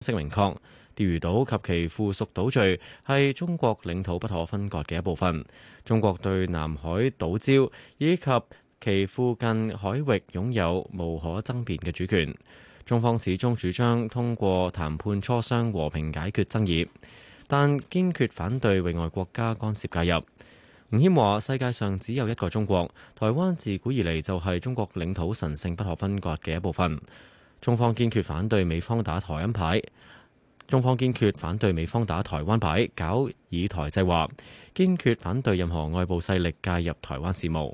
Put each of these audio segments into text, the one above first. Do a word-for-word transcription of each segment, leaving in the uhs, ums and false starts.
識明確，釣魚島及其附屬島嶼係中國領土不可分割嘅一部分。中國對南海島礁以及其附近海域擁有無可爭辯嘅主權。中方始終主張通過談判磋商和平解決爭議，但堅決反對域外國家干涉介入。吳謙話：世界上只有一個中國，台灣自古以嚟就係中國領土神聖不可分割嘅一部分。中方堅決反對美方打台灣牌，中方堅決反對美方打台灣牌，搞以台制華，堅決反對任何外部勢力介入台灣事務。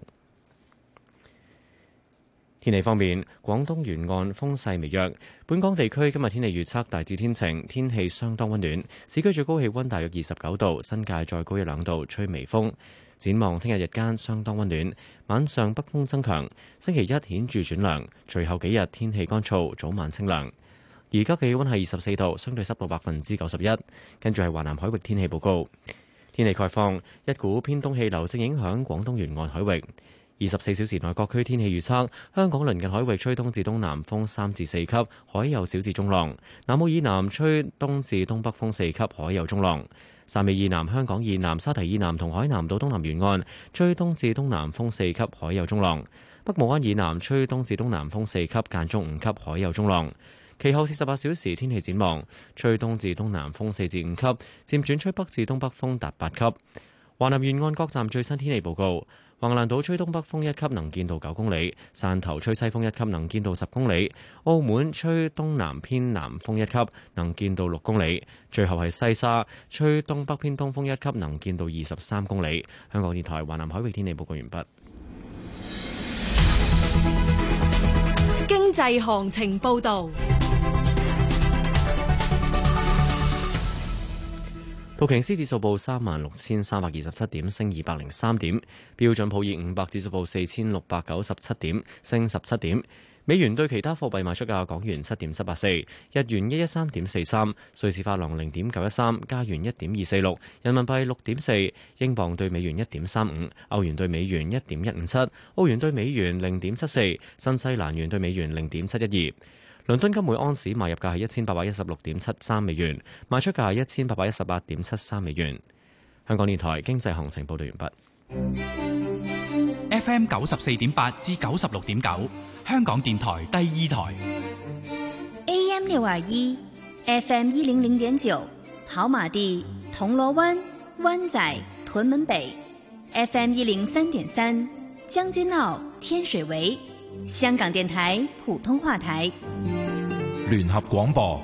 天氣方面，廣東沿岸風勢微弱。本港地區今日天氣預測大致天晴，天氣相當溫暖，市區最高氣溫大約二十九度，新界再高一兩度，吹微風。展望聽日日間相當溫暖，晚上北風增強。星期一顯著轉涼，隨後幾日天氣乾燥，早晚清涼。而家氣溫係二十四度，相對濕度百分之九十一。跟住係華南海域天氣報告。天氣概況，一股偏東氣流正影響廣東沿岸海域。二十四小時內各區天氣預測：香港鄰近海域吹東至東南風三至四級，海有小至中浪；南澳以南吹東至東北風四級，海有中浪；汕尾以南、香港以南、沙堤以南同海南島東南沿岸吹東至東南風四級，海有中浪；北澳灣以南吹東至東南風四級，間中五級，海有中浪。其後四十八小時天氣展望：吹東至東南風四至五級，漸轉吹北至東北風達八級。華南沿岸各站最新天氣報告。橫瀾島吹東北風一級，能見度九公里；汕頭吹西風一級，能見度十公里；澳門吹東南偏南風一級，能見度六公里。最後係西沙吹東北偏東風一級，能見度二十三公里。香港電台華南海域天氣報告完畢。 經濟行情報導。 道瓊斯指數報三萬六千三百二十七點，升二百零三點；標準普爾五百指數報四千六百九十七點，升十七點。美元對其他貨幣賣出價：港元七點七八四，日元一一三點四三，瑞士法郎零點九一三，加元一點二四六，人民幣六點四，英鎊對美元一點三五，歐元對美元一點一五七，澳元對美元零點七四，新西蘭元對美元零點七一二。倫敦金每安士買入價係一千八百一十六點七三美元，賣出價係一千八百一十八點七三美元。香港電台經濟行情報道完畢。 F M 九十四點八至九十六點九，香港電台第二台。 A M 六二一 ，F M 一零零點九，跑馬地、銅鑼灣、灣仔、屯門北 ，F M 一零三點三，將軍澳、天水圍。香港電台普通話台聯合廣播。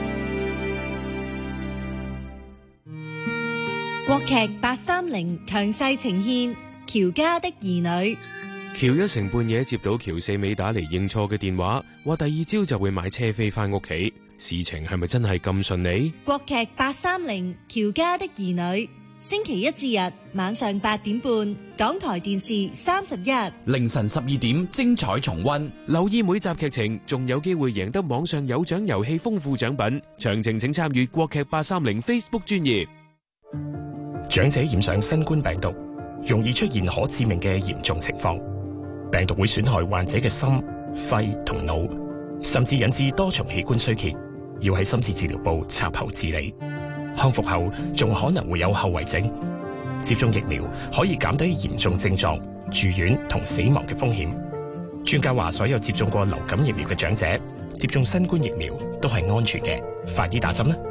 國劇八三零強勢呈現喬家的兒女。 喬一成半夜接到喬四美打嚟認錯嘅電話，話第二朝就會買車飛翻屋企。事情係咪真係咁順利？ 國劇八三零喬家的兒女，星期一至日晚上八點半，港台電視三十一， 凌晨十二點精彩重溫。 留意每集劇情，仲有機會贏得網上有獎遊戲豐富獎品。詳情請參閱國劇八三零 Facebook 專頁。 長者染上新冠病毒，容易出現可致命嘅嚴重情況。病毒會損害患者嘅心、肺同腦，甚至引致多重器官衰竭，要喺深切治療部插喉治理。康復後仲可能會有後遺症。接種疫苗可以減低嚴重症狀、住院同死亡嘅風險。專家話，所有接種過流感疫苗嘅長者接種新冠疫苗都係安全嘅。快啲打針啦！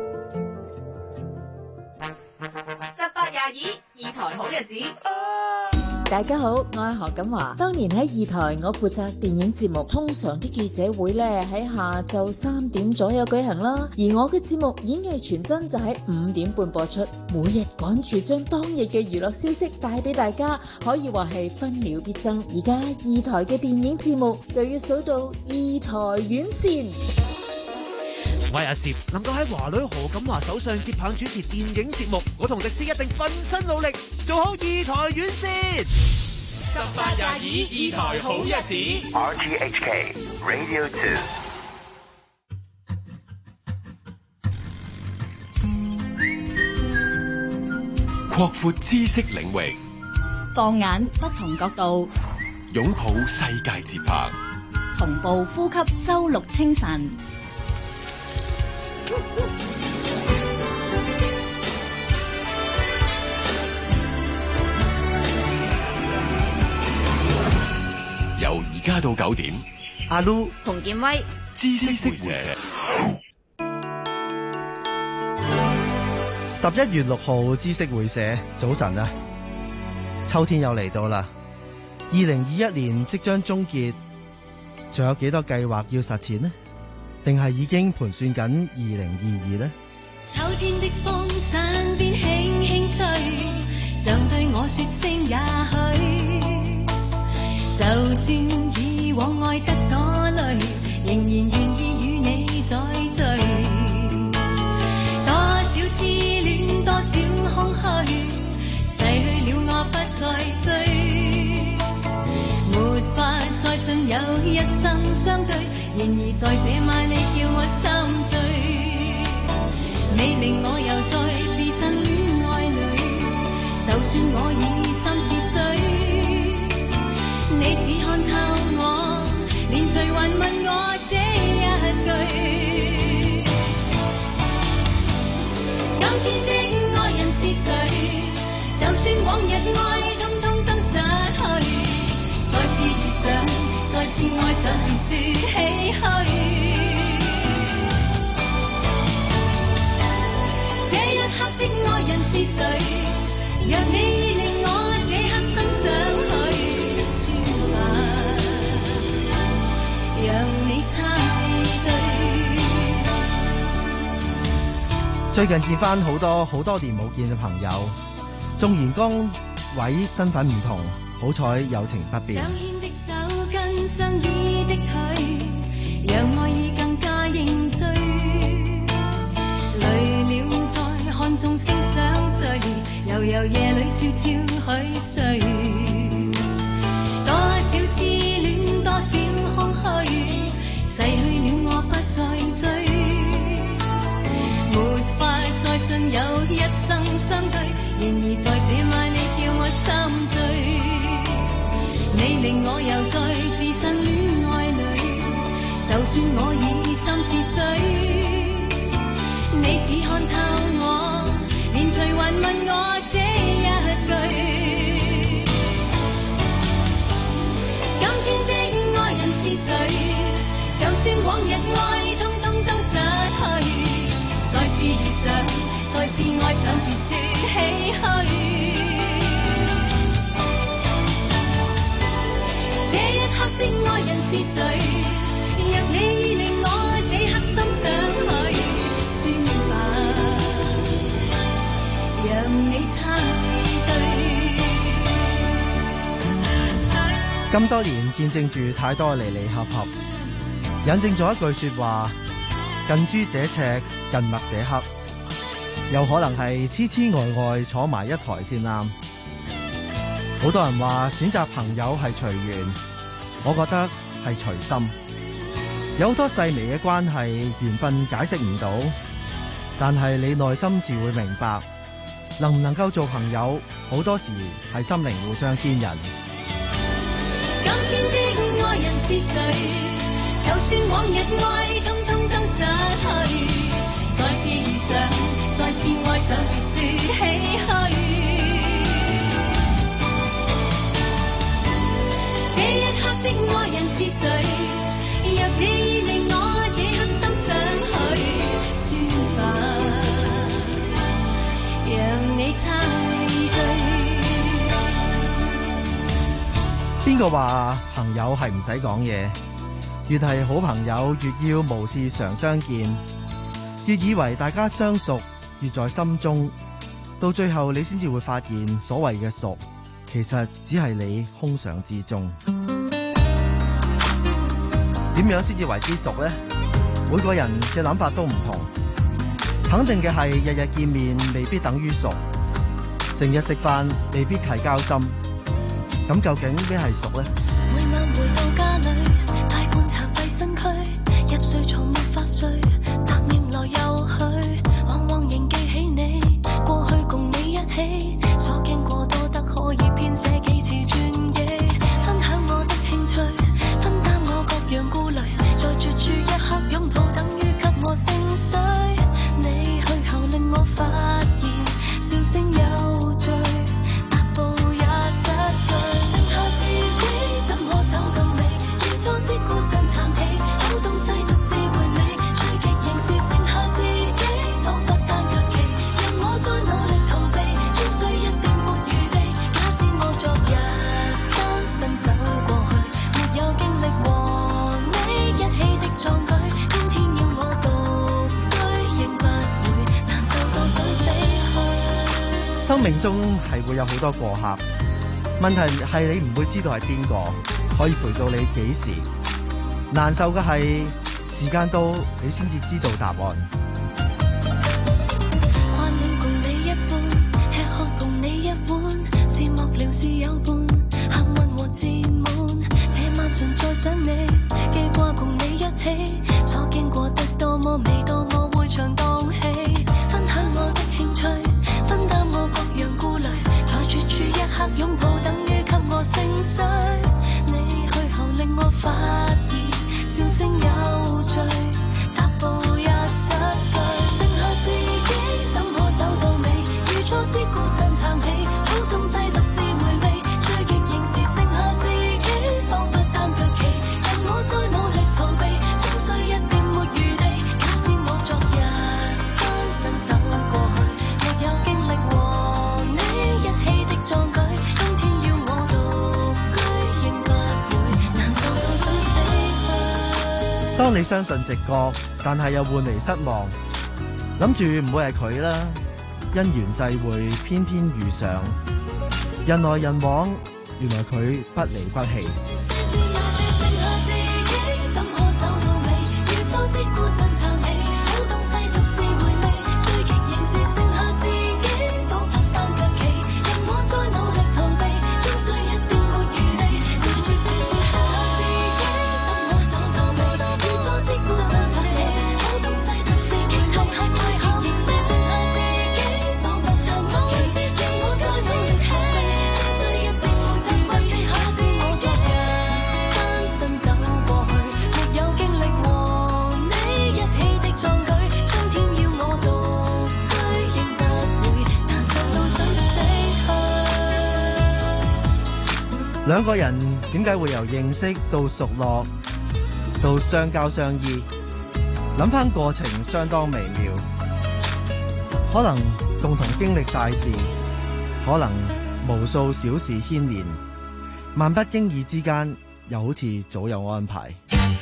十八廿二，二台好日子。 大家好，我係何錦華。當年喺二台，我負責電影節目，通常啲記者會咧喺下晝三點左右舉行啦，而我嘅節目演藝傳真就喺五點半播出，每日趕住將當日嘅娛樂消息帶俾大家，可以話係分秒必爭。而家二台嘅電影節目就要數到二台院線。 我係阿攝，能夠喺華女何錦華手上接棒主持電影節目，我同迪斯一定奮身努力，做好二台院線。 十八廿二，二台好日子。 R T H K Radio Two。 擴闊知識領域， 放眼不同角度， 擁抱世界節拍， 同步呼吸周六清晨。 而家到九點， 阿 Lu、 馮建威、 知識會社。 十一月六號知識會社，早晨啊！秋天又嚟到啦，二零二一年即將終結，仲有幾多計劃要實踐呢？定係已經盤算緊二零二二呢？ 秋天的風扇邊輕輕吹，像對我說聲也許，就算以往愛得多累，仍然願意與你再聚。多少痴戀，多少空虛，逝去了我不再追，沒法再信有一生相對，然而在這晚你叫我心醉，你令我又再置身戀愛裏，就算我已三次睡，你只看透我，連隨還問我這一句，今天的愛人是誰？就算往日愛通通都失去，再次遇上，再次愛上別說唏噓，這一刻的愛人是誰？若你已令我這刻心想去，算吧，讓你猜對。 最近見翻好多好多年冇見嘅朋友，縱然崗位身份唔同，好彩友情不變。 相牽的手跟相依的腿，讓愛意更加認罪。累了再看眾星相聚，悠悠夜裏悄悄許睡。多少痴戀，多少空虛，逝去了我不再追，沒法再信有一生相對，然而在這晚你叫我心醉，你令我又再置身戀愛裏，就算我已三次睡，你只看透我，連隨還問我這一句，今天的愛人是誰？就算往日愛通通都失去，再次遇上，再次愛上別說唏噓，這一刻的愛人是誰？若你已令我這刻心想去，算吧，讓你猜對。 咁多年見證住太多離離合合，引證咗一句說話：近朱者赤，近墨者黑。有可能係痴痴呆呆坐埋一台先啱。好多人話選擇朋友係隨緣，我覺得係隨心。有好多細微嘅關係，緣分解釋唔到，但係你內心自會明白。能唔能夠做朋友，好多時係心靈互相牽引。 今天的愛人是誰？就算往日愛通通都失去，再次遇上，再次愛上別說唏噓，這一刻的愛人是誰？若你已令我這刻心想去，算吧，讓你猜對。 邊個話朋友係唔使講嘢？越係好朋友，越要無事常相見，越以為大家相熟，越在心中，到最後你先至會發現，所謂嘅熟，其實只係你空想之中。點樣先至為之熟呢？每個人嘅諗法都唔同。肯定嘅係，日日見面未必等於熟，成日食飯未必係交心。咁究竟咩係熟呢？ 每晚回到家裏，大半殘廢身軀，入睡從沒法睡，雜念來又去，往往仍記起你，過去共你一起，所經過多得可以編寫幾次傳記，分享我的興趣，分擔我各樣顧慮，在絕處一刻擁抱等於給我聖水，你去後令我發現笑聲有罪，踏步也失序，剩下自己怎可走更美， 生命中係會有好多過客，問題係你唔會知道係邊個可以陪到你幾時。難受嘅係時間到，你先至知道答案。 幻念共你一半，吃喝共你一碗，是幕僚是有伴，幸運和自滿。這晚上再想你，記掛共你一起，所經過的多麼美，多麼會場蕩氣，分享我的興趣，分擔我各樣顧慮，在絕處一刻擁抱，等於給我盛水。你去後令我發現笑聲有罪，踏步也失碎，剩下自己怎可走到尾？如初之孤身撐起，好東西獨自回味，追極仍是剩下自己，彷彿單腳企，任我再努力逃避，終須一點沒餘地。假使我昨日單身走過去，若有經歷和你一起的壯舉，今天要我獨居，應不會難受到想死去。 當你相信直覺，但係又換嚟失望，諗住唔會係佢啦，因緣際會，偏偏遇上，人來人往，原來佢不離不棄。兩個人點解會由認識到熟絡到相交相依？諗翻過程相當微妙，可能共同經歷大事，可能無數小事牽連，萬不經意之間又好似早有安排。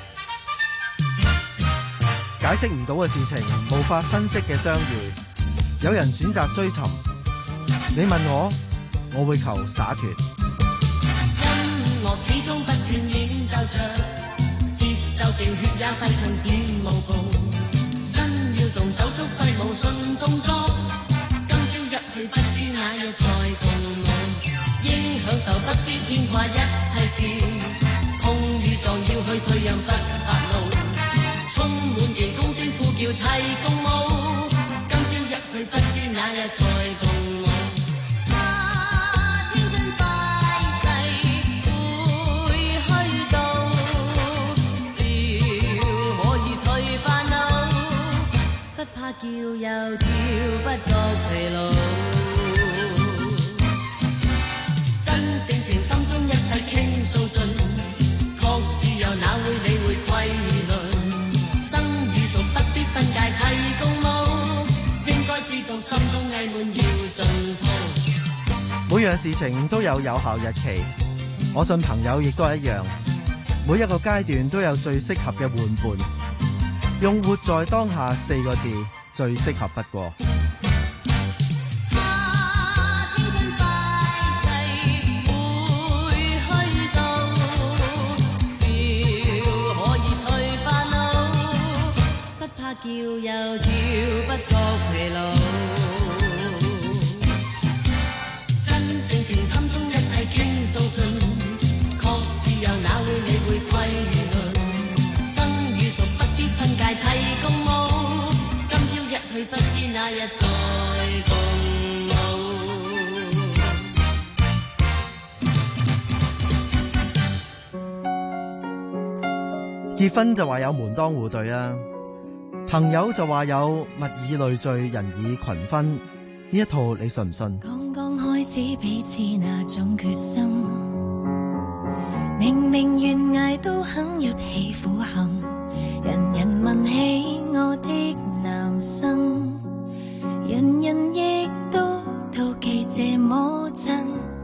解釋唔到嘅事情，無法分析嘅相遇，有人選擇追尋，你問我，我會求灑脫。 我始終不斷演奏着，節奏掉血也沸騰點舞步，身要動手足揮舞順動作，今朝一去不知哪日再共舞，應享受不必牽掛一切事，碰與撞要去退讓不發怒，充滿嘅高聲呼叫齊共舞，今朝一去不知哪日再共舞。叫又跳不覺疲勞，真性情心中一切傾訴盡，確自由哪會理會規律，生與熟不必分界齊共舞，應該知道心中翳悶要盡吐。 每樣事情都有有效日期，我信朋友亦都係一樣，每一個階段都有最適合嘅玩伴，用活在當下四個字最適合不過。 叫又跳不覺疲勞，真性情心中一切傾訴盡，確自由哪會理會規律，生與熟不必分界齊共舞，今朝一去不知哪日再共舞。結婚就話有門當戶對啊，朋友就話有物以類聚，人以群分，呢一套你信唔信？ 剛剛開始彼此那種決心，明明懸崖都肯一起苦行，人人問起我的男生，人人亦都妒忌這麼親，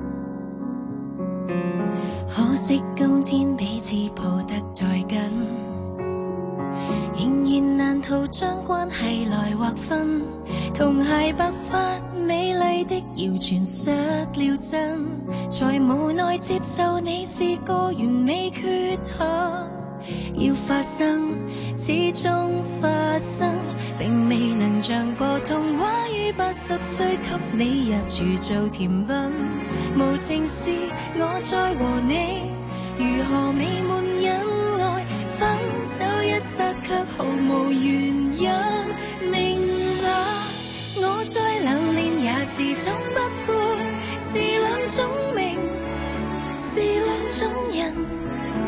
可惜今天彼此抱得再緊，仍然難逃將關係來劃分， 童鞋白髮美麗的謠傳失了真，才無奈接受你是個完美缺陷。要發生，始終發生，並未能像個童話於八十歲給你入廚做甜品。無情是我再和你，如何美滿恩愛，分手一剎卻毫無原因。明白，我再留戀也是種不配，是兩種命，是兩種人。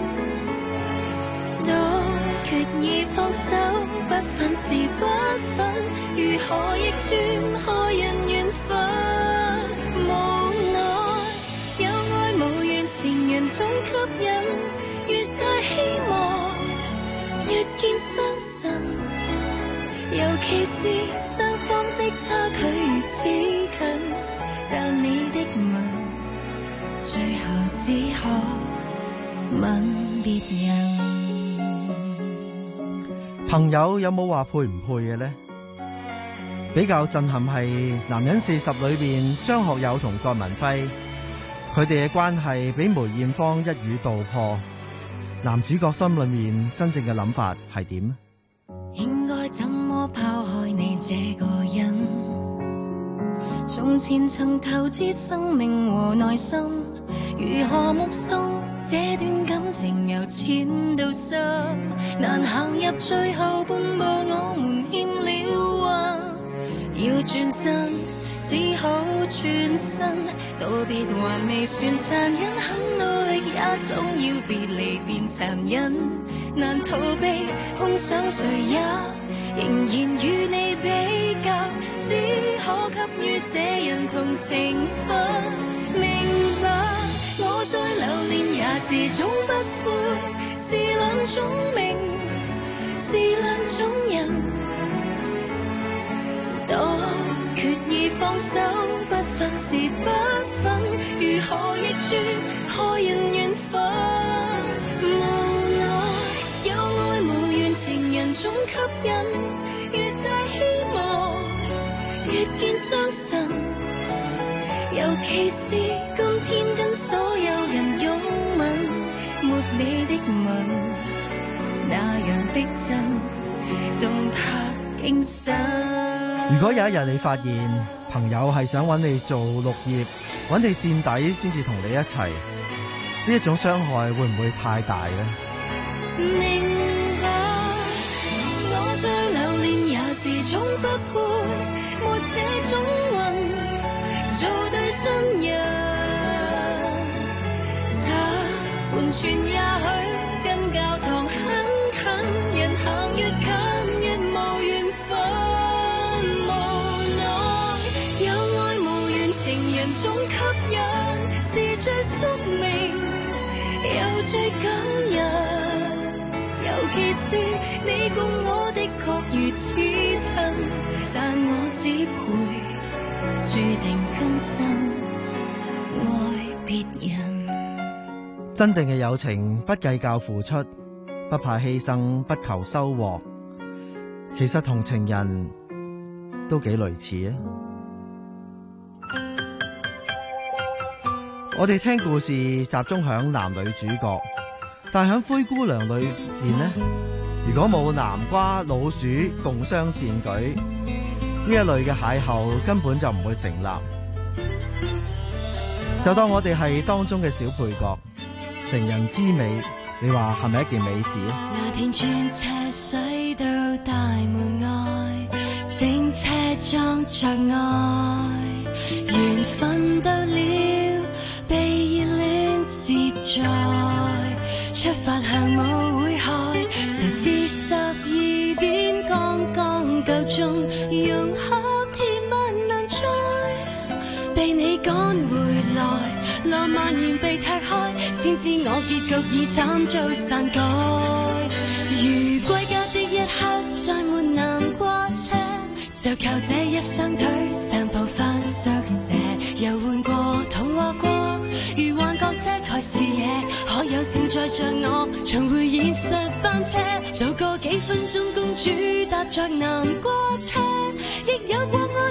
都決意放手，不忿是不忿，如何逆轉何人緣分？無奈有愛無緣，情人總吸引，越大希望越見傷神，尤其是雙方的差距如此近，但你的吻最後只可吻別人。 朋友有冇話配唔配嘅呢？比較震撼係《男人四十》裏邊張學友同葛民輝，佢哋嘅關係俾梅艷芳一語道破。男主角心裏面真正嘅諗法係點？ 應該怎麼拋開你這個人？從前曾投資生命和耐心，如何目送這段感情由淺到深？難行入最後半步，我們欠了運，要轉身只好轉身，道別還未算殘忍，很努力也總要別離變殘忍，難逃避碰上誰也仍然與你比較，只可給予這人同情分。明白我再留戀也是種不配，是兩種命，是兩種人。當決意放手，不忿是不忿，如何逆轉何人緣分？無奈有愛無緣，情人總吸引，越大希望越見傷神，尤其是今天跟所有人擁吻，沒你的吻那樣逼真，動魄驚心。 如果有一日你發現朋友係想揾你做綠葉，揾你墊底先至同你一齊，呢一種傷害會唔會太大呢？ 明白我再留戀也是種不配，沒這種運做對新人，差完全也許跟教堂很近，人行越近越無緣分。情人總吸引，是最宿命，又最感人。尤其是你共我的確如此親，但我只配注定今生愛別人。 真正嘅友情不計較付出，不怕犧牲，不求收穫。其實同情人都幾類似啊！我哋聽故事集中響男女主角，但響灰姑娘裏面呢，如果冇南瓜老鼠共襄善舉，呢一類嘅邂逅根本就唔會成立。就當我哋係當中嘅小配角，成人之美，你話係咪一件美事啊？ 那天轉車水到大門外，正車裝着愛，緣分到了，被熱戀接載，出發向舞會開，誰知十二點剛剛夠鐘，融合甜蜜難再，被你趕回來，浪漫然被踢開，先知我結局已慘遭篡改。如歸家的一刻，再沒南瓜車，就靠這一雙腿散步返宿舍，遊玩過童話過，如幻覺遮蓋視野，可有承載着我重回現實班車，做個幾分鐘公主搭着南瓜車，亦有過愛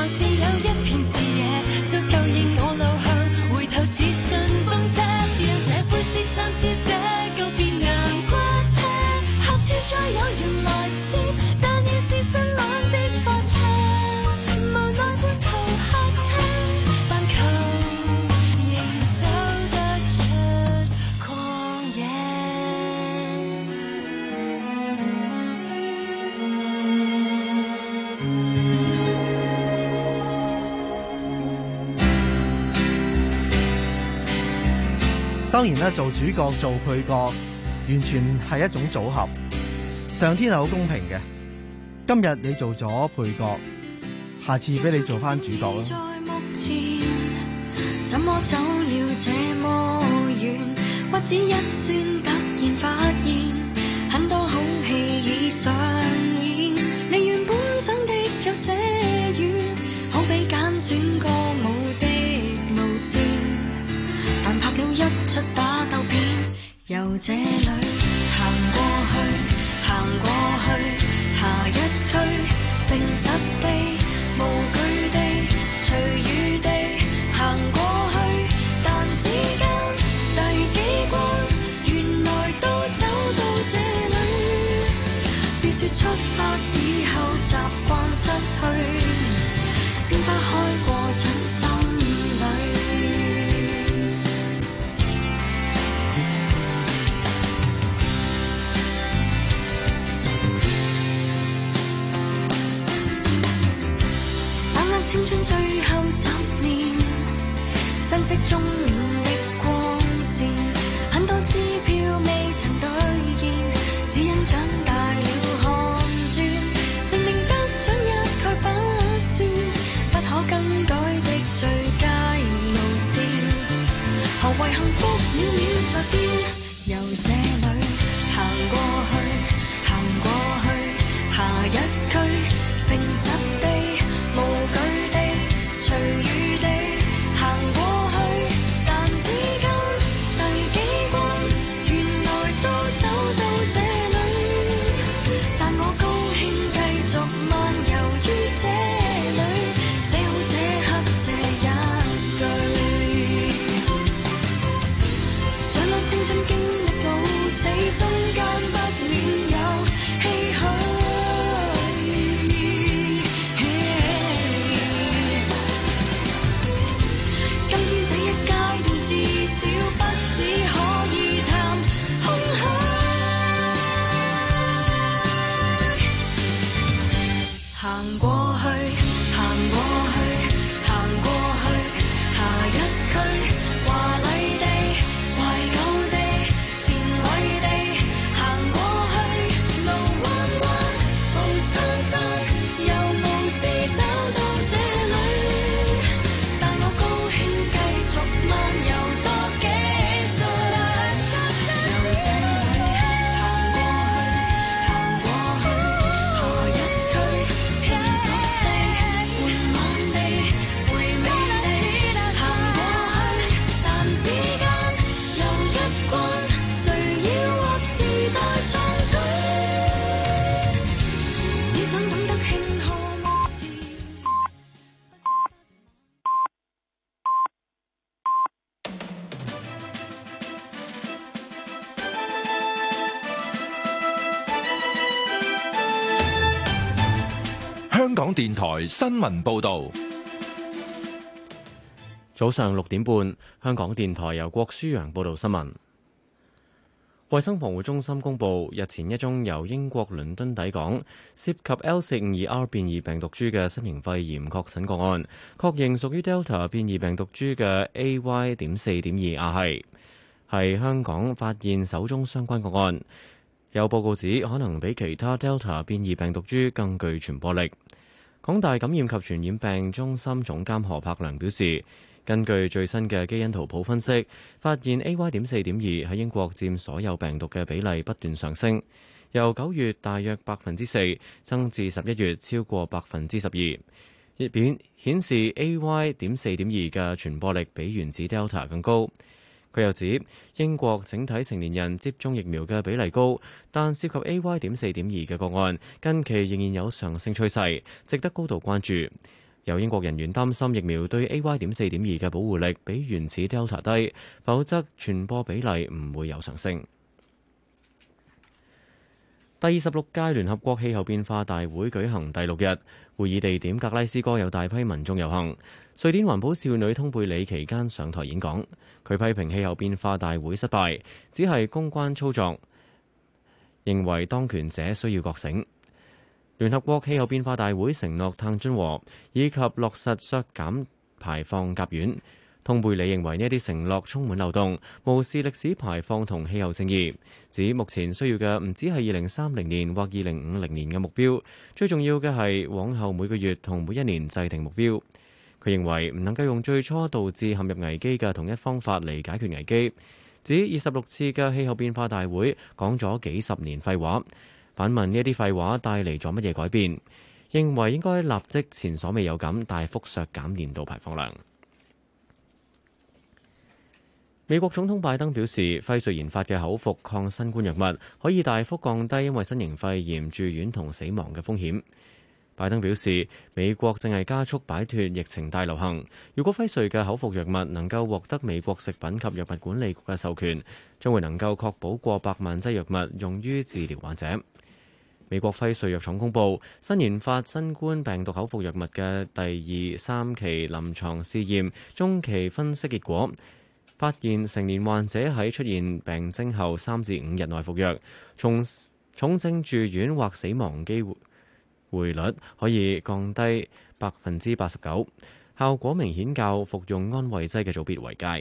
還是有一片視野，說夠應我路向，回頭似順風車，讓這灰色三小姐告別硬瓜車，下次再有人來接，但願是新冷的貨車，無奈半途下車，但求仍走得出曠野。 當然啦，做主角做配角，完全係一種組合。上天係好公平嘅，今日你做咗配角，下次俾你做翻主角啦。 在目前，怎麼走了這麼遠？屈指一算，突然發現很多好戲已上演，離原本想的有些遠，好比揀選歌舞的路線。但拍了一出打鬥片，由這裏行過去，行過去，下一區，誠實地，無懼地，隨遇地行過去，但之間第幾關，原來都走到這裏。別說出發以後習慣失去，鮮花開過進心裏。青春最後十年，珍惜中年的光線，很多支票未曾兌現，只因長大了看轉，成名得獎一概不算，不可更改的最佳路線。何謂幸福渺渺在邊？由這裏行過去，行過去，下一區，誠實地，無懼。隨遇地行過去，但之間第幾關，原來都走到這裏。但我高興繼續漫遊於這裏，寫好這刻這一句。像我青春經歷老死，中間不免有唏噓。少不只可以談空虛，行過去，行過去，行過去，下一區，華麗地，懷舊地，前衛地，行過去，路彎彎，步山山，又無知走到這裏，但我高興繼續漫遊。 香港電台新聞報道， 早上六點半，香港電台由郭舒揚報道新聞。衛生防護中心公布，日前一宗由英國倫敦抵港、涉及 L 四五二 R 變異病毒株嘅新型肺炎確診個案，確認屬於 Delta 變異病毒株嘅 A Y 點四點二亞系，係香港發現首宗相關個案。有報告指可能比其他 Delta 變異病毒株更具傳播力。港大感染及傳染病中心總監何柏良表示，根據最新嘅基因圖譜分析，發現 A Y 點四點二喺英國佔所有病毒嘅比例不斷上升，由九月大約百分之四增至十一月超過百分之十二。亦顯顯示 A Y 點四點二嘅傳播力比原子 Delta 更高。佢又指，英國整體成年人接種疫苗嘅比例高，但涉及 A Y 點四點二嘅個案近期仍然有上升趨勢，值得高度關注。 有英國人員擔心疫苗對 A Y 點四點二嘅保護力比原始 Delta 低，否則傳播比例唔會有上升。第二十六屆聯合國氣候變化大會舉行第六日，會議地點格拉斯哥有大批民眾遊行。瑞典環保少女通貝里期間上台演講，佢批評氣候變化大會失敗，只係公關操作，認為當權者需要覺醒。聯合國氣候變化大會承諾碳中和以及落實削減排放甲烷。通貝里認為呢一啲承諾充滿漏洞，無視歷史排放同氣候正義，指目前需要嘅唔止係二零三零年或二零五零年嘅目標，最重要嘅係往後每個月同每一年制定目標。佢認為唔能夠用最初導致陷入危機嘅同一方法嚟解決危機，指二十六次嘅氣候變化大會講咗幾十年廢話，反問呢一啲廢話帶嚟咗乜嘢改變，認為應該立即前所未有咁大幅削減年度排放量。美國總統拜登表示，輝瑞研發嘅口服抗新冠藥物可以大幅降低因為新型肺炎住院同死亡嘅風險。拜登表示，美國正係加速擺脱疫情大流行。如果輝瑞嘅口服藥物能夠獲得美國食品及藥物管理局嘅授權，將會能夠確保過百萬劑藥物用於治療患者。美國輝瑞藥廠公布，新研發新冠病毒口服藥物嘅第二、三期臨床試驗中期分析結果，發現成年患者喺出現病徵後三至五日內服藥，從重症住院或死亡機會率可以降低百分之八十九，效果明顯較服用安慰劑嘅組別為佳。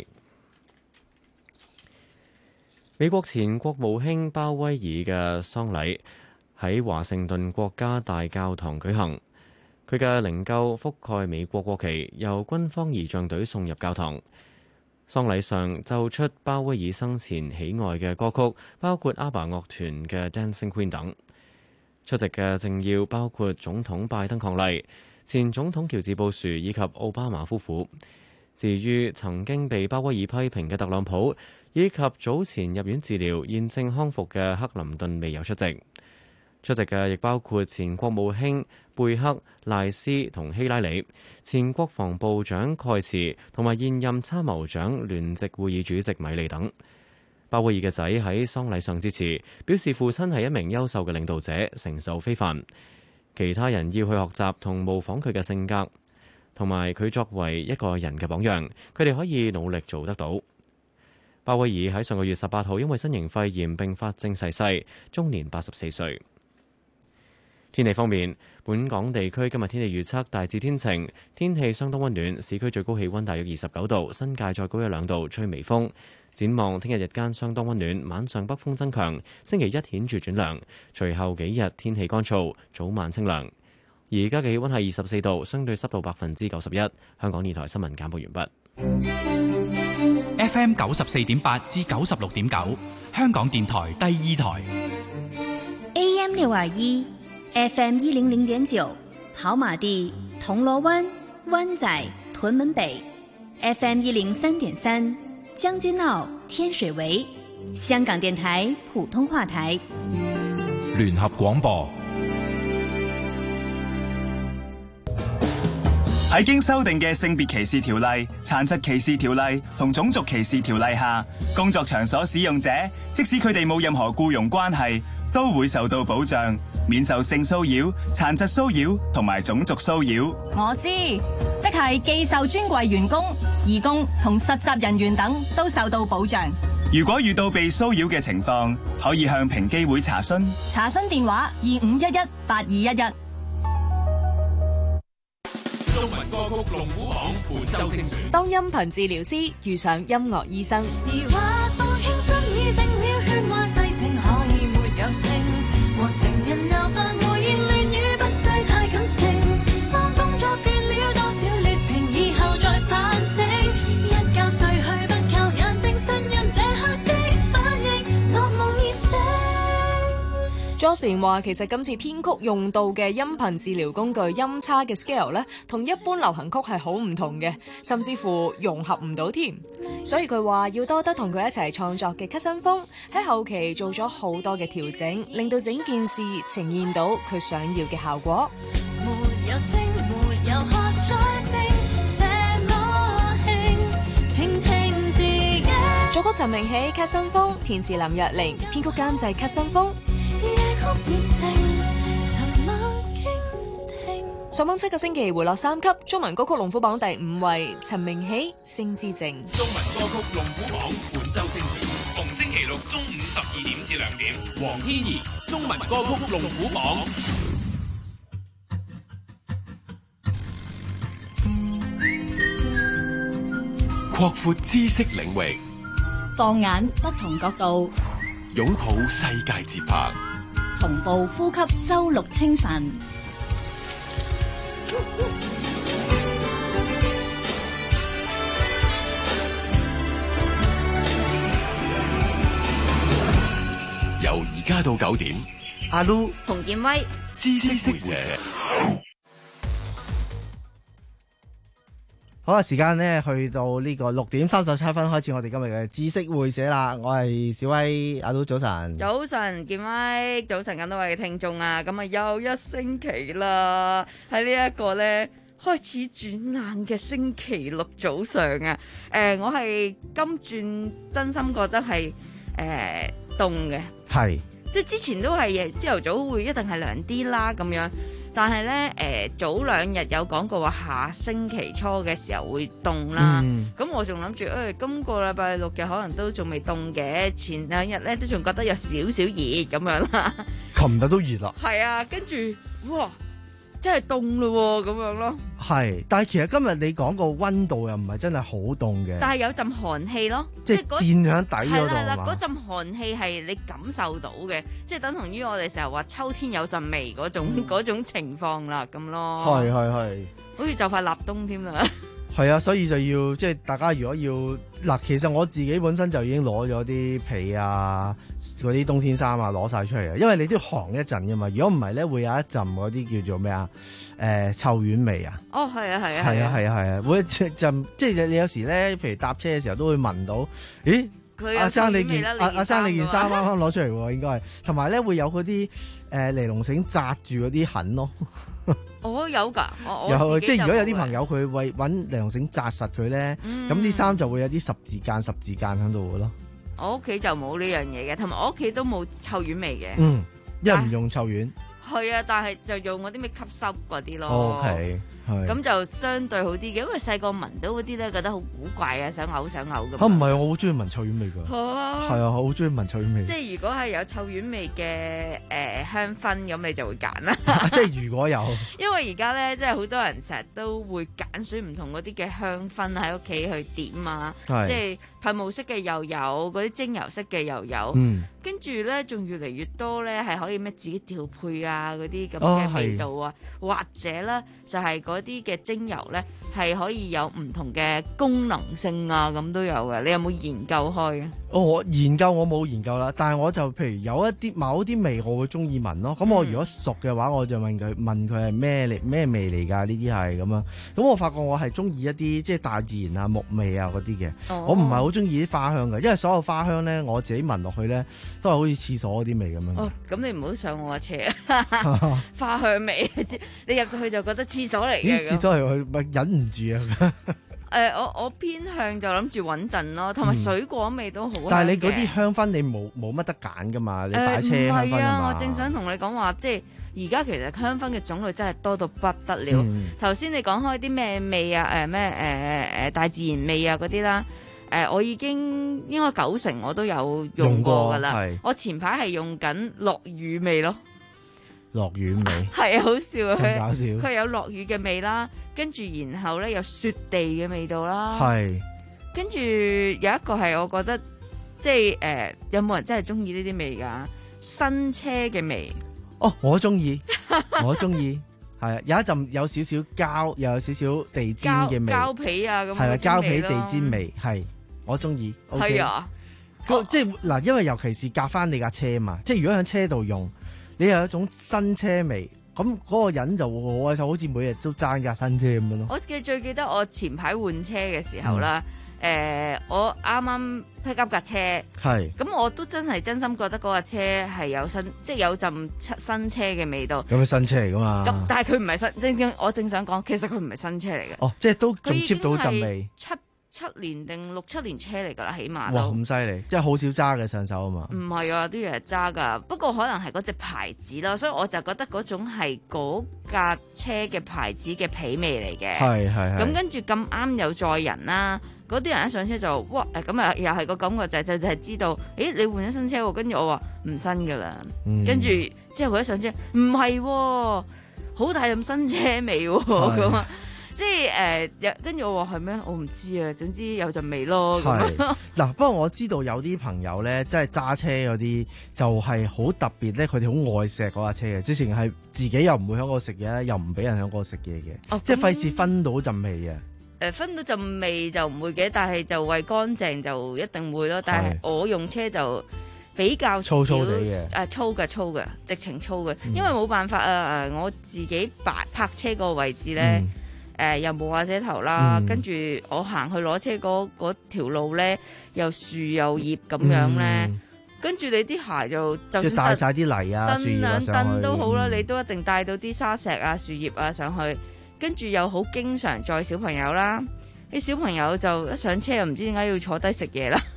美國前國務卿鮑威爾嘅喪禮喺華盛頓國家大教堂舉行，佢嘅靈柩覆蓋美國國旗，由軍方儀仗隊送入教堂。喪禮上奏出鮑威爾生前喜愛嘅歌曲，包括阿爸樂團嘅 Dancing Queen 等。出席嘅政要包括總統拜登伉儷、前總統喬治布殊以及奧巴馬夫婦。至於曾經被鮑威爾批評嘅特朗普，以及早前入院治療現正康復嘅克林頓未有出席。出席嘅亦包括前國務卿貝克、賴斯同希拉里，前國防部長蓋茨同埋現任參謀長聯席會議主席米利等。鮑威爾嘅仔喺喪禮上致辭，表示父親係一名優秀嘅領導者，成就非凡。其他人要去學習同模仿佢嘅性格，同埋佢作為一個人嘅榜樣，佢哋可以努力做得到。鮑威爾喺上個月十八號因為新型肺炎併發症逝世，終年八十四歲。天氣方面，本港地區今日天氣預測大致天晴，天氣相當溫暖，市區最高氣溫大約二十九度，新界再高一兩度，吹微風。展望聽日日間相當溫暖，晚上北風增強，星期一顯著轉涼，隨後幾日天氣乾燥，早晚清涼。而家嘅氣溫係二十四度，相對濕度百分之九十一。香港電台新聞簡報完畢。F M 九十四點八至九十六點九，香港電台第二台。 A M 六二一。F M 一零零點九，跑馬地、銅鑼灣、灣仔、屯門北 ；F M 一零三點三，將軍澳、天水圍。香港電台普通話台。 聯合廣播。 喺經修訂嘅性別歧視條例、殘疾歧視條例同種族歧視條例下，工作場所使用者，即使佢哋冇任何僱傭關係，都會受到保障，免受性騷擾、殘疾騷擾同埋種族騷擾。 我知，即係寄售專櫃員工、義工同實習人員等都受到保障。 如果遇到被騷擾嘅情況，可以向平機會查詢。 查詢電話：二五一一八二一一。 中文歌曲龍虎榜本周精選。 當音頻治療師遇上音樂醫生。 疑惑放輕心已靜了，喧嘩世情可以沒有聲，和情人鬧翻胡言亂語不需太感性。當工作倦了，多少劣評以後再反省，一覺睡去不靠眼睛，信任這刻的反應，噩夢已醒。 Jocelyn 話其實今次編曲用到嘅音頻治療工具音叉嘅 scale 咧，同一般流行曲係好唔同嘅，甚至乎融合唔到添。所以佢話要多得同佢一齊創作嘅 Cousin 風喺後期做咗好多嘅調整，令到整件事呈現到佢想要嘅效果。 沒有聲，沒有喝彩。 陳明喜《咳心風》，填詞林若玲，編曲監製咳心風。上榜七個星期回落三級，中文歌曲龍虎榜第五位，陳明喜《星之靜》。 中文歌曲龍虎榜本周星期，逢星期六中午十二點至兩點，黃天怡中文歌曲龍虎榜。 擴闊知識領域， 放眼不同角度， 擁抱世界節拍， 同步呼吸周六清晨。 由而家到九點， 阿 Lu 洪建威， 知識會社。 好啊！時間呢去到呢個六點三十七分，開始我哋今日嘅知識會社啦。我係小威，阿都早晨。 早晨，建威，早晨咁多位嘅聽眾啊！咁啊又一星期啦，喺呢一個呢開始轉冷嘅星期六早上啊！誒、呃，我係今轉真心覺得係誒凍嘅，係、呃、即係之前都係朝頭早會一定係涼啲啦咁樣。但係咧，誒、呃、早兩日有講過話下星期初嘅時候會凍啦，咁、嗯、我仲諗住誒今個禮拜六日可能都仲未凍嘅，前兩日咧都仲覺得有少少熱咁樣啦。 琴日都熱啦。係啊，跟住哇，真係凍咯咁樣咯。係， 但係其實今日你講個溫度又唔係真係好凍嘅， 但係有陣寒氣咯， 即係墊喺底嗰度。係啦， 嗰陣寒氣係你感受到嘅，即係等同於我哋成日話秋天有陣味嗰種嗰種情況啦，咁咯。 係係係， 好似就快立冬添啦。 係啊，所以就要即係大家如果要嗱，其實我自己本身就已經攞咗啲被啊，嗰啲冬天衫啊攞晒出嚟啊，因為你都要寒一陣噶嘛，如果唔係咧會有一陣嗰啲叫做咩啊？誒、呃、臭丸味啊！ 哦，係啊，係啊， 係啊，係啊，係啊，會一陣即係你有時咧，譬如搭車嘅時候都會聞到，咦？阿生你件阿阿生你件衫啱啱攞出嚟喎，應該係，同埋咧會有嗰啲誒尼龍繩紮住嗰啲痕咯。 我有㗎，我有我即係如果有啲朋友佢為揾尼龍繩紮實佢咧，咁啲衫就會有啲十字間十字間喺度嘅咯。 我屋企就冇呢樣嘢嘅，同埋我屋企都冇臭丸味嘅。 嗯，因為唔用臭丸。 係啊，但係就用嗰啲咩吸濕嗰啲咯。 O K，係。咁就相對好啲嘅，因為細個聞到嗰啲咧，覺得好古怪啊，想嘔想嘔咁。 嚇唔係，我好中意聞臭丸味㗎。係啊，好中意聞臭丸味。 即係如果係有臭丸味嘅誒、呃、香薰，咁你就會揀啦。 即係如果有， 因為而家咧，即係好多人成日都會揀選唔同嗰啲嘅香薰喺屋企去點啊。即係噴霧式嘅又有，嗰啲精油式嘅又有。嗯。跟住咧，仲越嚟越多咧，係可以咩自己調配啊，嗰啲咁嘅味道啊，哦、或者咧就係嗰啲嘅精油咧，係可以有唔同嘅功能性啊，咁都有嘅。你有冇研究開啊？ 哦，我研究我冇研究啦，但係我就譬如有一啲某啲味我會中意聞咯。咁、嗯、我如果熟嘅話，我就問佢問佢係咩嚟咩味嚟㗎？呢啲係咁樣。咁我發覺我係中意一啲即係大自然啊木味啊嗰啲嘅。哦、我唔係好中意啲花香嘅，因為所有花香咧我自己聞落去咧都係好似廁所嗰啲味咁樣。 哦，咁你唔好上我車啊！花香味，你入到去就覺得廁所嚟嘅。 廁所嚟，咪忍唔住啊！ 誒、呃，我我偏向就諗住穩陣咯，同埋水果味都好香嘅。 但係你嗰啲香薰你冇冇乜得揀噶嘛？你擺車香薰啊嘛。 係啊，我正想同你講話，即係而家其實香薰嘅種類真係多到不得了。頭先、嗯、你講開啲咩味啊？誒咩誒誒大自然味啊嗰啲啦。誒、呃，我已經應該九成我都有用過噶啦。我前排係用緊落雨味咯。 落雨味係啊，好笑啊！ 佢搞笑， 佢有落雨嘅味啦，跟住然後咧有雪地嘅味道啦， 係跟住有一個係我覺得即係誒、呃，有冇人真係中意呢啲味噶？新車嘅味哦，我中意，我中意係啊，有一陣有少少膠，又有少少地氈嘅味， 膠皮啊咁， 係啦，膠皮地氈味係我中意，係、okay? 啊， 即係嗱，因為尤其是夾翻你架車嘛，即係如果喺車度用。你有一種新車味，咁嗰個人就會好開心，好似每日都揸架新車咁樣咯。 我記最記得我前排換車嘅時候啦，誒、嗯呃，我啱啱 pick up 架車，係，咁我都真係真心覺得嗰架車係有新，即係有陣新車嘅味道。 咁係新車嚟噶嘛？ 咁但係佢唔係新，正正我正想講，其實佢唔係新車嚟嘅。 哦，即係都仲 keep 到陣味。 出七年定六七年車嚟㗎啦，起碼哇， 都。 咁犀利，即係好少揸嘅上手啊嘛。 唔係啊，都要係揸㗎。不過可能係嗰隻牌子啦，所以我就覺得嗰種係嗰架車嘅牌子嘅皮味嚟嘅。 係係係咁跟住咁啱有載人啦，嗰啲人一上車就哇誒咁啊，又係個感覺就係就就係知道，誒你換咗新車喎，跟住我話唔新㗎啦， 嗯跟住之後佢一上車唔係喎，好大咁新車味喎咁啊！即係誒，有跟住我話係咩？我唔知啊。總之有陣味咯。 係嗱，不過我知道有啲朋友咧，即係揸車嗰啲就係好特別咧，佢哋好愛錫嗰架車嘅，之前係自己又唔會喺嗰度食嘢，又唔俾人喺嗰度食嘢嘅， 哦即係費事分到陣味啊。 誒分到陣味就唔會嘅，但係就為乾淨就一定會咯。但係我用車就比較少粗粗地嘅， 誒粗嘅粗嘅，直情粗嘅， 嗯因為冇辦法啊！誒我自己擺泊車個位置咧。 嗯誒、呃、又冇瓦遮頭啦， 嗯、 跟住我行去攞車嗰嗰條路咧，又樹又葉咁樣咧， 嗯、 跟住你啲鞋就就即係帶晒啲泥啊、樹葉啊蹬兩蹬都好啦， 嗯、 你都一定帶到啲沙石啊、樹葉啊上去，跟住又好經常載小朋友啦，啲小朋友就一上車又唔知點解要坐低食嘢啦，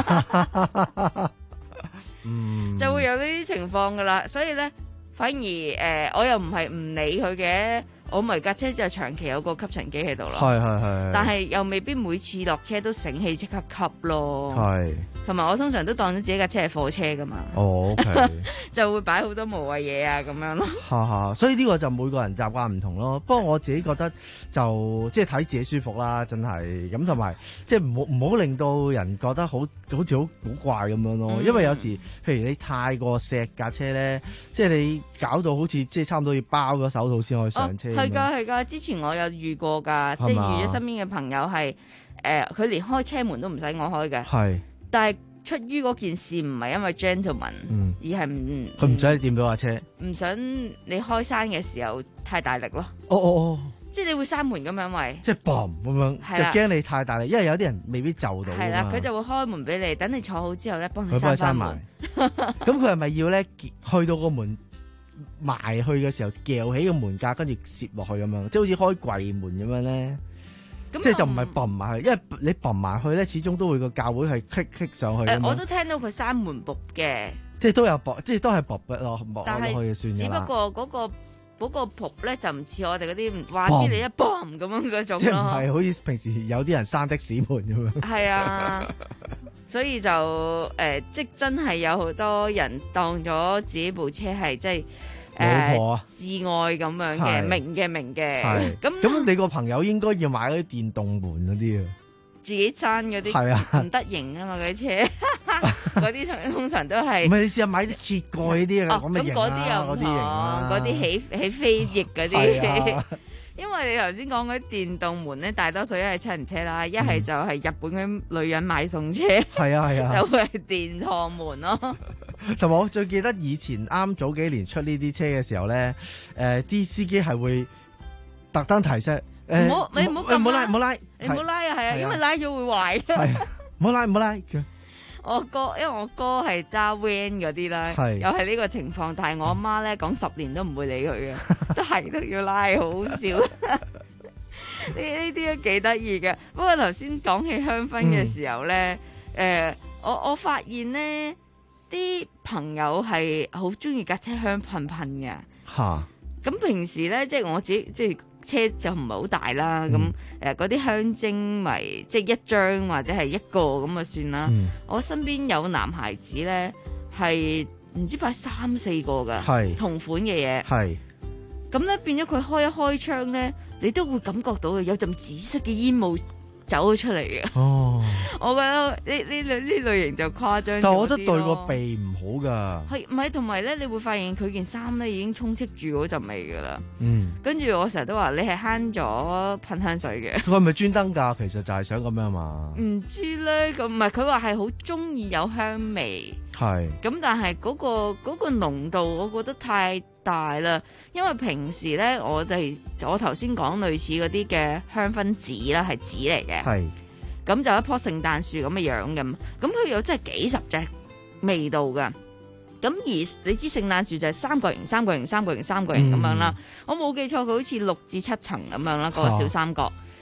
嗯、 就會有呢啲情況噶啦，所以咧反而誒、呃、我又唔係唔理佢嘅。我咪架車就長期有個吸塵機喺度咯， 係係係， 但係又未必每次落車都醒氣即刻吸咯， 係， 同埋我通常都當咗自己架車係貨車噶嘛， 哦 OK， 就會擺好多無謂嘢啊咁樣咯， 哈哈，所以呢個就每個人習慣唔同咯。不過我自己覺得就即係睇自己舒服啦，真係咁，同埋即係唔好唔好令到人覺得好好似好古怪咁樣咯，嗯、因為有時譬如你太過錫架車咧，即係你搞到好似即係差唔多要包咗手套先可以上車。 係㗎係㗎，之前我有遇過㗎，即係遇咗身邊嘅朋友係誒，佢、呃、連開車門都唔使我開嘅。係，但係出於嗰件事唔係因為 gentleman，、嗯、而係唔佢唔使你掂到架車， 唔想你開閂嘅時候太大力咯。 哦哦哦， 即係你會閂門咁樣喂， 即係 boom 咁樣，就驚你太大力，因為有啲人未必就到。係啦，佢就會開門俾你，等你坐好之後咧，幫你閂翻門。 咁佢係咪要咧去到個門？埋去嘅時候，撬起個門架，跟住攝落去咁樣，即係好似開櫃門咁樣咧。即係就唔係揼埋去，因為你揼埋去咧，始終都會個教會係 click click 上去。 誒，我都聽到佢閂門仆嘅， 即係都有駁，即係都係駁落落落去算嘅啦。 只不過嗰個嗰個仆咧就唔似我哋嗰啲話知你一嘣咁樣嗰種咯。 即係唔係好似平時有啲人閂的士門咁樣。係啊。所以就誒、呃，即真係有好多人當咗自己部車係即係老婆啊， 至愛咁樣嘅，明嘅明嘅。咁咁你個朋友應該要買嗰啲電動門嗰啲啊， 自己爭嗰啲唔得型啊嘛，嗰啲車，嗰啲通常都係。 唔係你試下買啲鐵蓋嗰啲啊，咁嘅型啊，嗰啲型啊， 嗰啲起起飛翼嗰啲。因為你頭先講嗰啲電動門咧，大多數一係七人車啦，一係就係日本嗰啲女人買餸車， 係啊係啊， 就會係電趟門咯。 同埋我最記得以前啱早幾年出呢啲車嘅時候咧，誒、呃、啲司機係會特登提醒誒， 唔好你唔好咁， 唔好拉唔好拉， 你唔好拉啊，係啊，因為拉咗會壞。 係，唔好拉唔好拉。 我哥，因為我哥係揸 van 嗰啲啦，又係呢個情況，但係我阿媽咧講十年都唔會理佢嘅，都係都要拉，好笑。呢呢啲都幾得意嘅。不過頭先講起香薰嘅時候咧，誒、嗯呃，我我發現咧啲朋友係好中意架車香噴噴嘅。嚇！咁平時咧，即係我自己即係。車就唔係好大啦，咁誒嗰啲香精咪即係一張或者係一個咁就算啦。嗯、我身邊有男孩子咧係唔知擺三四個噶，同款嘅嘢。咁咧變咗佢開一開窗咧，你都會感覺到有陣紫色嘅煙霧走咗出嚟嘅。哦，我覺得呢呢類呢類型就誇張。 但係我覺得對個鼻唔好噶。 係唔係？同埋咧，你會發現佢件衫咧已經充斥住嗰陣味噶啦。 嗯。跟住我成日都話你係慳咗噴香水嘅。 佢係咪專登㗎？其實就係想咁樣嘛。 唔知咧，咁唔係佢話係好中意有香味。係。咁但係嗰個嗰個濃度，我覺得太大啦。因為平時咧，我哋我頭先講類似嗰啲嘅香薰紙啦，係紙嚟嘅。係。咁就一棵聖誕樹咁嘅樣咁，咁佢有真係幾十隻味道㗎。咁而你知聖誕樹就係三角形、三角形、三角形、三角形咁樣啦。嗯、我冇記錯，佢好似六至七層咁樣啦，嗰、嗰個小三角。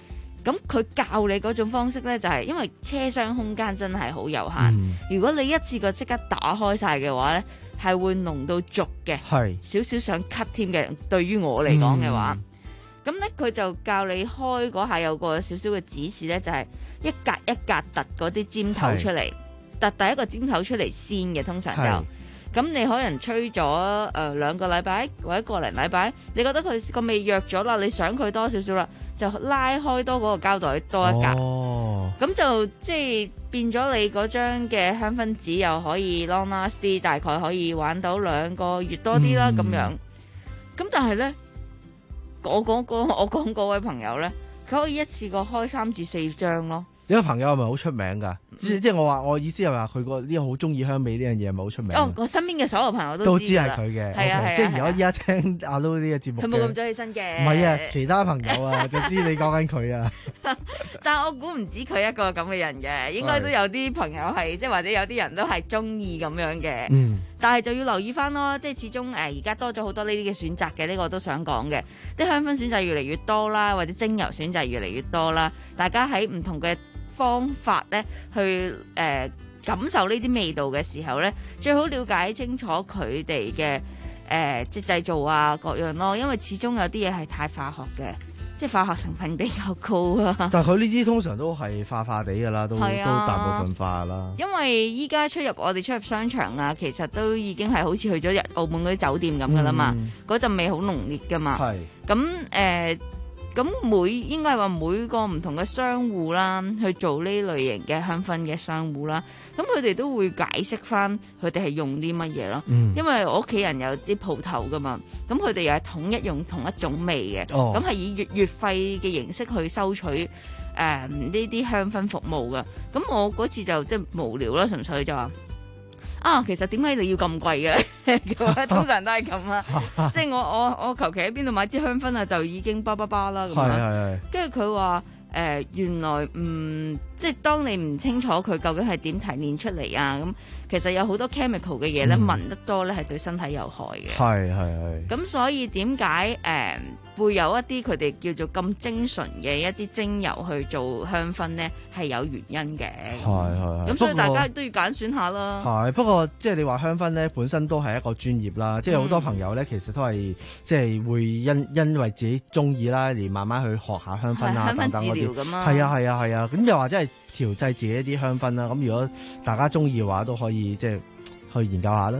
咁佢教你嗰種方式咧，就係、是、因為車廂空間真係好有限。 嗯、 如果你一次過即刻打開晒嘅話咧，係會濃到俗嘅，少少想咳添嘅。對於我嚟講嘅話，咁咧佢就教你開嗰下有個少少嘅指示咧，就係、是、一格一格突嗰啲尖頭出嚟，突第一個尖頭出嚟先嘅，通常就。咁你可能吹咗誒、呃、兩個禮拜或者個零禮拜，你覺得佢個味弱咗啦，你想佢多少少啦，就拉開多嗰個膠袋多一格，咁、哦、就即係變咗你嗰張嘅香薰紙又可以 long last 啲，大概可以玩到兩個月多啲啦咁、嗯、樣。咁但係咧，我講嗰我講嗰位朋友咧，佢可以一次過開三至四張咯。 呢個朋友係咪好出名㗎？即即係我話我意思係話佢個呢個好中意香味呢樣嘢係咪好出名？ 哦，我身邊嘅所有朋友都都知係佢嘅， 係啊係啊。 即係如果依家聽阿 Loo 呢個節目， 佢冇咁早起身嘅。 唔係啊，其他朋友啊就知你講緊佢啊。 但係我估唔止佢一個咁嘅人嘅，應該都有啲朋友係即係或者有啲人都係中意咁樣嘅。嗯。但係就要留意翻咯，即係始終誒而家多咗好多呢啲嘅選擇嘅，呢、呢個我都想講嘅。啲香薰選擇越嚟越多啦，或者精油選擇越嚟越多啦，大家喺唔同嘅方法咧去誒、呃、感受呢啲味道嘅時候咧，最好了解清楚佢哋嘅誒即係製造啊各樣咯，因為始終有啲嘢係太化學嘅，即係化學成分比較高啊。 但係佢呢啲通常都係化化地㗎啦，都、啊、都大部分化啦。 因為依家出入我哋出入商場啊，其實都已經係好似去咗日澳門嗰啲酒店咁㗎啦嘛，嗰、嗯、陣味好濃烈㗎嘛。係咁誒。咁每應該係話每個唔同嘅商戶啦，去做呢類型嘅香薰嘅商戶啦，咁佢哋都會解釋翻佢哋係用啲乜嘢咯。嗯、因為我屋企人有啲鋪頭噶嘛，咁佢哋又係統一用同一種味嘅，咁係、哦、以月月費嘅形式去收取誒呢啲香薰服務噶。咁我嗰次就即係無聊啦，純粹就話。啊，其實點解你要咁貴嘅？通常都係咁啦，即係我我我求其喺邊度買支香薰啊，就已經巴巴巴啦咁樣。跟住佢話誒，原來唔、嗯、即係當你唔清楚佢究竟係點提煉出嚟啊，咁其實有好多 chemical 嘅嘢咧，聞、嗯、得多咧係對身體有害嘅。係係係。咁所以點解誒會有一啲佢哋叫做咁精純嘅一啲精油去做香薰咧？係有原因嘅。係係係。咁所以大家都要揀選下啦。 係不過即係你話香薰咧，本身都係一個專業啦。即係好多朋友咧，其實都係即係會因因為自己中意啦，而慢慢去學下香薰啊等等嗰啲。係啊係啊係啊。咁又或者係調製自己一啲香薰啦。咁如果大家中意嘅話，都可以即係去研究下啦。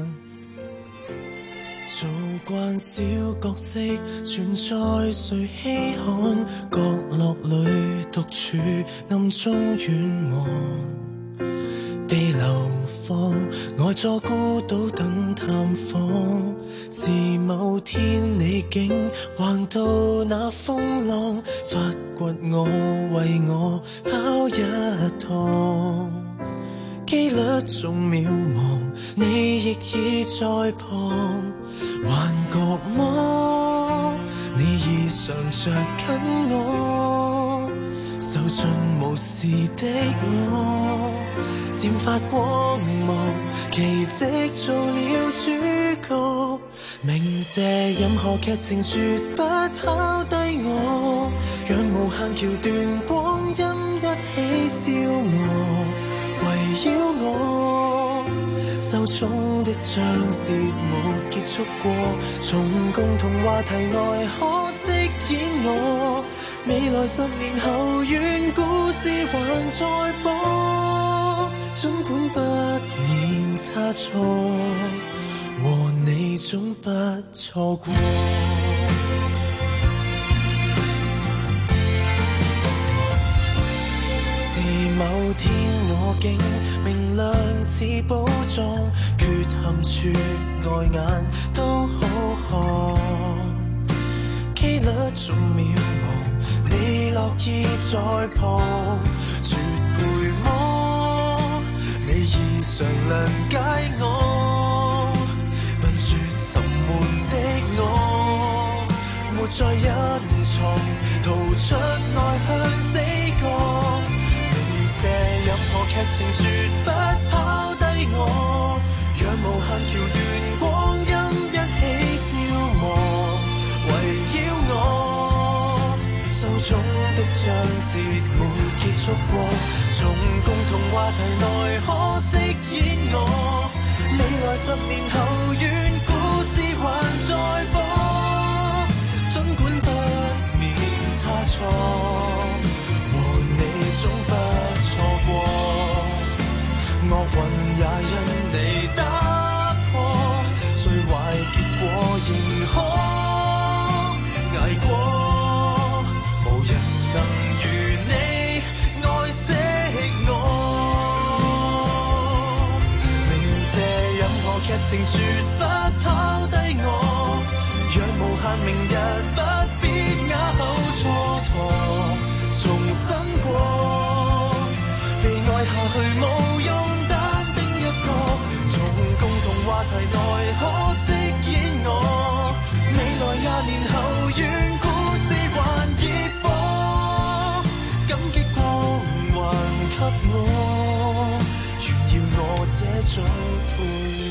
做慣小角色，存在誰稀罕？角落裏獨處，暗中遠望，被流放，呆坐孤島等探訪。自某天你竟橫渡那風浪，發掘我，為我跑一趟。機率縱渺茫，你亦已在旁。幻覺麼？你已常着緊我，受盡無視的我，漸發光芒，奇蹟做了主角。明謝任何劇情絕不拋低我，讓無限橋段光陰一起消磨，圍繞我。受寵的章節沒結束過，從共同話題內可飾演我。未來十年後，願故事還在播，儘管不免差錯，和你總不錯過。某天我竟明亮似寶藏，缺陷處礙眼都好看。機率縱渺茫，你樂意在旁，絕配麼？你已常諒解我，笨拙沉悶的我，沒再隱藏，逃出內向死角。這任何劇情絕不拋低我，讓無限橋段光陰一起消磨，圍繞我。受寵的章節節沒結束過，從共同話題內可飾演我，未來十年後願故事還在播，儘管不免差錯，和你總不錯過，惡運也因你打破，最壞結果仍可捱過。劇情絕不拋低我，若無限明日不必啞口蹉跎，重新過，被愛下去無用，單丁一個，從共同話題內可飾演我，未來廿年後願故事還熱播，感激光環給我，炫耀我這種配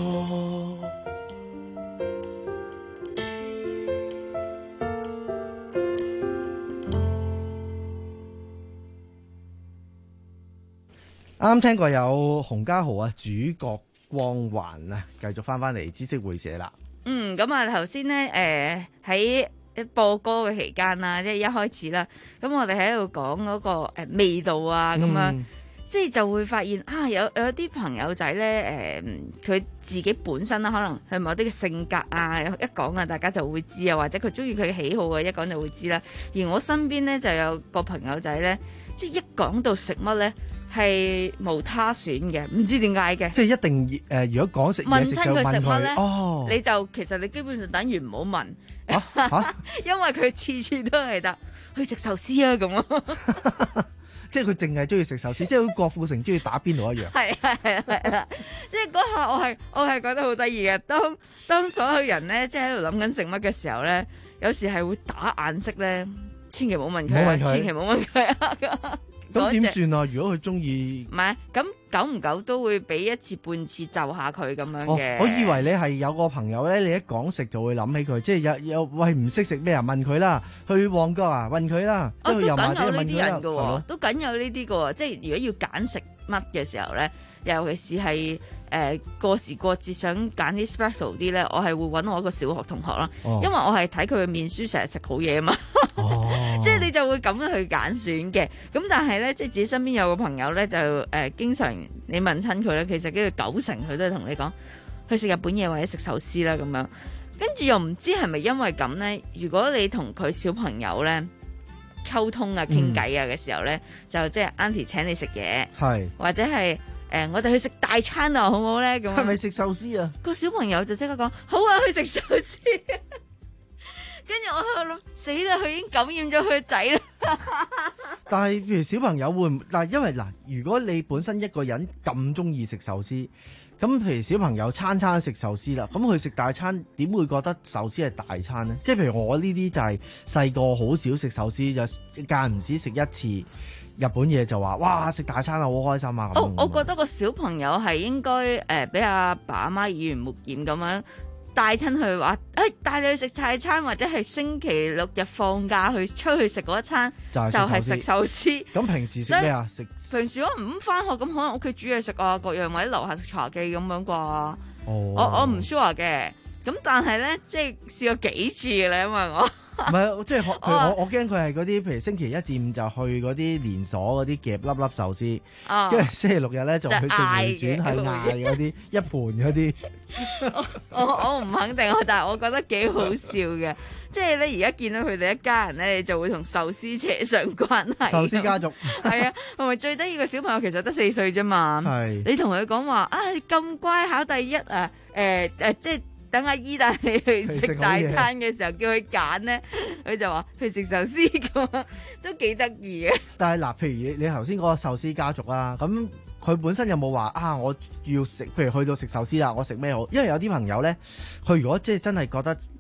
啱啱聽過有洪家豪啊，主角光環啊，繼續翻翻嚟知識會社啦。 嗯，咁啊頭先咧誒喺播歌嘅期間啦，即係一開始啦，咁我哋喺度講嗰個誒味道啊咁樣。嗯，即係就會發現啊，有有啲朋友仔咧，誒、呃、佢自己本身啦，可能係某啲嘅性格啊，一講啊，大家就會知啊，或者佢中意佢嘅喜好啊，一講就會知啦。而我身邊咧就有個朋友仔咧，即係一講到食乜咧，係無他選嘅，唔知點解嘅。 即係一定誒、呃，如果講食嘢食就問佢。問親佢食乜咧？哦， 你就其實你基本上等於唔好問， 啊啊、 因為佢次次都係得去食壽司啊咁啊。 即係佢淨係中意食壽司，即係好似郭富城中意打邊爐一樣。 係啊係啊係啊！即係嗰下我係我係覺得好得意嘅。當當所有人咧，即係喺度諗緊食乜嘅時候咧，有時係會打眼色咧，千祈唔好問佢，千祈唔好問佢啊！ 咁點算啊？如果佢中意， 唔係咁久唔久都會俾一次半次就下佢咁樣嘅、 哦。我以為你係有個朋友咧，你一講食就會諗起佢，即係有有喂唔識食咩啊？問佢啦，去旺角啊問佢啦， 哦、 即係又問啲人嘅喎，都緊有呢啲嘅喎。即係如果要揀食乜嘅時候咧，尤其是係誒、呃、過時過節想揀啲 special 啲咧，我係會揾我一個小學同學啦，哦、因為我係睇佢嘅面書成日食好嘢啊嘛。哦、即係你就會咁樣去揀選嘅。咁但係咧，即係自己身邊有個朋友咧，就誒、呃、經常你問親佢咧，其實跟住九成佢都係同你講去食日本嘢或者食壽司啦咁樣。跟住又唔知係咪因為咁咧？如果你同佢小朋友咧溝通啊、傾偈啊嘅時候咧，嗯、就即係 Auntie 請你食嘢，係或者係誒、呃、我哋去食大餐啊，好唔好咧？咁係咪食壽司啊？ 個小朋友就即刻講好啊，去食壽司。跟住我喺度諗死啦，佢已經感染咗佢個仔啦。 但係譬如小朋友會唔？但係因為嗱，如果你本身一個人咁中意食壽司，咁譬如小朋友餐餐食壽司啦，咁佢食大餐點會覺得壽司係大餐呢？即係譬如我呢啲就係細個好少食壽司，就間唔時食一次日本嘢就話哇食大餐啊，好開心啊！ 我我覺得個小朋友係應該誒俾阿爸阿媽耳濡目染咁樣。帶親去話，誒帶你去食大餐，或者係星期六日放假去出去食嗰一餐，就係食壽司。 咁平時食咩啊？食平時我唔返學，咁可能屋企煮嘢食啊，各樣或者樓下食茶記咁樣啩。哦，我我唔 sure 嘅。咁但係咧，即係試過幾次嘅咧，因為我唔係即係佢我我驚佢係嗰啲，譬如星期一至五就去嗰啲連鎖嗰啲夾粒粒壽司，因為星期六日咧就去食回轉係嗌嗰啲一盤嗰啲。 我我唔肯定，但係我覺得幾好笑嘅。即係咧，而家見到佢哋一家人咧，你就會同壽司扯上關係。 壽司家族係啊，同埋最得意個小朋友其實得四歲啫嘛。係你同佢講話啊，你咁乖考第一啊，誒誒，即係。等阿姨帶你去食大餐嘅時候，叫佢揀咧，佢就話去食壽司咁，都幾得意嘅。 但係嗱，譬如你頭先嗰個壽司家族啦，咁佢本身有冇話啊？我要食，譬如去到食壽司啦，我食咩好？因為有啲朋友咧，佢如果即係真係覺得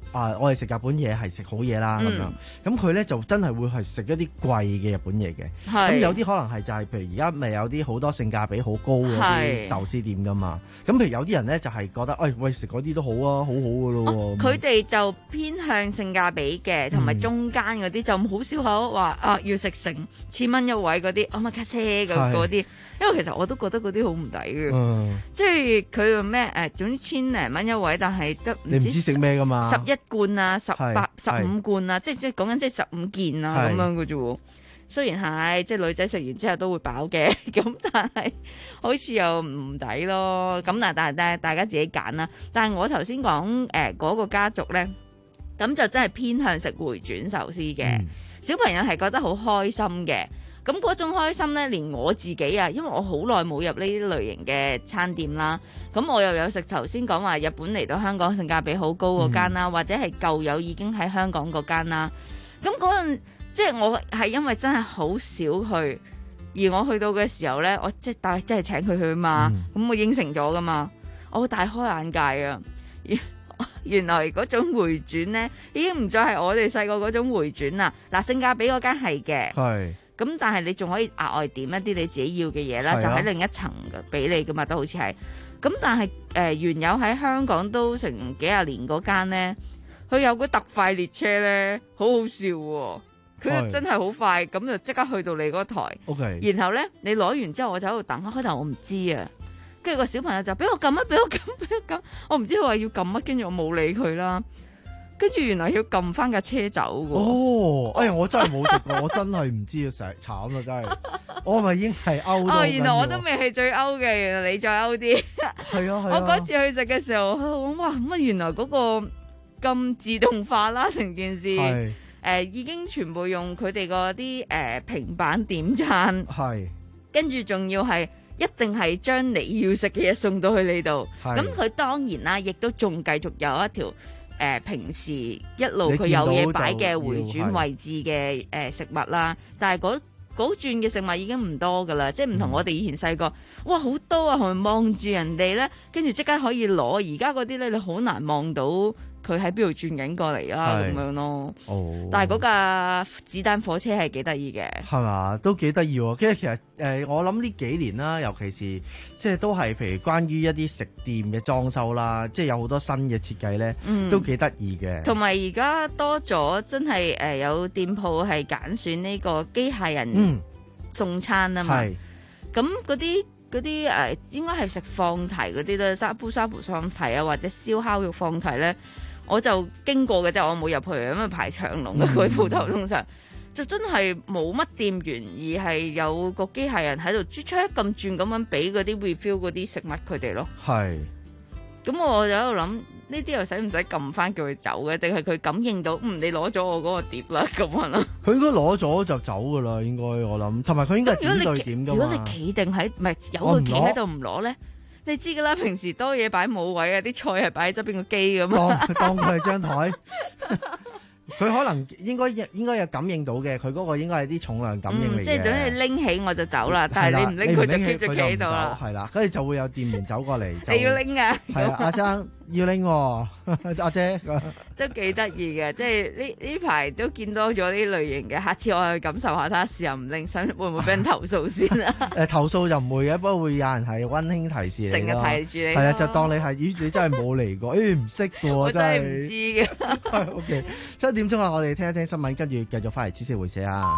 啊，我哋食日本嘢係食好嘢啦咁樣，咁佢咧就真係會係食一啲貴嘅日本嘢嘅。咁有啲可能係就係、是、譬如而家咪有啲好多性價比好高嗰啲壽司店噶嘛。咁譬如有啲人咧就係覺得，哎喂，食嗰啲都好啊，好好噶咯。 佢哋、哦、就偏向性價比嘅，同埋中間嗰啲就好少口話啊要食成千蚊一位嗰啲，阿媽卡車嘅嗰啲。因為其實我都覺得嗰啲好唔抵嘅，嗯、即係佢話咩誒，總之千零蚊一位，但係得你唔知食咩㗎嘛？ 十一罐啊，十八、十五罐啊，即係即係講緊即係十五件啊咁樣嘅啫喎。雖然係即係女仔食完之後都會飽嘅，咁但係好似又唔抵咯。咁嗱，但係但係大家自己揀啦。但係我頭先講誒嗰個家族咧，咁就真係偏向食回轉壽司嘅，嗯、小朋友係覺得好開心嘅。咁嗰種開心咧，連我自己啊，因為我好耐冇入呢啲類型嘅餐店啦，咁我又有食頭先講話日本嚟到香港性價比好高嗰間啦，嗯、或者係舊友已經喺香港嗰間啦。咁嗰陣即係我係因為真係好少去，而我去到嘅時候咧，我即係但係真係請佢去嘛，咁、嗯、我應承咗噶嘛，我大開眼界啊！原來嗰種回轉咧，已經唔再係我哋細個嗰種回轉啦。嗱，性價比嗰間係嘅。係。咁但係你仲可以額外點一啲你自己要嘅嘢啦，啊、就喺另一層俾你噶嘛，都好似係。咁但係誒、呃、原有喺香港都成幾廿年嗰間咧，佢有個特快列車咧，好好笑喎、哦！佢就真係好快，咁就即刻去到你嗰台。OK。然後咧，你攞完之後，我就喺度等。開頭我唔知啊，跟住個小朋友就俾我撳啊，俾我撳，俾我撳。我唔知佢話要撳乜，跟住我冇理佢啦。跟住原來要撳翻架車走喎。哦，哎呀，我真係冇食過，我真係唔知啊，成日慘啊，真係。我咪已經係勾到。哦，原來我都未係最勾嘅，原來你再勾啲。係啊係啊。我嗰次去食嘅時候，我哇乜原來嗰個咁自動化啦，成件事。係。誒，已經全部用佢哋嗰啲誒平板點餐。係。跟住仲要係一定係將你要食嘅嘢送到去你度。係。咁佢當然啦，亦都仲繼續有一條。誒、呃、平時一路佢有嘢擺嘅回轉位置嘅誒、呃、食物啦，但係嗰嗰轉嘅食物已經唔多噶啦，即係唔同我哋以前細個，嗯、哇好多啊，同埋望住人哋咧，跟住即刻可以攞，而家嗰啲咧你好難望到佢喺邊度轉緊過嚟啊咁樣咯。哦，但係嗰架子彈火車係幾得意嘅，係嘛？都幾得意喎。跟住其實誒、呃，我諗呢幾年啦，尤其是即係都係譬如關於一啲食店嘅裝修啦，即係有好多新嘅設計咧，嗯、都幾得意嘅。同埋而家多咗真係誒、呃、有店鋪係揀選呢個機械人送餐啊嘛。咁嗰啲嗰啲誒應該係食放題嗰啲咧，沙煲沙煲放題啊，或者燒烤肉放題咧。我就經過嘅啫，我冇入去，因為排長龍嘅嗰啲鋪頭，通常就真係冇乜店員，而係有個機械人喺度出一咁轉咁樣俾嗰啲 refill 嗰啲食物佢哋咯。係。咁我就喺度諗，呢啲又使唔使撳翻叫佢走嘅？定係佢感應到，嗯，你攞咗我嗰個碟啦咁樣咯。佢應該攞咗就走噶啦，應該我諗。同埋佢應該點對點噶嘛？如果你企定喺，唔係有佢企喺度唔攞咧？你知噶啦，平時多嘢擺冇位啊，啲菜係擺喺側邊個機咁啊，當佢係張台。佢可能應該應該有感應到嘅，佢嗰個應該係啲重量感應嚟嘅。即係等你拎起我就走啦，但係你唔拎佢就 keep 住企喺度啦。係啦，跟住就會有店員走過嚟。你要拎啊？係啊，阿生要拎喎，阿姐都幾得意嘅，即係呢呢排都見多咗呢類型嘅。下次我去感受下，睇下試又唔拎，會唔會俾人投訴先啊？誒，投訴就唔會嘅，不過會有人係溫馨提示你。成日提住你。係啊，就當你係咦，你真係冇嚟過，誒唔識嘅喎，我真係唔知嘅。O K，七點鐘啦，我哋聽一聽新聞，跟住繼續翻嚟知識會社啊。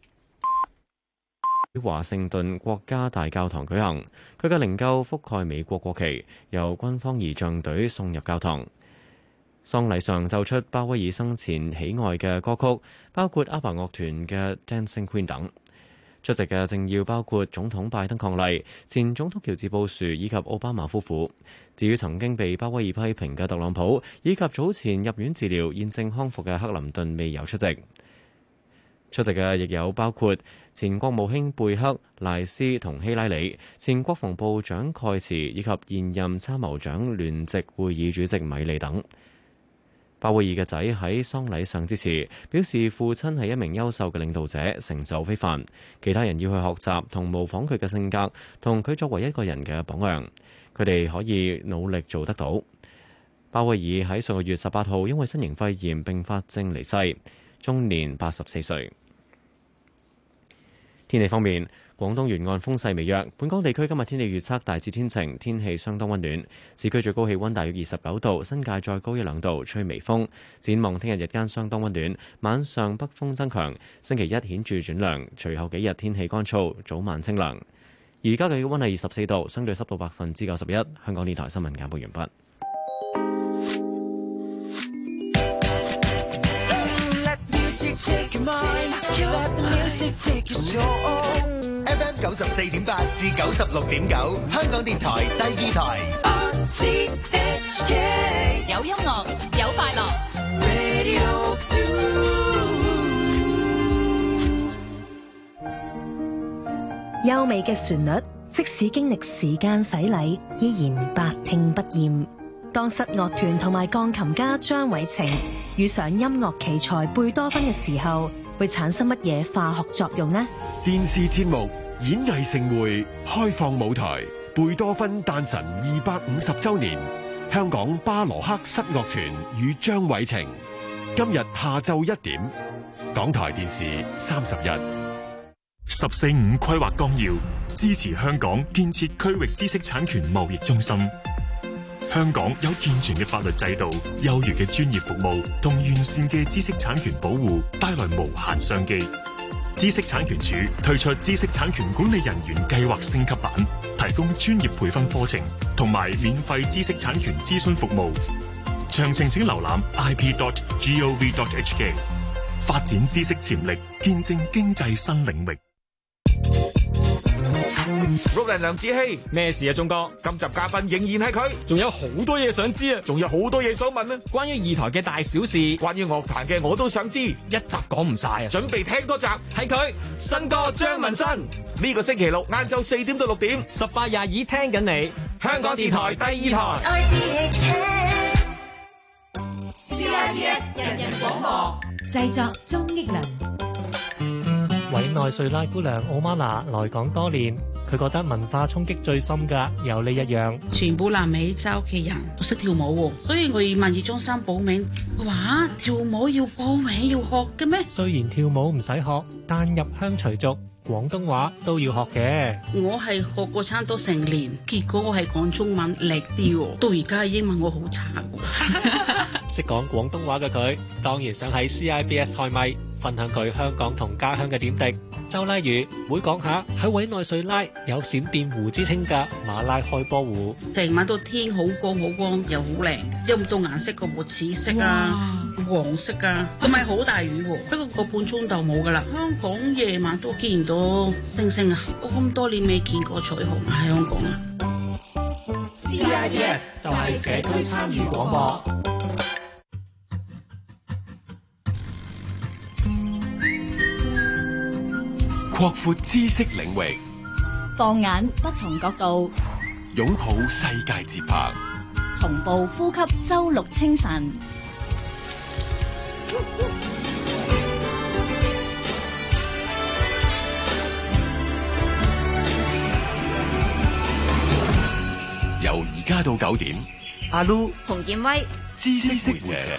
喺華盛頓國家大教堂舉行，佢嘅靈柩覆蓋美國國旗，由軍方儀仗隊送入教堂。喪禮上奏出鮑威爾生前喜愛嘅歌曲，包括阿爸樂團嘅《Dancing Queen》等。出席嘅政要包括總統拜登伉儷、前總統喬治布殊以及奧巴馬夫婦。至於曾經被鮑威爾批評嘅特朗普，以及早前入院治療現正康復嘅克林頓未有出席。出席嘅亦有包括前國務卿貝克、賴斯同希拉里，前國防部長蓋茨以及現任參謀長聯席會議主席米利等。鮑威爾嘅仔喺喪禮上致辭，表示父親係一名優秀嘅領導者，成就非凡。其他人要去學習同模仿佢嘅性格，同佢作為一個人嘅榜樣。佢哋可以努力做得到。 鮑威爾喺上個月十八號因為新型肺炎併發症離世，終年八十四歲。天氣方面，廣東沿岸風勢微弱，本港地區今日天氣預測大致天晴，天氣相當溫暖，市區最高氣溫大約二十九度，新界再高一兩度，吹微風。展望聽日日間相當溫暖，晚上北風增強，星期一顯著轉涼，隨後幾日天氣乾燥，早晚清涼。而家嘅氣溫係二十四度，相對濕度百分之九十一。香港電台新聞簡報完畢。 F M 九十四點八至九十六點九，香港電台第二台。 有音樂，有快樂。 優美嘅旋律，即使經歷時間洗禮，依然百聽不厭。當室樂團同埋鋼琴家張偉晴遇上音樂奇才貝多芬嘅時候，會產生乜嘢化學作用呢？ 電視節目演藝盛會開放舞台，貝多芬誕辰二百五十周年，香港巴羅克室樂團與張偉晴，今日下晝一點，港台電視三十一。 十四五規劃綱要支持香港建設區域知識產權貿易中心。香港有健全嘅法律制度、優越嘅專業服務同完善嘅知識產權保護，帶來無限商機。知識產權署推出知識產權管理人員計劃升級版，提供專業培訓課程同埋免費知識產權諮詢服務。詳情請瀏覽 i p dot gov dot h k。發展知識潛力，見證經濟新領域。 Roland 梁子希，咩事啊？鐘哥，今集嘉賓仍然係佢，仲有好多嘢想知啊，仲有好多嘢想問啊！關於二台嘅大小事，關於樂壇嘅我都想知，一集講唔晒啊！準備聽多集，係佢新歌張文新，呢個星期六晏晝四點到六點，十八廿二聽緊你，香港電台第二台 C I B S 人人廣播， 製作鍾益良。 委內瑞拉姑娘奧瑪娜來港多年，佢覺得文化衝擊最深㗎，有呢一樣。 全部南美洲嘅人都識跳舞，所以我問葉中山報名，話跳舞要報名要學嘅咩？ 雖然跳舞唔使學，但入鄉隨俗，廣東話都要學嘅。 我係學過差唔多成年，結果我係講中文叻啲，到而家英文我好差。 識講廣東話嘅佢，當然想喺 C I B S 開咪，分享佢香港同家鄉嘅點滴。就例如會講下喺委內瑞拉有閃電湖之稱嘅馬拉開波湖， 成晚到天好光好光又好靚，有唔到顏色個湖，紫色啊、黃色啊，同埋好大雨，不過個半鐘就冇噶啦。香港夜晚都見唔到星星啊！我咁多年未見過彩虹喺香港啊。 C I B S 就係社區參與廣播。 擴闊知識領域， 放眼不同角度， 擁抱世界節拍， 同步呼吸周六清晨。 由而家到九點， 阿 Lu、洪建威， 知識會社。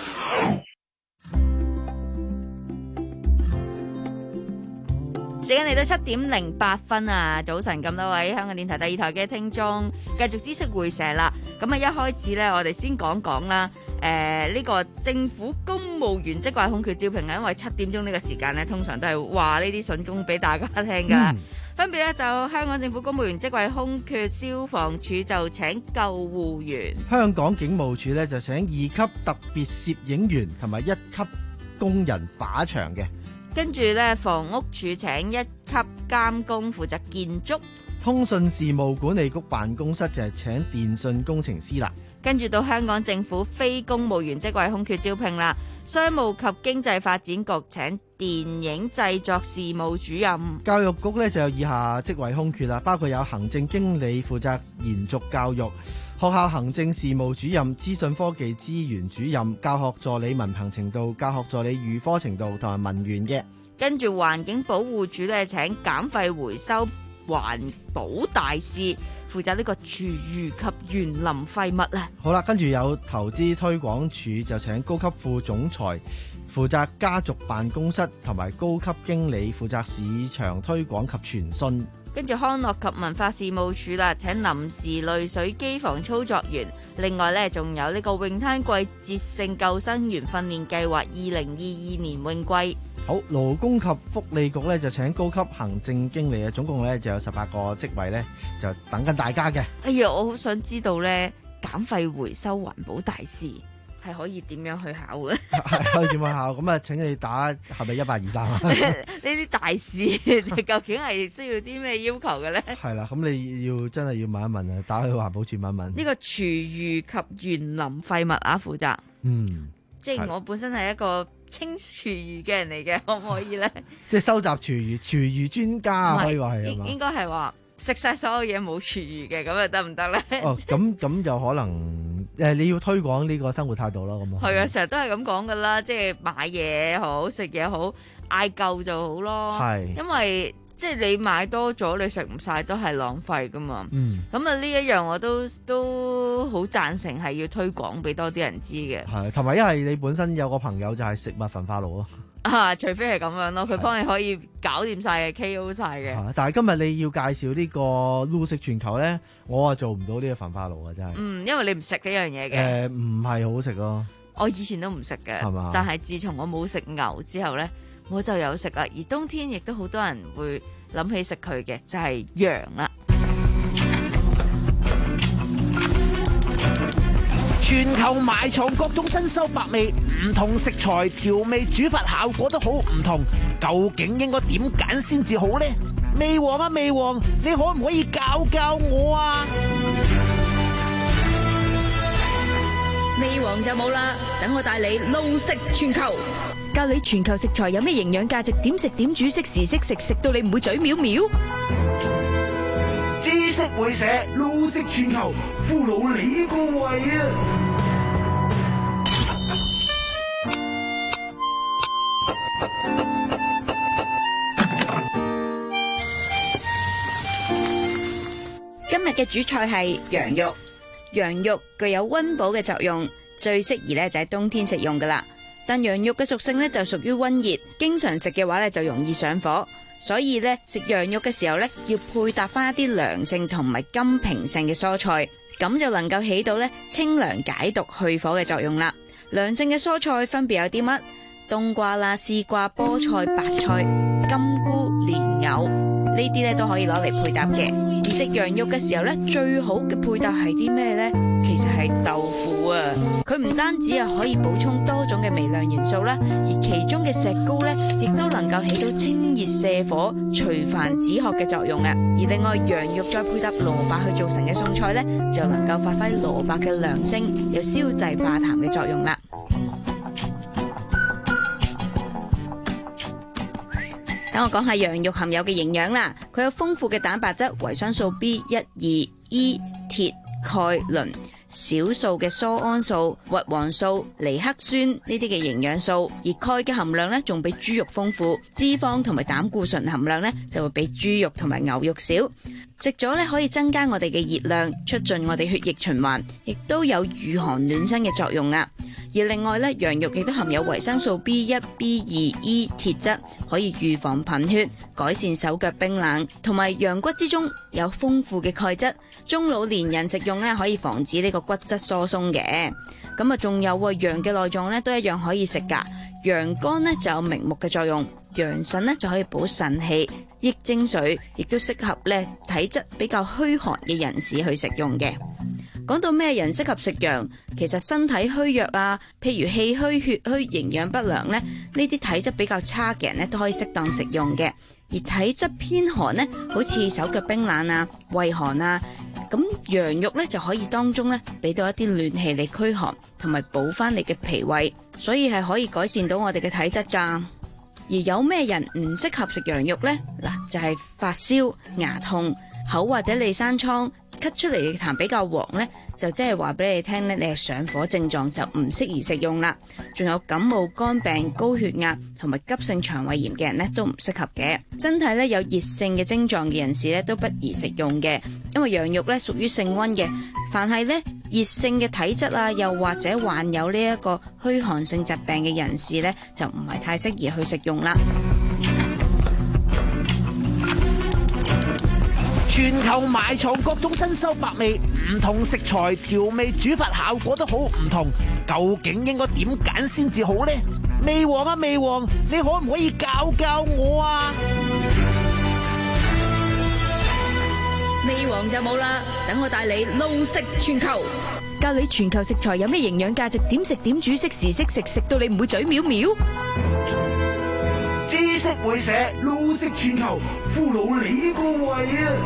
時間嚟到七點零八分啊！早晨咁多位香港電台第二台嘅聽眾，繼續知識會社啦。咁啊，一開始咧，我哋先講講啦。誒、呃，呢、這個政府公務員職位空缺招聘啊，因為七點鐘呢個時間咧，通常都係話呢啲筍工俾大家聽噶。嗯、分別咧就香港政府公務員職位空缺，消防處就請救護員， 香港警務處咧就請二級特別攝影員同埋一級工人靶場嘅。 跟住咧，房屋署請一級監工負責建築， 通訊事務管理局辦公室就係請電信工程師啦。 跟住到香港政府非公務員職位空缺招聘啦，商務及經濟發展局請電影製作事務主任， 教育局咧就有以下職位空缺啦，包括有行政經理負責延續教育，學校行政事務主任、資訊科技資源主任、教學助理文憑程度、教學助理預科程度同埋文員嘅。 跟住環境保護署咧請減廢回收環保大使， 負責呢個廚餘及園林廢物咧？ 好啦，跟住有投資推廣署就請高級副總裁負責家族辦公室，同埋高級經理負責市場推廣及傳訊。 跟住康樂及文化事務署啦，請臨時濾水機房操作員。另外咧，仲有呢個泳灘季節性救生員訓練計劃二零二二年泳季。 好，勞工及福利局咧就請高級行政經理啊，總共咧就有十八個職位咧，就等緊大家嘅。 哎呀，我好想知道咧，減廢回收環保大使係可以點樣去考嘅？ 係可以點樣考？咁啊，請你打係咪一八二三啊？ 呢啲大使究竟係需要啲咩要求嘅咧？ 係啦，咁你要真係要問一問啊，打去環保署問一問。 呢個廚餘及園林廢物啊，負責。 嗯， 即係我本身係一個清廚餘嘅人嚟嘅，可唔可以咧？ 即係收集廚餘，廚餘專家啊，可以話係啊嘛？ 應該係話食晒所有嘢冇廚餘嘅，咁啊得唔得咧？ 哦，咁咁就可能。誒，你要推廣呢個生活態度咯，咁啊。係啊，成日都係咁講噶啦，即係買嘢好，食嘢好，嗌夠就好咯。係，因為即係你買多咗，你食唔晒都係浪費噶嘛。嗯。咁啊，呢一樣我都都好贊成，係要推廣俾多啲人知嘅。 係，同埋因為你本身有個朋友就係食物焚化爐咯。 啊，除非係咁樣咯，佢幫你可以搞掂晒嘅 K O 晒嘅。 但係今日你要介紹呢個滷食全球咧，我啊做唔到呢個焚化爐啊，真係。 嗯，因為你唔食呢樣嘢嘅。 誒，唔係好食咯。 我以前都唔食嘅， 係嘛？ 但係自從我冇食牛之後咧，我就有食啦。而冬天亦都好多人會諗起食佢嘅，就係羊啦。 全球埋藏各種珍饈百味，唔同食材調味煮法效果都好唔同，究竟應該點揀先至好呢？味王啊味王，你可唔可以教教我啊？ 味王就冇啦，等我帶你滷食全球，教你全球食材有咩營養價值，點食點煮，適時適食，食到你唔會嘴藐藐。 知識會社滷食全球，俘虜你個胃啊！ 今日嘅主菜係羊肉，羊肉具有溫補嘅作用，最適宜咧就喺冬天食用噶啦。但羊肉嘅屬性咧就屬於溫熱，經常食嘅話咧就容易上火。所以咧食羊肉嘅時候咧，要配搭翻一啲涼性同埋甘平性嘅蔬菜，咁就能夠起到咧清涼解毒去火嘅作用啦。涼性嘅蔬菜分別有啲乜？冬瓜啦、絲瓜、菠菜、白菜、金菇、蓮藕，呢啲咧都可以攞嚟配搭嘅。而食羊肉嘅時候咧，最好嘅配搭係啲咩呢？其實係豆腐啊！佢唔單止啊可以補充多種嘅微量元素啦，而其中嘅石膏咧，亦都能夠起到清熱瀉火、除煩止渴嘅作用啊！而另外羊肉再配搭蘿蔔去做成嘅餸菜咧，就能夠發揮蘿蔔嘅涼性，有消滯化痰嘅作用啦。等我講下羊肉含有嘅營養啦，佢有豐富嘅蛋白質、維生素 B 一、二、E、鐵、鈣、磷，少數嘅蘇胺素、核黃素、尼克酸呢啲嘅營養素，而鈣嘅含量呢仲比豬肉豐富，脂肪同埋膽固醇含量呢就會比豬肉同埋牛肉少。食咗呢可以增加我哋嘅熱量，促進我哋血液循環，亦都有御寒暖身嘅作用啊！而另外咧，羊肉亦都含有維生素 B 一、B 二、E 鐵質，可以預防貧血、改善手腳冰冷，同埋羊骨之中有豐富嘅鈣質，中老年人食用咧可以防止呢個骨質疏鬆嘅。咁啊，仲有啊，羊嘅內臟咧都一樣可以食噶。羊肝呢就有明目嘅作用，羊腎呢就可以補腎氣、益精髓，亦都適合咧體質比較虛寒嘅人士去食用嘅。講到咩人適合食羊，其實身體虛弱啊，譬如氣虛、血虛、營養不良咧，呢啲體質比較差嘅人咧都可以適當食用嘅。而體質偏寒呢，好似手腳冰冷啊、胃寒啊，咁羊肉咧就可以當中咧俾到一啲暖氣嚟驅寒，同埋補翻你嘅脾胃，所以係可以改善到我哋嘅體質噶。而有咩人唔適合食羊肉呢？嗱，就係發燒、牙痛、 口或者你生瘡咳出嚟嘅痰比較黃呢，就即係話俾你聽呢，你係上火症狀，就唔適宜食用啦。仲有感冒、肝病、高血壓同埋急性腸胃炎嘅人呢，都唔適合嘅。身體呢有熱性嘅症狀嘅人士呢，都不宜食用嘅，因為羊肉呢屬於性溫嘅，凡係呢熱性嘅體質啊，又或者患有呢一個虛寒性疾病嘅人士呢，就唔係太適宜去食用啦。 全球埋藏各種珍饈百味，唔同食材調味煮法效果都好唔同，究竟應該點揀先至好呢？味王啊味王，你可唔可以教教我啊？ 味王就冇啦，等我帶你路食全球，教你全球食材有咩營養價值，點食點煮，適時適食，食到你唔會嘴藐藐。 知識會社，路食全球，俘虜你個胃啊！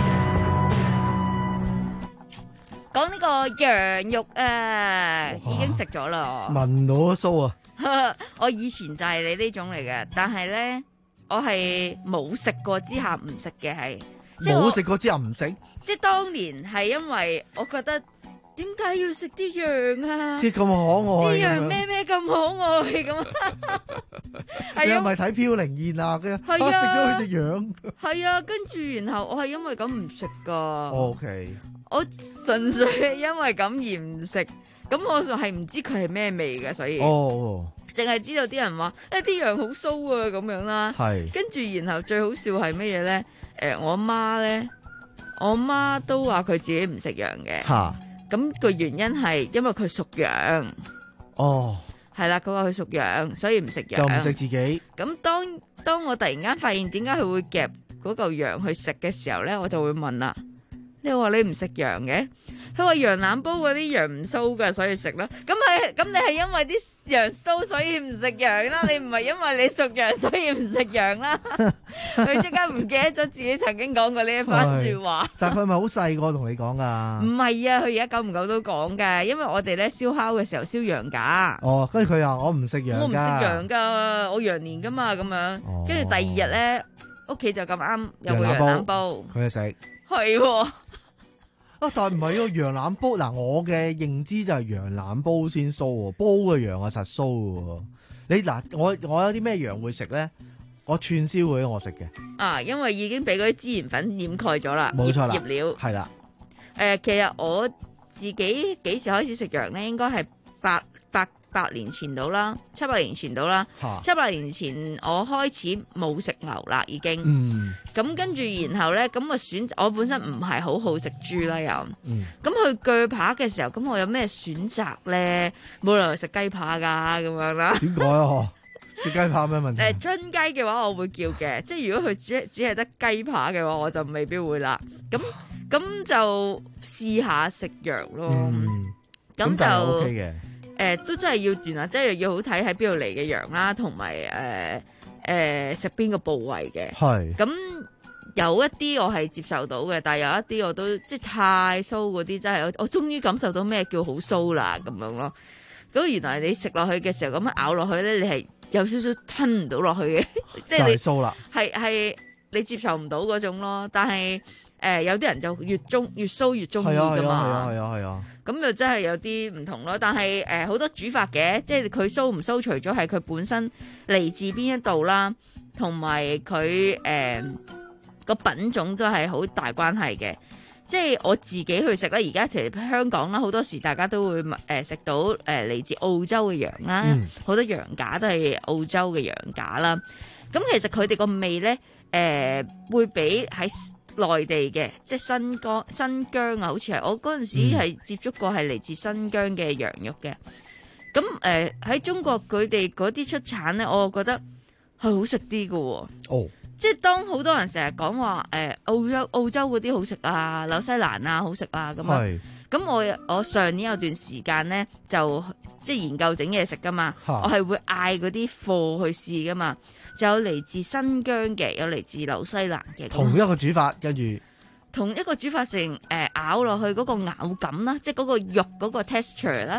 講呢個羊肉啊，已經食咗啦。 聞到都酥啊！ 我以前就係你呢種嚟嘅，但係咧，我係冇食過之下唔食嘅，係冇食過之後唔食。 即係當年係因為我覺得點解要食啲羊啊？ 啲咁可愛， 啲羊咩咩咁可愛咁。 你係咪睇飄零燕啊？佢食咗佢隻羊。 係啊，跟住然後我係因為咁唔食噶。 O K。 我純粹係因為咁而唔食，咁我就係唔知佢係咩味嘅，所以哦， 淨係知道啲人話誒啲羊好騷啊咁樣啦， 係跟住然後最好笑係乜嘢咧？誒、呃，我媽咧，我媽都話佢自己唔食羊嘅，吓，咁個原因係因為佢屬羊， 哦， 係啦，佢話佢屬羊，所以唔食羊， 就唔食自己。 咁當當我突然間發現點解佢會夾嗰嚿羊去食嘅時候咧，我就會問啦。你話你唔食羊嘅？佢話羊腩煲嗰啲羊唔騷噶，所以食啦。咁係咁，你係因為啲羊騷所以唔食羊啦？你唔係因為你屬羊所以唔食羊啦？佢即刻唔記得咗自己曾經講過呢一番說話。 但係佢係咪好細個同你講噶？ 唔係啊，佢而家久唔久都講嘅，因為我哋咧燒烤嘅時候燒羊架。 哦，跟住佢話我唔食羊， 我唔食羊噶，我羊年噶嘛咁樣。跟住、哦、第二日咧，屋企就咁啱有個羊腩煲， 佢就食。 係。 啊！但係唔係喎，羊腩煲嗱，我嘅認知就係羊腩煲先酥喎，煲嘅羊啊實酥喎。你嗱，我我有啲咩羊會食咧？我串燒嗰啲我食嘅。啊， 因為已經俾嗰啲孜然粉掩蓋咗啦， 冇錯啦， 醃料係啦。 誒、呃，其實我自己幾時開始食羊咧？應該係八八八年前到啦，七八年前到啦。七八年前我開始冇食牛啦，已經。嗯。咁跟住然後咧，咁我選擇我本身唔係好好食豬啦又。嗯。咁去鋸扒嘅時候，咁我有咩選擇咧？冇理由食雞扒噶咁樣啦。 點解啊？食雞扒咩問題？ 誒，春雞嘅話我會叫嘅，即係如果佢只只係得雞扒嘅話，我就未必會啦。咁咁就試下食羊咯。嗯。咁就 OK 嘅。 誒、呃，都真係要斷啊！即係要好睇喺邊度嚟嘅羊啦，同埋誒誒食邊個部位嘅。係咁有一啲我係接受到嘅，但係有一啲我都即係太酥嗰啲，真係我我終於感受到咩叫好酥啦咁樣咯。咁原來你食落去嘅時候咁樣咬落去咧，你係有少少吞唔到落去嘅，即係你酥啦， 係係你接受唔到嗰種咯。但係誒、呃、有啲人就越中越酥越中意噶嘛。係啊係啊係啊。 咁就真係有啲唔同咯，但係誒好多煮法嘅，即係佢酥唔酥，除咗係佢本身嚟自邊一度啦，同埋佢誒個品種都係好大關係嘅。即係我自己去食啦，而家其實香港啦，好多時大家都會誒食到誒嚟自澳洲嘅羊啦，好、嗯、多羊架都係澳洲嘅羊架啦。咁其實佢哋個味咧誒、呃、會比喺內地嘅，即係新疆新疆啊，好似係我嗰陣時係接觸過係嚟自新疆嘅羊肉嘅。咁誒喺中國佢哋嗰啲出產咧，我覺得係好食啲㗎喎。哦，即係當好多人成日講話誒澳洲澳洲嗰啲好食啊，紐西蘭啊好食啊咁樣。咁我我上年有段時間咧就即係研究整嘢食噶嘛，我係會嗌嗰啲貨去試噶嘛。就有嚟自新疆嘅，有嚟自紐西蘭嘅， 同一個煮法，跟住同一個煮法成誒、呃、咬落去嗰個咬感啦，即係嗰個肉嗰個 texture 啦，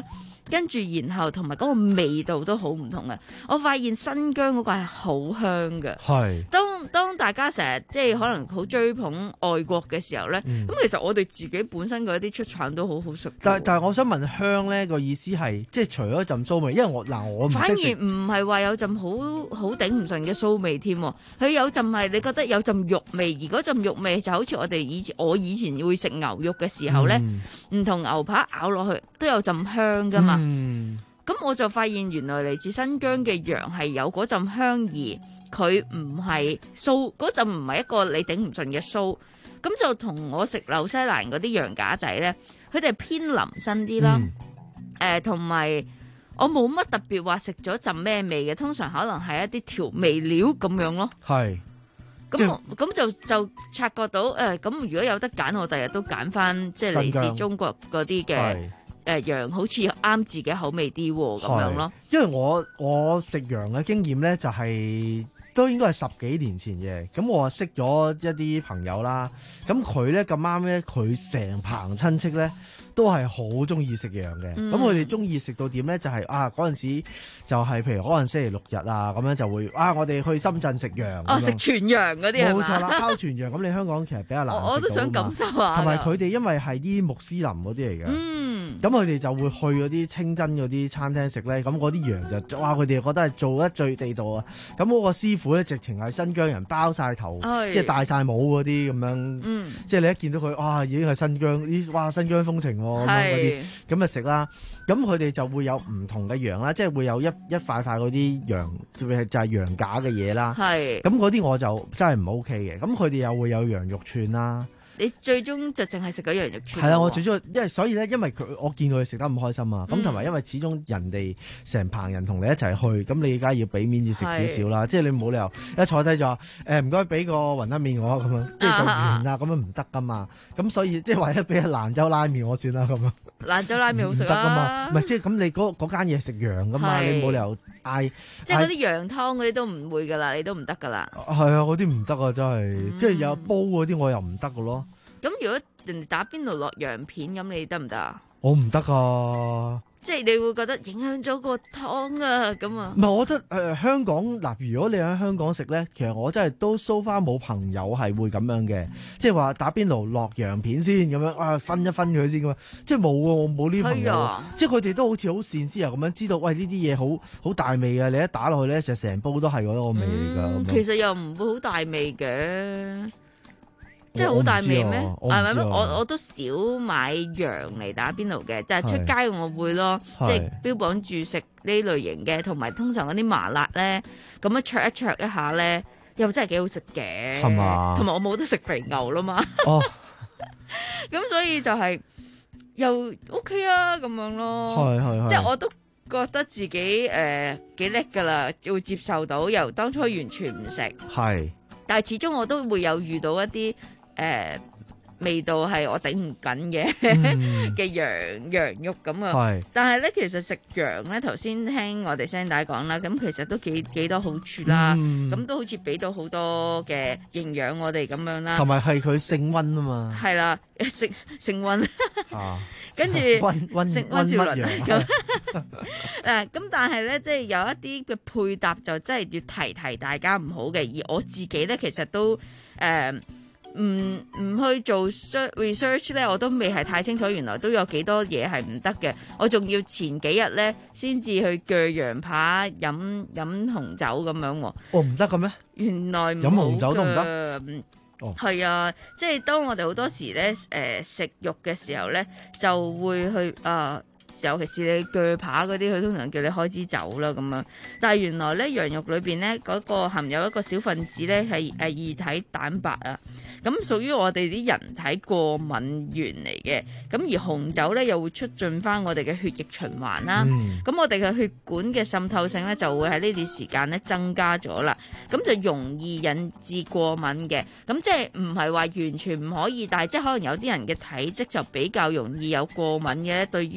跟住然後同埋嗰個味道都好唔同嘅。我發現新疆嗰個係好香嘅。 係。 當當大家成日即係可能好追捧外國嘅時候咧，咁、嗯、其實我哋自己本身嗰啲出產都好好食。 但但係我想問香咧個意思係即係除咗一陣騷味，因為我嗱我唔識食。 反而唔係話有陣好好頂唔順嘅騷味添，佢有陣係你覺得有陣肉味，而嗰陣肉味就好似我哋以前我以前會食牛肉嘅時候咧，唔、嗯、同牛扒咬落去都有陣香噶嘛。咁、嗯、我就發現原來嚟自新疆嘅羊係有嗰陣香，而佢唔係騷，嗰陣唔係一個你頂唔順嘅騷。咁就同我食紐西蘭嗰啲羊架仔咧，佢哋係偏腍身啲啦。誒、嗯，同、呃、埋我冇乜特別話食咗陣咩味嘅，通常可能係一啲調味料咁樣咯。係。咁我咁就就察覺到誒，咁、呃、如果有得揀，我第日都揀翻即係嚟自中國嗰啲嘅誒羊，好似啱自己口味啲喎咁樣咯。 因為我我食羊嘅經驗咧，就係、是、都應該係十幾年前嘅。咁我識咗一啲朋友啦，咁佢咧咁啱咧，佢成棚親戚咧都係好中意食羊嘅。咁佢哋中意食到點咧？就係、是、啊嗰陣時就係譬如可能星期六日啊，咁樣就會啊，我哋去深圳食羊。哦，食全羊嗰啲係嘛？冇錯啦，烤全羊。咁你香港其實比較難食到。我都想感受下。同埋佢哋因為係啲穆斯林嗰啲嚟嘅。嗯。咁佢哋就會去嗰啲清真嗰啲餐廳食咧，咁嗰啲羊就哇，佢哋覺得係做得最地道啊！咁嗰個師傅咧，直情係新疆人，包晒頭，即係戴晒帽嗰啲咁樣，嗯、即係你一見到佢，哇，已經係新疆，啲哇新疆風情喎咁樣嗰啲，咁啊食啦。咁佢哋就會有唔同嘅羊啦，即係會有一一塊塊嗰啲羊，就係羊架嘅嘢啦。係。咁嗰啲我就真係唔 OK 嘅。咁佢哋又會有羊肉串啦。 你最終就淨係食嗰羊肉串？ 係啊，我最終因為所以咧，因為佢我見到佢食得咁開心啊，咁同埋因為始終人哋成棚人同你一齊去，咁你而家要俾面要食少少啦，即係你冇理由一坐低咗誒唔該俾個雲吞麵我咁樣，即係就完啦，咁樣唔得噶嘛。咁所以即係為咗俾蘭州拉麵我算啦咁樣。蘭州拉麵好食啊！唔得噶嘛，唔係即係咁你嗰嗰間嘢食羊噶嘛，你冇理由嗌即係嗰啲羊湯嗰啲都唔會噶啦，你都唔得噶啦。 係啊，嗰啲唔得啊，真係，即係有煲嗰啲我又唔得噶咯。 咁如果人哋打邊爐落羊片，咁你得唔得啊？ 我唔得啊！ 即係你會覺得影響咗個湯啊咁啊？ 唔係，我覺得誒、呃、香港嗱，如果你喺香港食咧，其實我真係都 so far 冇朋友係會咁樣嘅，即係話打邊爐落羊片先咁樣啊，分一分佢先咁啊，即係冇喎，我冇呢啲朋友，即係佢哋都好似好善思啊咁樣，知道喂呢啲嘢好好大味嘅，你一打落去咧就成煲都係嗰個味嚟㗎、嗯。 其實又唔會好大味嘅。即係好大味咩？係咪咩？我我都少買羊嚟打邊爐嘅，但係出街我會咯，即係標榜住食呢類型嘅，同埋通常嗰啲麻辣咧，咁樣灼一灼一下咧，又真係幾好食嘅。係嘛？同埋我冇得食肥牛啦嘛。哦。咁所以就係又 OK 啊，咁樣咯。係係係。即係我都覺得自己誒幾叻㗎啦，會接受到，由當初完全唔食。係。但係始終我都會有遇到一啲。誒、呃、味道係我頂唔緊嘅嘅羊羊肉咁啊，但係咧其實食羊咧，頭先聽我哋聲帶講啦，咁其實都幾幾多好處啦，咁、嗯、都好似俾到好多嘅營養我哋咁樣啦，同埋係佢升溫啊嘛，係啦，升升溫，跟住溫溫升溫少倫咁，誒咁但係咧即係有一啲嘅配搭就真係要提提大家唔好嘅，而我自己咧其實都誒。呃唔唔去做 research 咧，我都未係太清楚，原來都有幾多嘢係唔得嘅。我仲要前幾日咧先至去鋸羊扒飲飲紅酒咁樣喎。哦，唔得嘅咩？原來唔好嘅。飲紅酒都唔得。哦，係啊，即係當我哋好多時咧誒、呃、食肉嘅時候咧，就會去啊。呃尤其是你鋸扒嗰啲，佢通常叫你開支酒啦咁樣。但係原來咧羊肉裏邊咧嗰個含有一個小分子咧係誒異體蛋白啊，咁屬於我哋啲人體過敏源嚟嘅。咁而紅酒咧又會促進翻我哋嘅血液循環啦。咁、嗯、我哋嘅血管嘅滲透性咧就會喺呢段時間咧增加咗啦。咁就容易引致過敏嘅。咁即係唔係話完全唔可以，但係即係可能有啲人嘅體質就比較容易有過敏嘅咧。對於呢一個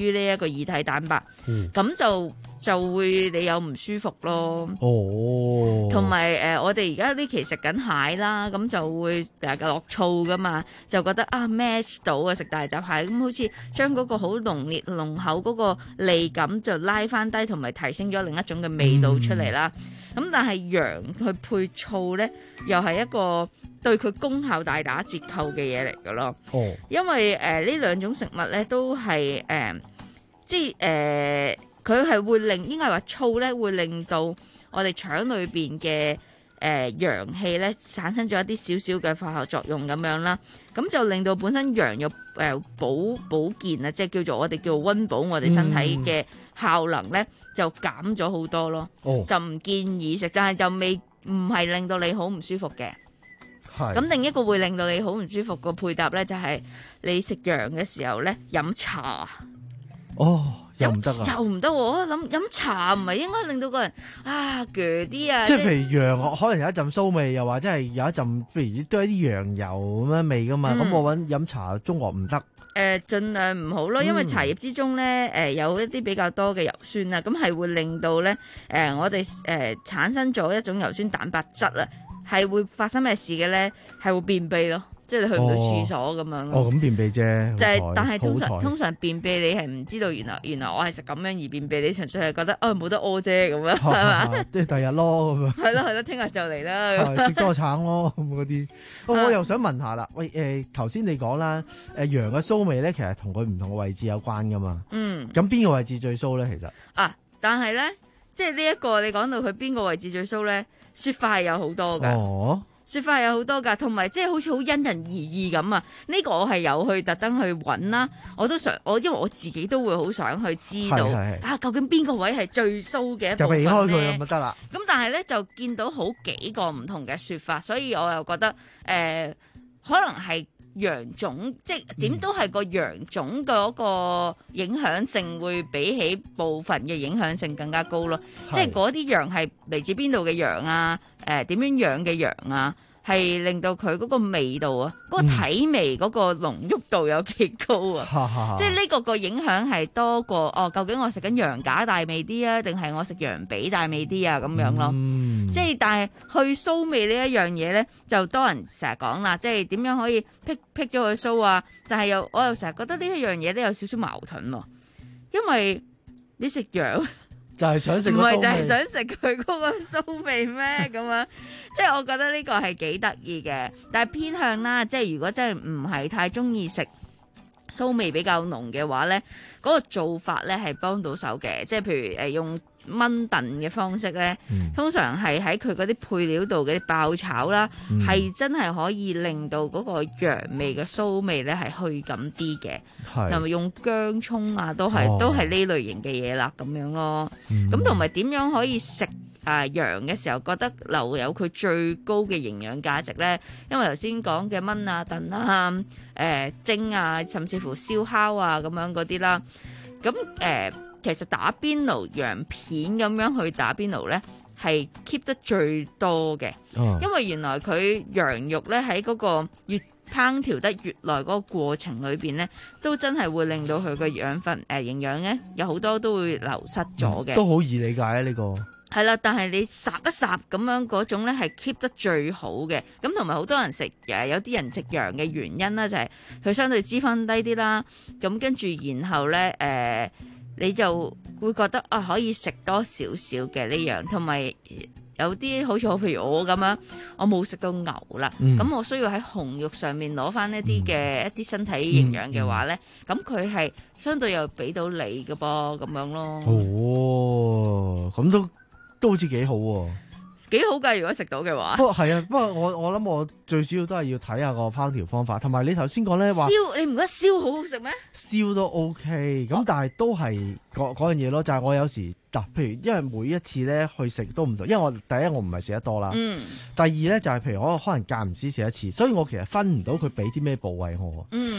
異體蛋白，咁、 嗯、 就就會你有唔舒服咯。 哦， 同埋誒，我哋而家呢期食緊蟹啦，咁就會誒落醋噶嘛，就覺得啊 match 到啊食大閘蟹，咁好似將嗰個好濃烈濃厚嗰個脷感就拉翻低，同埋提升咗另一種嘅味道出嚟啦。咁、嗯、但係羊去配醋咧，又係一個對佢功效大打折扣嘅嘢嚟㗎咯。 哦，因為誒呢兩種食物咧都係誒、呃，即係誒佢係會令應該係話醋咧會令到我哋腸裏邊嘅誒陽氣咧產生咗一啲少少嘅化學作用咁樣啦，咁就令到本身羊肉誒保保健啊，即係叫做我哋叫溫補我哋身體嘅效能咧，就減咗好多咯。 哦， 就唔建議食，但係就未唔係令到你好唔舒服嘅。 係。 咁另一個會令到你好唔舒服個配搭咧，就係你食羊嘅時候咧飲茶。 哦。又唔得啊！ 就唔得喎！我諗飲茶唔係應該令到個人啊鋸啲啊！ 即係譬如羊，可能有一陣騷味，又或者係有一陣，譬如都係啲羊油咁樣味噶嘛。咁、嗯、我揾飲茶中和唔得。誒、 呃，盡量唔好咯，因為茶葉之中咧，誒、呃、有一啲比較多嘅油酸啊，咁係會令到咧，誒、呃、我哋誒、呃、產生咗一種油酸蛋白質啊，係會發生咩事嘅咧？係會便秘咯。即係你去唔到廁所咁樣咯。 哦，咁便秘啫。 就係、是，但係通常通常便秘你係唔知道原來原來我係食咁樣而便秘，你純粹係覺得啊冇、哦、得屙啫咁樣，係嘛？ 即係第日咯咁樣。係咯係咯，聽日就嚟啦。 食多橙咯咁嗰啲。我又想問下啦，喂誒頭先你講啦，誒羊嘅騷味咧，其實同佢唔同嘅位置有關噶嘛。嗯。咁邊個位置最騷咧？其實。啊，但係咧，即係呢一個你講到佢邊個位置最騷咧，説法係有好多㗎。哦。説法有好多㗎，同埋即係好似好因人而異咁啊！呢、這個我係有去特登去揾啦，我都想我因為我自己都會好想去知道啊，究竟邊個位係最騷嘅一部分咧？就避開佢咁就得啦。咁但係咧就見到好幾個唔同嘅説法，所以我又覺得誒、呃、可能係羊種，即係點都係個羊種嗰個影響性會比起部分嘅影響性更加高咯。即係嗰啲羊係嚟自邊度嘅羊啊？誒、呃、點樣養嘅羊啊？係令到佢嗰個味道啊，嗰、嗰個體味嗰個濃郁度有幾高啊！嗯、即係呢個個影響係多過哦，究竟我食緊羊架大味啲啊，定係我食羊髀大味啲啊咁樣咯。嗯、即係但係去騷味呢一樣嘢咧，就多人成日講啦，即係點樣可以辟辟咗佢騷啊？但係又我又成日覺得呢一樣嘢咧有少少矛盾喎，因為你食羊。就係想食，唔係就係想食佢嗰個騷味咩咁樣？即係我覺得呢個係幾得意嘅，但係偏向啦，即係如果真係唔係太中意食騷味比較濃嘅話咧，嗰、嗰個做法咧係幫到手嘅，即係譬如誒用炆燉嘅方式咧，嗯、通常係喺佢嗰啲配料度嘅啲爆炒啦，係、嗯、真係可以令到嗰個羊味嘅騷味咧係去感啲嘅，同埋用薑葱啊都係、哦、都係呢類型嘅嘢啦咁樣咯。咁同埋點樣可以食啊羊嘅時候覺得留有佢最高嘅營養價值咧？因為頭先講嘅炆啊燉啊誒、呃、蒸啊甚至乎燒烤啊咁樣嗰啲啦，咁誒。呃其實打邊爐羊片咁樣去打邊爐咧，係 keep 得最多嘅，哦、因為原來佢羊肉咧喺嗰個越烹調得越耐嗰個過程裏邊咧，都真係會令到佢個養分誒營養咧有好多都會流失咗嘅、嗯。都好易理解啊呢、呢個。係啦，但係你烚一烚咁樣嗰種咧係 keep 得最好嘅。咁同埋好多人食誒，有啲人食羊嘅原因咧就係佢相對脂肪低啲啦。咁跟住然後咧誒。呃你就會覺得啊，可以食多少少嘅呢樣，同埋有啲好似我譬如我咁樣，我冇食到牛啦，咁、嗯、我需要喺紅肉上面攞翻一啲嘅、嗯、一啲身體營養嘅話咧，咁佢係相對又俾到你嘅噃，咁樣咯。哦，咁都都好似幾好喎、啊。幾好㗎，如果食到嘅話。不過係啊，不過我我諗我最主要都係要睇下個烹調方法，同埋你頭先講咧話燒，你唔覺得燒好好食咩？燒都 OK，咁、哦、但係都係嗰嗰樣嘢咯，就係、是、我有時嗱，譬如因為每一次咧去食都唔同，因為我第一我唔係食得多啦，嗯、第二咧就係、是、譬如我可能間唔時食一次，所以我其實分唔到佢俾啲咩部位我，嗯、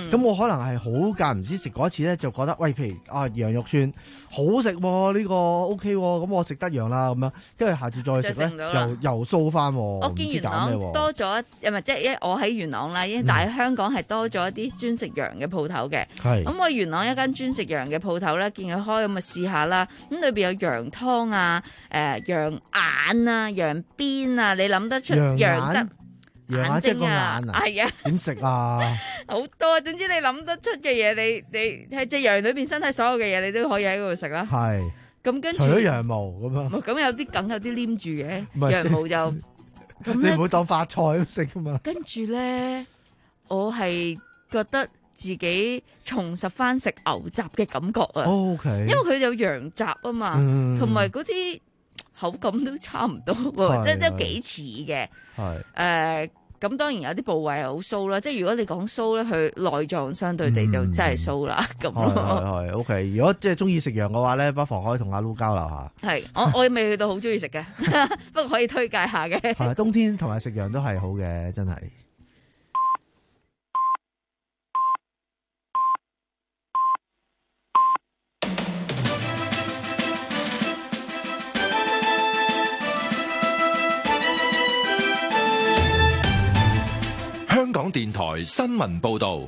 咁我可能係好間唔知食過一次咧，就覺得喂，譬如啊羊肉串好食喎，呢個 O K 喎，咁我食得羊啦咁樣，跟住下次再食咧又又騷翻。 我見元朗多咗，唔係即係我喺元朗啦，因為但係香港係多咗一啲專食羊嘅鋪頭嘅。 係咁我元朗一間專食羊嘅鋪頭咧，見佢開咁咪試下啦。咁裏邊有羊湯啊、誒羊眼啊、羊鞭啊，你諗得出羊汁？ 羊眼即係個眼啊？ 係啊， 點食啊？ 好多，總之你諗得出嘅嘢，你你係隻羊裏邊身體所有嘅嘢，你都可以喺嗰度食啦。 係。 咁跟住。 除咗羊毛咁樣。 咁有啲梗有啲黏住嘅，羊毛就。 你唔會當發菜咁食噶嘛？ 跟住咧，我係覺得自己重拾翻食牛雜嘅感覺啊。 O K。 因為佢有羊雜啊嘛，同埋嗰啲口感都差唔多喎，即係都幾似嘅。係誒。咁當然有啲部位係好酥啦，即係如果你講酥咧，佢內臟相對地就真係酥啦咁咯。 係係 OK。如果即係中意食羊嘅話咧，不妨可以同阿 Lu 交流下。 係，我我未去到好中意食嘅，不過可以推介下嘅。 係冬天同埋食羊都係好嘅，真係。 香港電台新聞報道，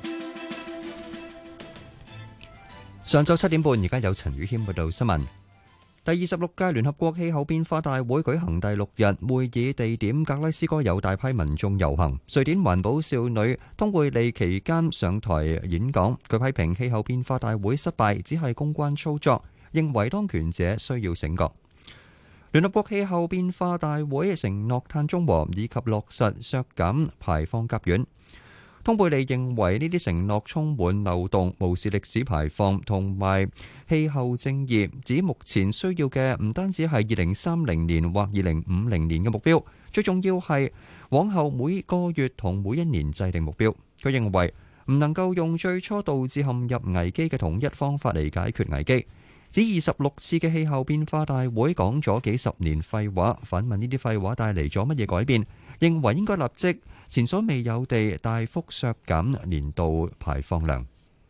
上晝七點半，而家有陳宇謙報道新聞。第二十六屆聯合國氣候變化大會舉行第六日，會議地點格拉斯哥有大批民眾遊行。瑞典環保少女通貝利期間上台演講，佢批評氣候變化大會失敗只係公關操作，認為當權者需要醒覺。聯合國氣候變化大會承諾碳中和以及落實削減排放甲烷。通貝利認為呢啲承諾充滿漏洞，無視歷史排放同埋氣候正義，指目前需要嘅唔單止係二零三零年或二零五零年嘅目標，最重要係往後每個月同每一年制定目標。佢認為唔能夠用最初導致陷入危機嘅同一方法嚟解決危機。指二十六次嘅氣候變化大會講咗幾十年廢話，反問呢啲廢話帶嚟咗乜嘢改變？認為應該立即前所未有地大幅削減年度排放量。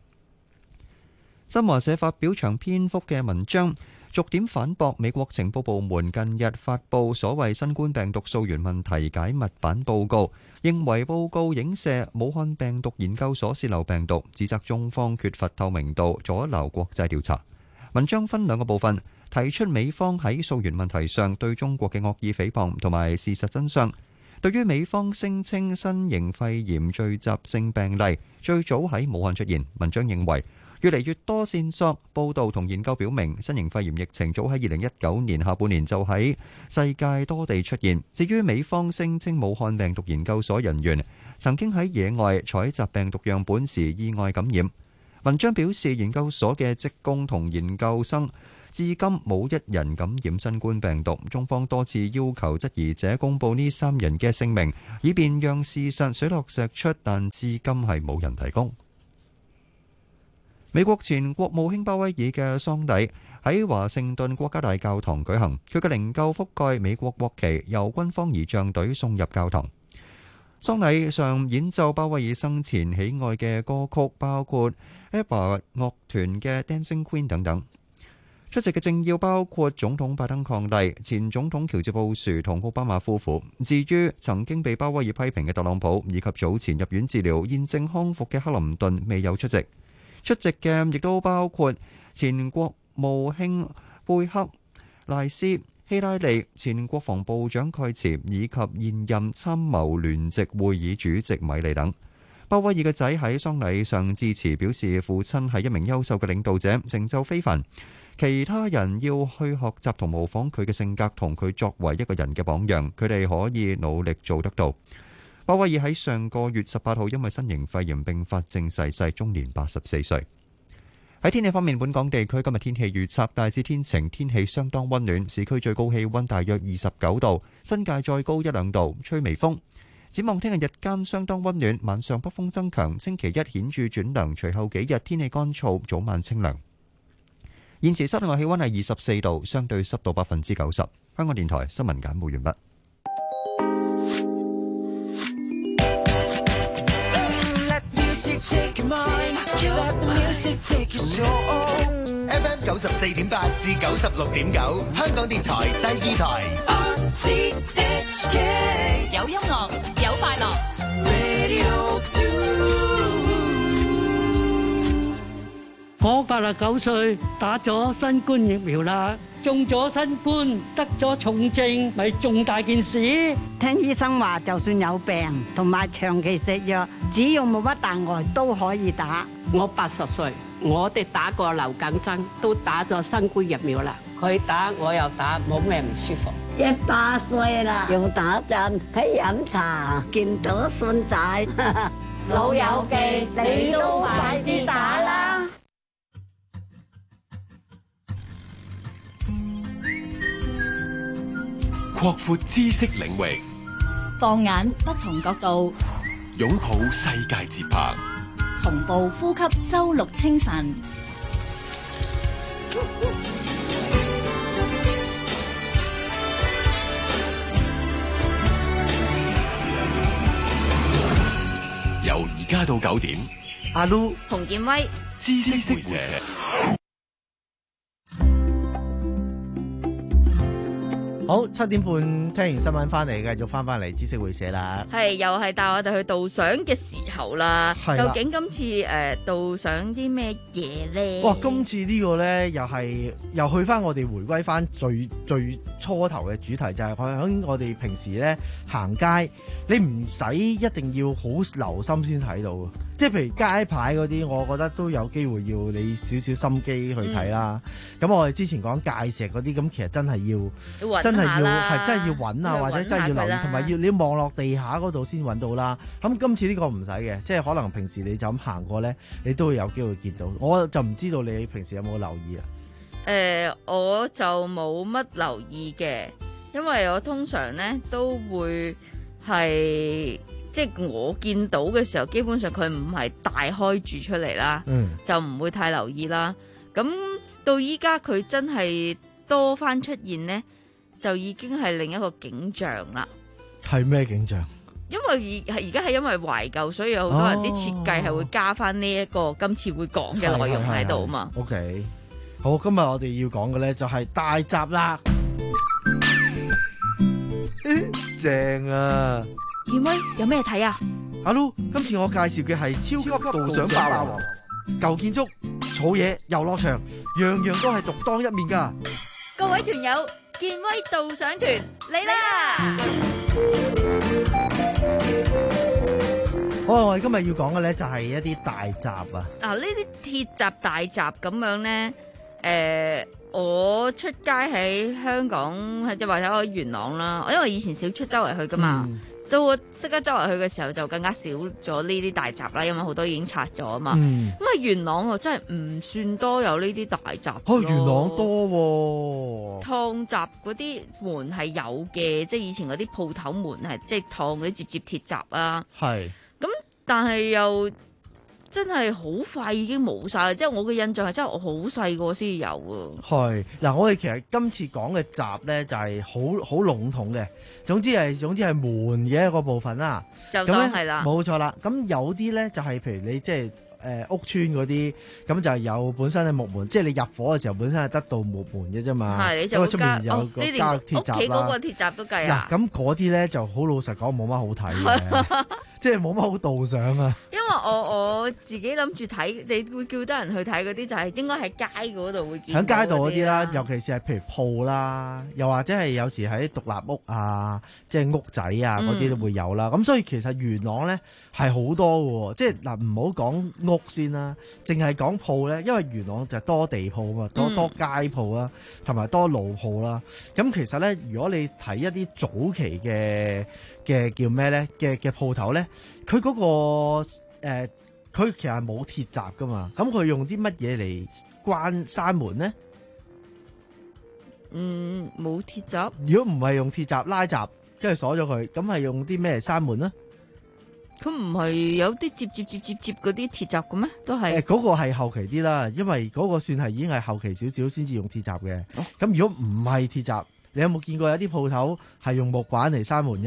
新華社發表長篇幅嘅文章，逐點反駁美國情報部門近日發布所謂新冠病毒溯源問題解密版報告，認為報告影射武漢病毒研究所洩漏病毒，指責中方缺乏透明度，阻撓國際調查。文章分兩個部分，提出美方喺溯源問題上對中國嘅惡意誹謗同埋事實真相。對於美方聲稱新型肺炎聚集性病例最早喺武漢出現，文章認為越嚟越多線索、報導同研究表明，新型肺炎疫情早喺二零一九年下半年就喺世界多地出現。至於美方聲稱武漢病毒研究所人員曾經喺野外採集病毒樣本時意外感染。文章表示，研究所嘅職工同研究生至今冇一人感染新冠病毒。中方多次要求質疑者公佈呢三人嘅姓名，以便讓事實水落石出，但至今係冇人提供。美國前國務卿鮑威爾嘅喪禮喺華盛頓國家大教堂舉行，佢嘅靈柩覆蓋美國國旗，由軍方儀仗隊送入教堂。喪禮上演奏鮑威爾生前喜愛嘅歌曲，包括 ABBA 樂團嘅 Dancing Queen 等等。出席嘅政要包括總統拜登伉儷、前總統喬治布殊同奧巴馬夫婦。至於曾經被鮑威爾批評嘅特朗普，以及早前入院治療、現正康復嘅克林頓，未有出席。出席嘅亦都包括前國務卿貝克賴斯、希拉里、前國防部長蓋茨以及現任參謀聯席會議主席米利等。鮑威爾嘅仔喺喪禮上致辭，表示父親係一名優秀嘅領導者，成就非凡，其他人要去學習同模仿佢嘅性格同佢作為一個人嘅榜樣，佢哋可以努力做得到。鮑威爾喺上個月十八號因為新型肺炎併發症逝世，終年八十四歲。喺天氣方面，本港地區今日天氣預測大致天晴，天氣相當溫暖，市區最高氣溫大約二十九度，新界再高一兩度，吹微風。展望聽日日間相當溫暖，晚上北風增強，星期一顯著轉涼，隨後幾日天氣乾燥，早晚清涼。現時室外氣溫係二十四度，相對濕度百分之九十。香港電台新聞簡報完畢。 music take your mind, let the music take your soul. F M 九十四點八至九十六點九，香港電台第二台。 R T H K 有音樂，有快樂。 Radio two。 我八十九歲，打咗新冠疫苗啦，中咗新冠，得咗重症，咪重大件事。 聽醫生話，就算有病同埋長期食藥，只要冇乜大礙都可以打。 我八十歲，我哋打過流感針，都打咗新冠疫苗啦。佢打我又打，冇咩唔舒服。 一百歲啦，用打針喺飲茶，見到孫仔，老友記，你都快啲打啦！ 擴闊知識領域， 放眼不同角度， 擁抱世界節拍， 同步呼吸周六清晨。 由而家到九點， 阿 Lu、洪建威、 知識會社。 好，七點半聽完新聞翻嚟，繼續翻翻嚟知識會社啦。 係，又係帶我哋去導賞嘅時候啦。 係啦， 究竟今次誒、呃、導賞啲咩嘢咧？ 哇！今次呢個咧又係又去翻我哋回歸翻最最初頭嘅主題，就係我喺我哋平時咧行街，你唔使一定要好留心先睇到嘅。即係譬如街牌嗰啲，我覺得都有機會要你少少心機去睇啦。咁、嗯、我哋之前講界石嗰啲，咁其實真係要，要真係要係真係要揾啊，或者真係要留意，同埋要你望落地下嗰度先揾到啦。咁今次呢個唔使嘅，即係可能平時你就咁行過咧，你都會有機會見到。我就唔知道你平時有冇留意啊？ 誒、呃，我就冇乜留意嘅，因為我通常咧都會係。即係我見到嘅時候，基本上佢唔係大開住出嚟啦，嗯、就唔會太留意啦。咁到依家佢真係多翻出現呢，就已經係另一個景象啦。 係咩景象？ 因為而而家係因為懷舊，所以有好多人啲設計係會加翻呢一個今次會講嘅內容喺度嘛。 OK， 好，今日我哋要講嘅咧就係大閘啦，正啊！ 建威有咩睇啊？ 阿 Lu，今次我介紹嘅係超級導賞霸王，舊建築、草野、遊樂場，樣樣都係獨當一面噶。 各位團友，建威導賞團嚟啦！ 好，我哋今日要講嘅咧就係一啲大閘啊。 嗱，呢啲鐵閘大閘咁樣咧，誒、呃，我出街喺香港，即係或者我喺元朗啦，因為以前少出周圍去噶嘛。嗯到我識得周圍去嘅時候就更加少咗呢啲大閘啦，因為好多已經拆咗啊嘛。咁啊、嗯、元朗我真係唔算多有呢啲大閘。 哦，元朗多喎、啊。 燙閘嗰啲門係有嘅，即係以前嗰啲鋪頭門係即係燙嗰啲摺摺鐵閘啊。係。咁但係又真係好快已經冇晒，即係我嘅印象係真係我好細個先有啊。係嗱，我哋其實今次講嘅閘咧就係好好籠統嘅。總之係總之係門嘅一個部分啦， 就當係啦， 冇錯啦。咁有啲咧就係、是、譬如你即係誒屋村嗰啲，咁就有本身嘅木門，即係你入伙嘅時候本身係得到木門嘅啫嘛。係，你就出面有個加鐵閘啦。屋企嗰個鐵閘都計啊。 咁嗰啲咧就好老實講冇乜好睇嘅，即係冇乜好導賞啊。 因為我我自己諗住睇，你會叫得人去睇嗰啲就係應該喺街嗰度會見到。喺街道嗰啲啦， 尤其是係譬如鋪啦，又或者係有時喺獨立屋啊，即係屋仔啊嗰啲都會有啦。咁、嗯、所以其實元朗咧係好多嘅，即係嗱唔好講屋先啦，淨係講鋪咧，因為元朗就多地鋪啊嘛，多多街鋪啦，同埋多路鋪啦。咁其實咧，如果你睇一啲早期嘅嘅叫咩咧嘅嘅鋪頭咧，佢嗰、嗰個誒，佢、呃、其實冇鐵閘噶嘛，咁佢用啲乜嘢嚟關閂門咧？ 嗯，冇鐵閘。 如果唔係用鐵閘拉閘，跟住鎖咗佢，咁係用啲咩嚟閂門咧？ 佢唔係有啲接接接接接嗰啲鐵閘嘅咩？都係。誒、 呃，嗰、嗰個係後期啲啦，因為嗰個算係已經係後期少少先至用鐵閘嘅。咁、哦、如果唔係鐵閘，你有冇見過有啲鋪頭係用木板嚟閂門嘅？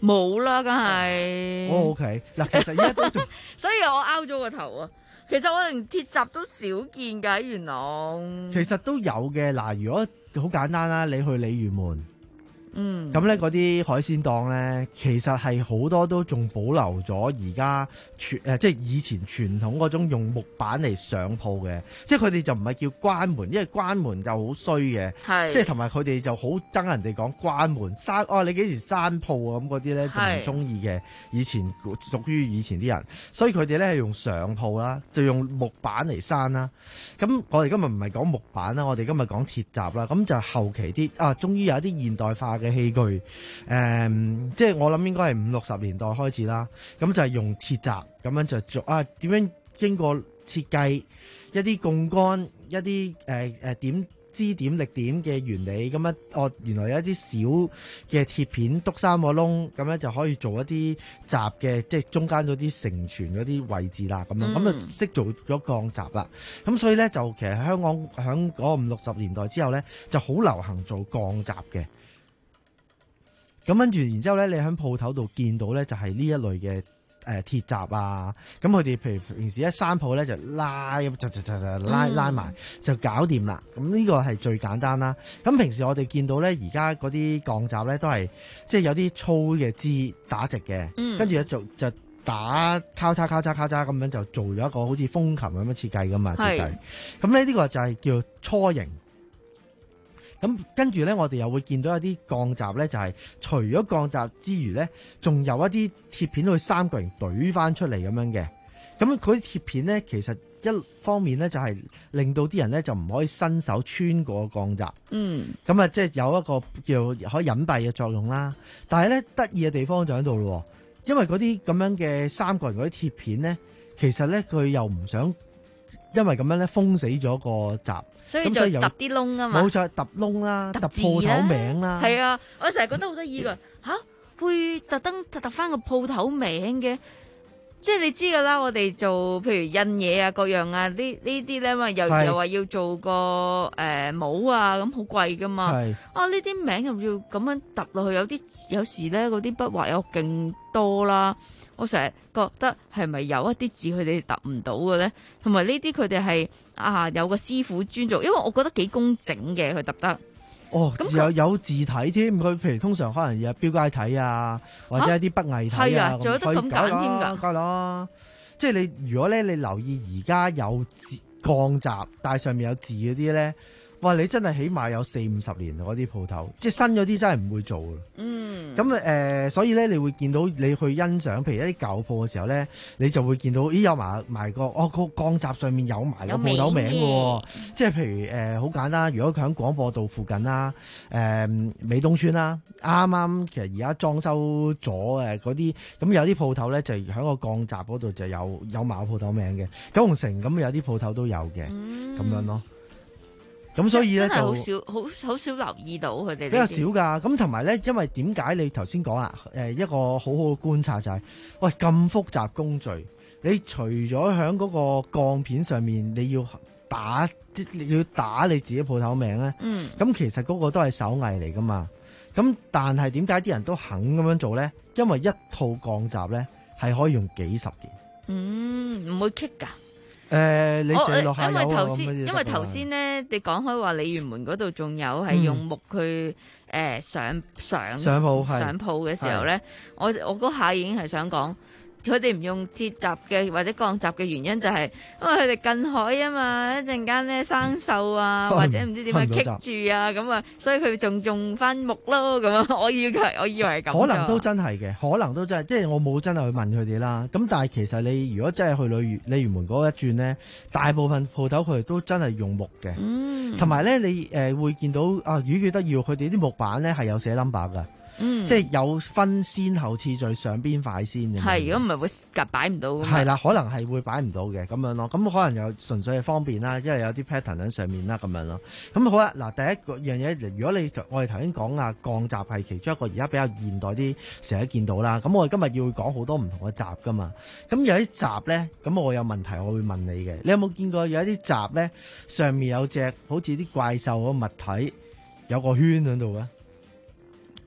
冇啦，梗係。 哦 OK， 嗱，其實依家都仲， 所以我拗咗個頭啊。其實我連鐵閘都少見㗎喺元朗。 其實都有嘅。嗱，如果好簡單啦，你去鯉魚門。 嗯， 咁咧嗰啲海鮮檔咧，其實係好多都仲保留咗而家傳誒，即係以前傳統嗰種用木板嚟上鋪嘅，即係佢哋就唔係叫關門，因為關門就好衰嘅， 係即係同埋佢哋就好憎人哋講關門閂哦，你幾時閂鋪啊？咁嗰啲咧就唔中意嘅，以前屬於以前啲人，所以佢哋咧係用上鋪啦，就用木板嚟閂啦。咁我哋今日唔係講木板啦，我哋今日講鐵閘啦，咁就後期啲啊，終於有一啲現代化嘅器具，誒、嗯，即係我諗應該係五六十年代開始啦。咁就係用鐵閘咁樣就做啊，點樣經過設計一啲槓桿，一啲誒誒點支點力點嘅原理，咁樣哦，原來有一啲小嘅鐵片篤三個窿，咁樣就可以做一啲閘嘅，即係中間嗰啲承傳嗰啲位置啦，咁樣咁就識做咗鋼閘啦。咁所以咧就其實香港響嗰五六十年代之後咧，就好流行做鋼閘嘅。咁跟住，然之後咧，你喺鋪頭度見到咧，就係呢一類嘅誒鐵閘啊。咁佢哋譬如平時一閂鋪咧，就拉就就就就拉拉埋就搞掂啦。咁呢個係最簡單啦。咁平時我哋見到咧，而家嗰啲鋼閘咧都係即係有啲粗嘅枝打直嘅，跟住咧就就打交叉交叉交叉咁樣就做咗一個好似風琴咁樣設計噶嘛設計。咁咧呢個就係叫雛形。咁跟住咧，我哋又會見到一啲鋼閘咧，就係除咗鋼閘之餘咧，仲有一啲鐵片去三角形懟翻出嚟咁樣嘅。咁嗰啲鐵片咧，其實一方面咧就係令到啲人咧就唔可以伸手穿過鋼閘。嗯。咁啊，即係有一個叫可以隱蔽嘅作用啦。但係咧得意嘅地方就喺度咯，因為嗰啲咁樣嘅三角形嗰啲鐵片咧，其實咧佢又唔想因為咁樣咧封死咗個閘。 所以就揼啲窿啊嘛， 冇錯，揼窿啦，揼鋪頭名啦， 係啊，我成日覺得好得意噶吓，會特登揼翻個鋪頭名嘅，即係你知噶啦，我哋做譬如印嘢啊，各樣啊，呢呢啲咧嘛，又又話要做個誒、呃、帽啊，咁好貴噶嘛，啊呢啲名又要咁樣揼落去，有啲有時咧嗰啲筆畫有勁多啦。我成日覺得係咪有一啲字佢哋揼唔到嘅咧？同埋呢啲佢哋係啊有個師傅專做，因為我覺得幾工整嘅佢揼得。 哦，有有字體添，佢譬如通常可能有標楷體啊，或者一啲筆藝體啊， 仲有得咁揀添㗎。 梗係啦，即係你如果咧你留意而家有字鋼閘，但係上面有字嗰啲咧。哇！你真係起碼有四五十年嗰啲鋪頭，即係新嗰啲真係唔會做嘅。嗯。咁誒、呃，所以咧，你會見到你去欣賞，譬如一啲舊鋪嘅時候咧，你就會見到，咦有埋埋個哦個鋼閘上面有埋個鋪頭名嘅喎。即係譬如誒好、呃、簡單，如果佢喺廣播道附近啦，誒、呃、美東村啦，啱啱其實而家裝修咗誒嗰啲，咁有啲鋪頭咧就喺個鋼閘嗰度就有有埋個鋪頭名嘅。九龍城咁有啲鋪頭都有嘅，咁、嗯、樣咯。咁所以咧就好少，好好少留意到佢哋比較少噶。咁同埋咧，因為點解你頭先講啦？誒，一個好好嘅觀察就係、是，喂咁複雜工序，你除咗喺嗰個鋼片上面你要打，你要打你自己鋪頭名咧。嗯。咁其實嗰個都係手藝嚟噶嘛。咁但係點解啲人都肯咁樣做咧？因為一套鋼閘咧係可以用幾十年。 嗯，唔會棘㗎。 誒、呃，你借落下因為頭先， 因因為頭先咧，你講開話鯉魚門嗰度仲有係用木去誒、嗯呃、上上上鋪上鋪嘅時候咧，我我嗰下已經係想講。佢哋唔用鐵閘嘅或者鋼閘嘅原因就係因為佢哋近海啊嘛，一陣間咧生鏽啊，或者唔知點樣棘住啊，咁啊，所以佢仲種翻木咯，咁啊，我以為我以為係咁。 可能都真係嘅，可能都真係，即係我冇真係去問佢哋啦。咁但係其實你如果真係去鯉魚鯉魚門嗰一轉咧，大部分鋪頭佢哋都真係用木嘅，同埋咧你誒、呃、會見到啊，魚記得要佢哋啲木板咧係有寫 number 㗎。嗯，即係有分先後次序，上邊快先嘅。係，如果唔係會夾擺唔到嘅。係啦，可能係會擺唔到嘅咁樣咯。咁可能又純粹係方便啦，因為有啲 pattern 喺上面啦咁樣咯。咁好啦，嗱第一個樣嘢，如果你我哋頭先講啊，鋼閘係其中一個而家比較現代啲，成日見到啦。咁我哋今日要講好多唔同嘅閘噶嘛。咁有啲閘咧，咁我有問題我會問你嘅。你有冇見過有一啲閘咧，上面有隻好似啲怪獸嗰個物體，有個圈喺度嘅？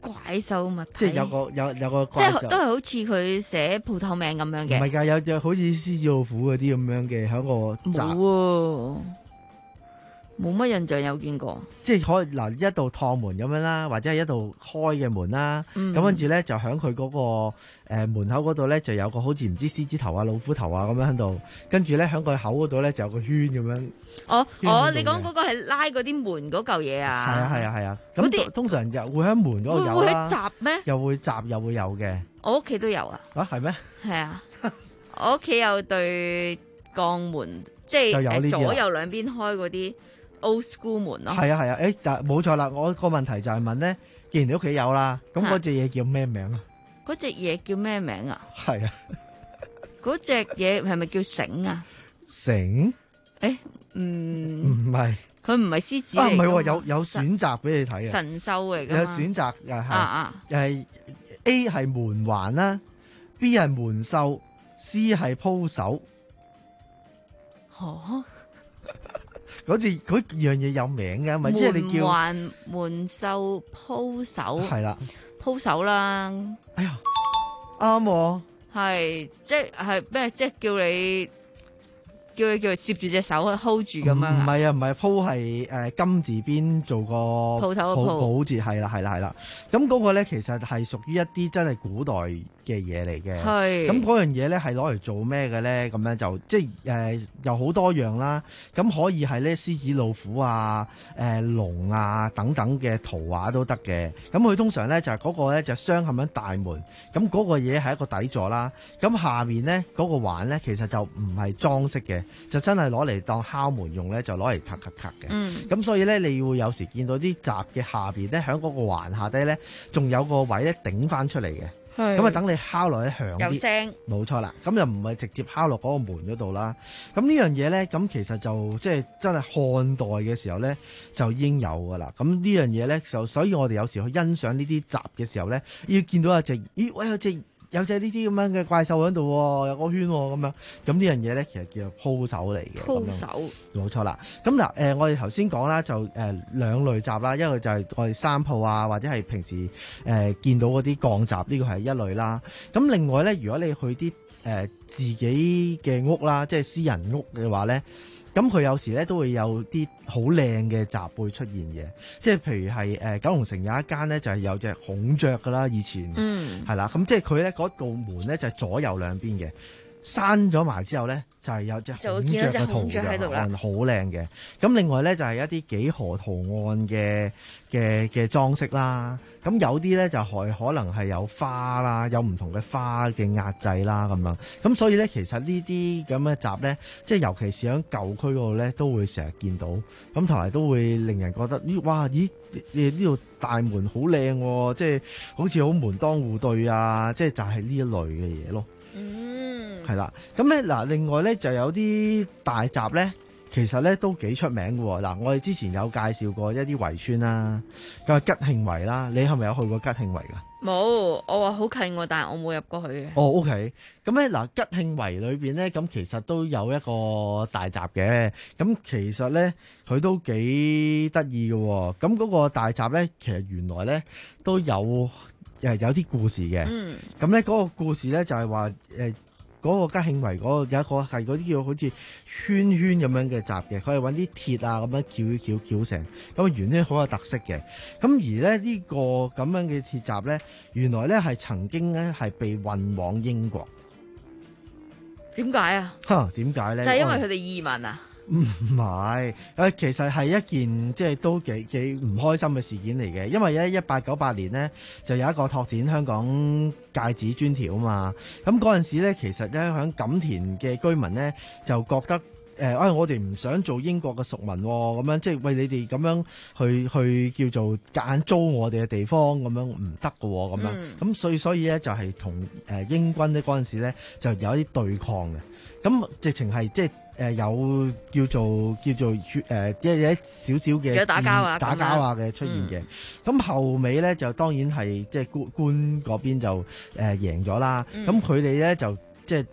怪獸物體， 即係有個有有個即怪獸， 係都係好似佢寫鋪頭名咁樣嘅。 唔係㗎，有隻好似獅子老虎嗰啲咁樣嘅喺個閘， 冇喎，冇乜印象有見過。 即係可以嗱一道趟門咁樣啦，或者係一道開嘅門啦。咁、 嗯跟住咧就喺佢嗰個、呃、門口嗰度咧就有個好似唔知獅子頭啊、老虎頭啊咁樣喺度。跟住咧喺佢口嗰度咧就有個圈咁樣。 哦圈喺度嘅哦，你講嗰個係拉嗰啲門嗰嚿嘢啊？ 係啊係啊係啊。 嗰啲咁通常又會喺門嗰度有會會啦喺閘咩？ 又會閘又會有嘅。 我屋企都有啊。 啊係咩？ 係啊，我屋企有對鋼門，即係誒就有呢啲啊左右兩邊開嗰啲 old school 門咯。 係啊係啊，誒但冇錯啦。我個問題就係問咧，既然你屋企有啦，咁嗰隻嘢叫咩名啊？ 嗰隻嘢叫咩名啊？ 係啊， 嗰隻嘢係咪叫繩啊？ 繩？ 誒，嗯， 唔係。 佢唔係獅子啊，唔係喎， 嚟㗎嘛有有選擇俾你睇啊！ 神獸嚟㗎有嘛選擇又係啊啊又係 A 係門環啦，B 係門獸，C 係鋪手。 哦， 嗰隻嗰樣嘢有名嘅，咪即係你門叫環門獸鋪手係啦， 鋪手啦。 哎呀，啱喎， 係即係咩？即係叫你叫你叫佢攝住隻手去 hold 住咁樣唔啊？ 係啊，唔係鋪係誒金字邊做個鋪頭個鋪鋪字係啦係啦係啦。咁嗰個咧其實係屬於一啲真係古代嘅嘢嚟嘅。 係咁嗰樣嘢咧係攞嚟做咩嘅咧？咁樣就即係誒、呃、有好多樣啦。咁可以係咧獅子老虎啊、誒、呃、龍啊等等嘅圖畫都得嘅。咁佢通常咧就係、是、嗰個咧就鑲嵌喺大門。咁嗰個嘢係一個底座啦。咁下面咧嗰、那個環咧其實就唔係裝飾嘅，就真係攞嚟當敲門用咧，就攞嚟咔咔咔嘅。 嗯。 咁所以咧，你會有時見到啲閘嘅下邊咧，喺嗰個環下低咧，仲有個位咧頂翻出嚟嘅。 係咁啊，等你敲落去響啲。 有聲。 冇錯啦，咁就唔係直接敲落嗰個門嗰度啦。咁呢樣嘢咧，咁其實就即係真係漢代嘅時候咧，就已經有噶啦。咁呢樣嘢咧，就所以我哋有時去欣賞呢啲閘嘅時候咧，要見到有隻，咦，喂，有隻。有隻呢啲咁樣嘅怪獸喺度喎，有個圈喎咁樣，咁呢樣嘢咧其實叫做鋪手嚟嘅。 鋪手冇錯啦。咁嗱，誒、呃、我哋頭先講啦，就誒、呃、兩類閘啦，一個就係我哋山鋪啊，或者係平時誒、呃、見到嗰啲鋼閘，呢個係一類啦。咁另外咧，如果你去啲誒、呃、自己嘅屋啦，即係私人屋嘅話咧。咁佢有時咧都會有啲好靚嘅閘會出現嘅，即係譬如係誒、呃、九龍城有一間咧就係、是、有隻孔雀噶啦，以前嗯係啦，咁即係佢咧嗰道門咧就係、是、左右兩邊嘅，閂咗埋之後咧就係、是、有隻孔雀嘅圖孔雀喺度啦嘅，好靚嘅。咁另外咧就係、是、一啲幾何圖案嘅嘅嘅裝飾啦。咁有啲咧就係可能係有花啦，有唔同嘅花嘅壓製啦咁樣。咁所以咧，其實呢啲咁嘅閘咧，即係尤其是喺舊區嗰度咧，都會成日見到。咁同埋都會令人覺得，咦，哇，咦，你呢度大門好靚喎，即係好似好門當戶對啊！即係就係呢一類嘅嘢咯。 嗯， 係啦。咁咧嗱，另外咧就有啲大閘咧。其實咧都幾出名嘅喎，嗱，我哋之前有介紹過一啲圍村啦，咁吉慶圍啦，你係咪有去過吉慶圍㗎？ 冇，我話好近喎，但係我冇入過去嘅。 哦，OK，咁咧嗱，吉慶圍裏邊咧，咁其實都有一個大閘嘅，咁其實咧佢都幾得意嘅喎，咁嗰個大閘咧，其實原來咧都有誒有啲故事嘅， 嗯， 咁咧嗰個故事咧就係話誒。呃嗰個吉慶圍嗰個有一個係嗰啲叫好似圈圈咁樣嘅閘嘅，佢係揾啲鐵啊咁樣撬撬撬成，咁啊圓圈好有特色嘅。咁而咧呢個咁樣嘅鐵閘咧，原來咧係曾經咧係被運往英國。 點解啊？ 嚇，點解咧？ 就係因為佢哋移民啊？ 唔係，誒其實係一件即係都幾幾唔開心嘅事件嚟嘅，因為咧一八九八年呢，就有一個拓展香港界址專條啊嘛，咁嗰陣時咧其實咧喺錦田嘅居民咧就覺得誒，哎、呃、我哋唔想做英國嘅屬民喎、哦，咁樣即係為你哋咁樣去去叫做夾硬租我哋嘅地方咁樣唔得嘅喎，咁樣咁、嗯、所以所以咧就係同誒英軍咧嗰陣時咧就有一啲對抗嘅，咁直情係即係。誒、呃、有叫做叫做血誒一一少少嘅打交啊打交啊嘅出現嘅，咁、嗯、後尾咧就當然係即係官官嗰邊就誒、呃、贏咗啦，咁佢哋咧就即係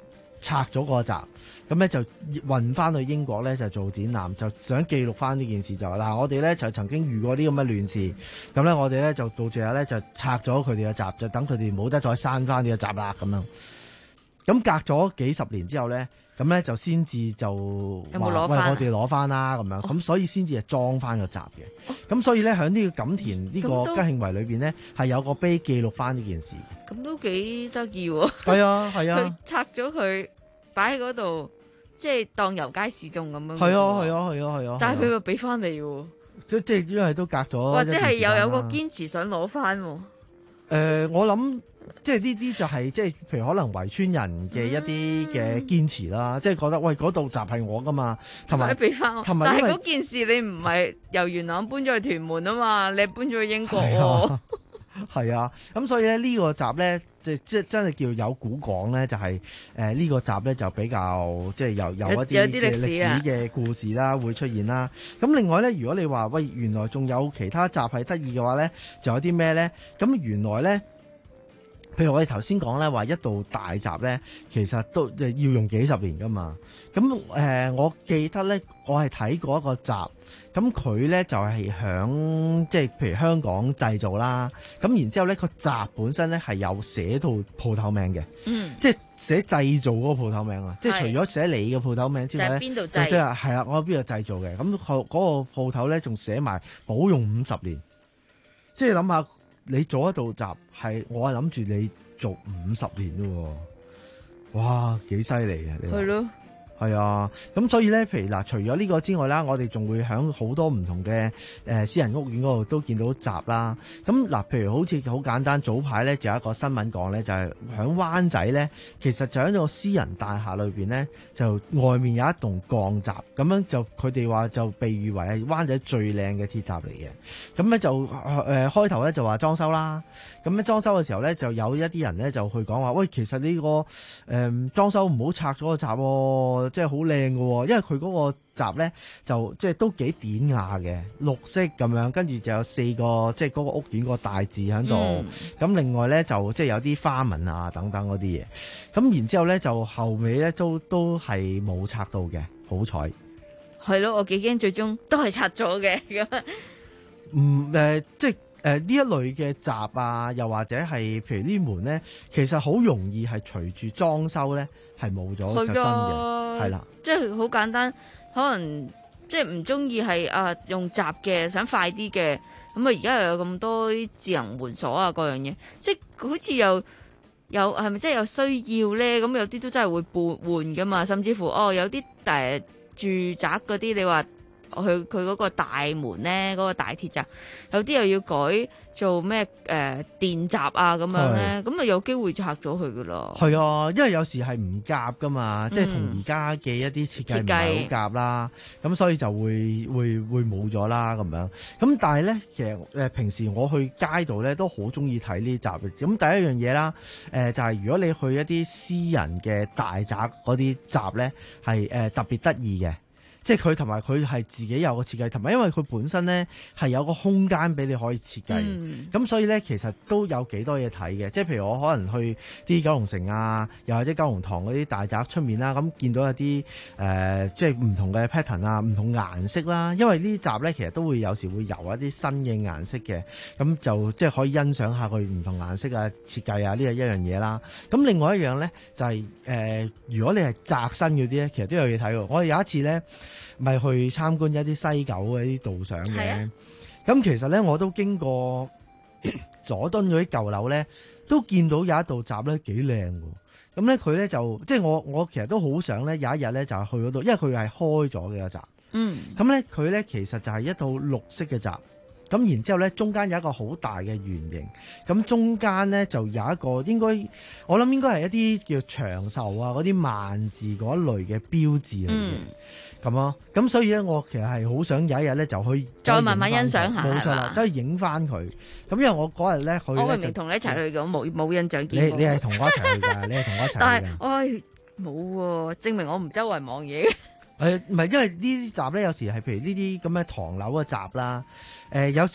拆咗個閘，咁咧就運翻去英國咧就做展覽，就想記錄翻呢件事就話嗱，我哋咧就曾經遇過啲咁嘅亂事，咁咧我哋咧就到最後咧就拆咗佢哋嘅閘，就等佢哋冇得再閂翻呢個閘啦咁樣。咁隔咗幾十年之後咧，咁咧就先至就話喂，我哋攞翻啦咁樣，咁、哦、所以先至係裝翻個閘嘅。咁、哦、所以咧喺呢個錦田呢個吉慶圍裏邊咧，係有個碑記錄翻呢件事。 咁都幾得意喎！ 係啊係啊， 佢拆咗佢擺喺嗰度，即係當遊街示眾咁樣。 係啊係啊係啊係啊！ 但係佢又俾翻你喎， 即即係因為都隔咗， 或者係又有個堅持想攞翻。誒、 呃，我諗。即係呢啲就係即係譬如可能圍村人嘅一啲嘅堅持啦，嗯、即係覺得喂嗰度閘係我噶嘛，同埋俾翻我。但係嗰件事你唔係由元朗搬咗去屯門啊嘛，你搬咗去英國喎。 係啊，咁、啊、所以咧呢個閘咧，即即真係叫有古講咧，就係誒呢個閘咧就比較即係有有一啲嘅歷史嘅故事啦，會出現啦。咁另外咧，如果你話喂原來仲有其他閘係得意嘅話咧，就有啲咩咧？咁原來咧。譬如我哋頭先講咧，話一道大閘咧，其實都要用幾十年噶嘛。咁誒、呃，我記得咧，我係睇過一個閘，咁佢咧就係、是、響即係譬如香港製造啦。咁然之後咧，個閘本身咧係有寫到鋪頭名嘅，嗯，即係寫製造嗰個鋪頭名啊。即係除咗寫你嘅鋪頭名之外咧， 邊度製？ 就即係係啦，我喺邊度製造嘅。咁嗰個鋪頭咧仲寫埋保用五十年，即係諗下。你做一道閘係，我係諗住你做五十年啫喎，哇，幾犀利啊！ 係咯， 係啊，咁所以咧，譬如嗱，除咗呢個之外啦，我哋仲會喺好多唔同嘅誒私人屋苑嗰度都見到閘啦。咁嗱，譬如好似好簡單，早排咧就有一個新聞講咧，就係喺灣仔咧，其實就喺個私人大廈裏邊咧，就外面有一棟鋼閘，咁樣就佢哋話就被譽為係灣仔最靚嘅鐵閘嚟嘅。咁咧就誒、呃、開頭咧就話裝修啦，咁咧裝修嘅時候咧就有一啲人咧就去講話，喂，其實呢、這個誒、呃、裝修唔好拆咗個閘喎。即係好靚嘅，因為佢嗰個閘咧就即係都幾典雅嘅，綠色咁樣，跟住就有四個即係嗰個屋苑個大字喺度。咁、嗯、另外咧就即係有啲花紋啊等等嗰啲嘢。咁然之後咧就後尾咧都都係冇拆到嘅，好彩。 係咯，我幾驚最終都係拆咗嘅咁。 嗯誒、呃，即係誒呢一類嘅閘啊，又或者係譬如呢門咧，其實好容易係隨住裝修咧。係冇咗就真嘅，係啦， 即係好簡單，可能即係唔中意係啊用閘嘅，想快啲嘅，咁啊而家又有咁多啲智能門鎖啊，各樣嘢，即係好似又有係咪真係有需要咧？咁有啲都真係會換換噶嘛，甚至乎哦有啲誒住宅嗰啲，你話佢佢嗰個大門咧，嗰、嗰個大鐵閘，有啲又要改。做咩誒、呃、電閘啊咁樣咧，咁啊有機會拆咗佢噶咯。 係啊，因為有時係唔夾噶嘛，嗯、即係同而家嘅一啲設計唔係好夾啦，咁所以就會會會冇咗啦咁樣。咁但係咧，其實誒平時我去街度咧都好中意睇呢閘嘅。咁第一樣嘢啦，誒、呃、就係、是、如果你去一啲私人嘅大宅嗰啲閘咧，係誒、呃、特別得意嘅。即係佢同埋佢係自己有個設計，同埋因為佢本身咧係有個空間俾你可以設計，咁、嗯、所以咧其實都有幾多嘢睇嘅。即係譬如我可能去啲九龍城啊，又或者九龍塘嗰啲大宅出面啦，咁見到有啲誒、呃、即係唔同嘅 pattern 啊，唔同顏色啦。因為呢啲閘咧其實都會有時會油一啲新嘅顏色嘅，咁就即係可以欣賞下佢唔同顏色啊設計啊呢一樣嘢啦。咁另外一樣咧就係、是、誒、呃，如果你係窄身嗰啲咧，其實都有嘢睇喎。我哋有一次咧。咪去參觀一啲西九嘅啲導賞嘅，咁、啊、其實咧我都經過佐敦嗰啲舊樓咧，都見到有一道閘咧幾靚喎。咁咧佢咧就即係我我其實都好想咧有一日咧就去嗰度，因為佢係開咗嘅一閘。嗯，咁咧佢咧其實就係一道綠色嘅閘。咁然之後咧，中間有一個好大嘅圓形，咁中間咧就有一個應該，我諗應該係一啲叫長壽啊嗰啲萬字嗰一類嘅標誌嚟嘅，咁、嗯、咯。咁所以咧，我其實係好想有一日咧就可以再慢慢欣賞下， 冇錯啦，走去影翻佢。咁因為我嗰日咧去咧， 我明明同你一齊去嘅，冇冇印象見過。 你你係同我一齊去㗎，你係同我一齊去㗎。 但係，唉，冇喎，證明我唔周圍望嘢。 誒唔係，因為呢啲閘咧，有時係譬如呢啲咁嘅唐樓嘅閘啦，誒、呃、有時係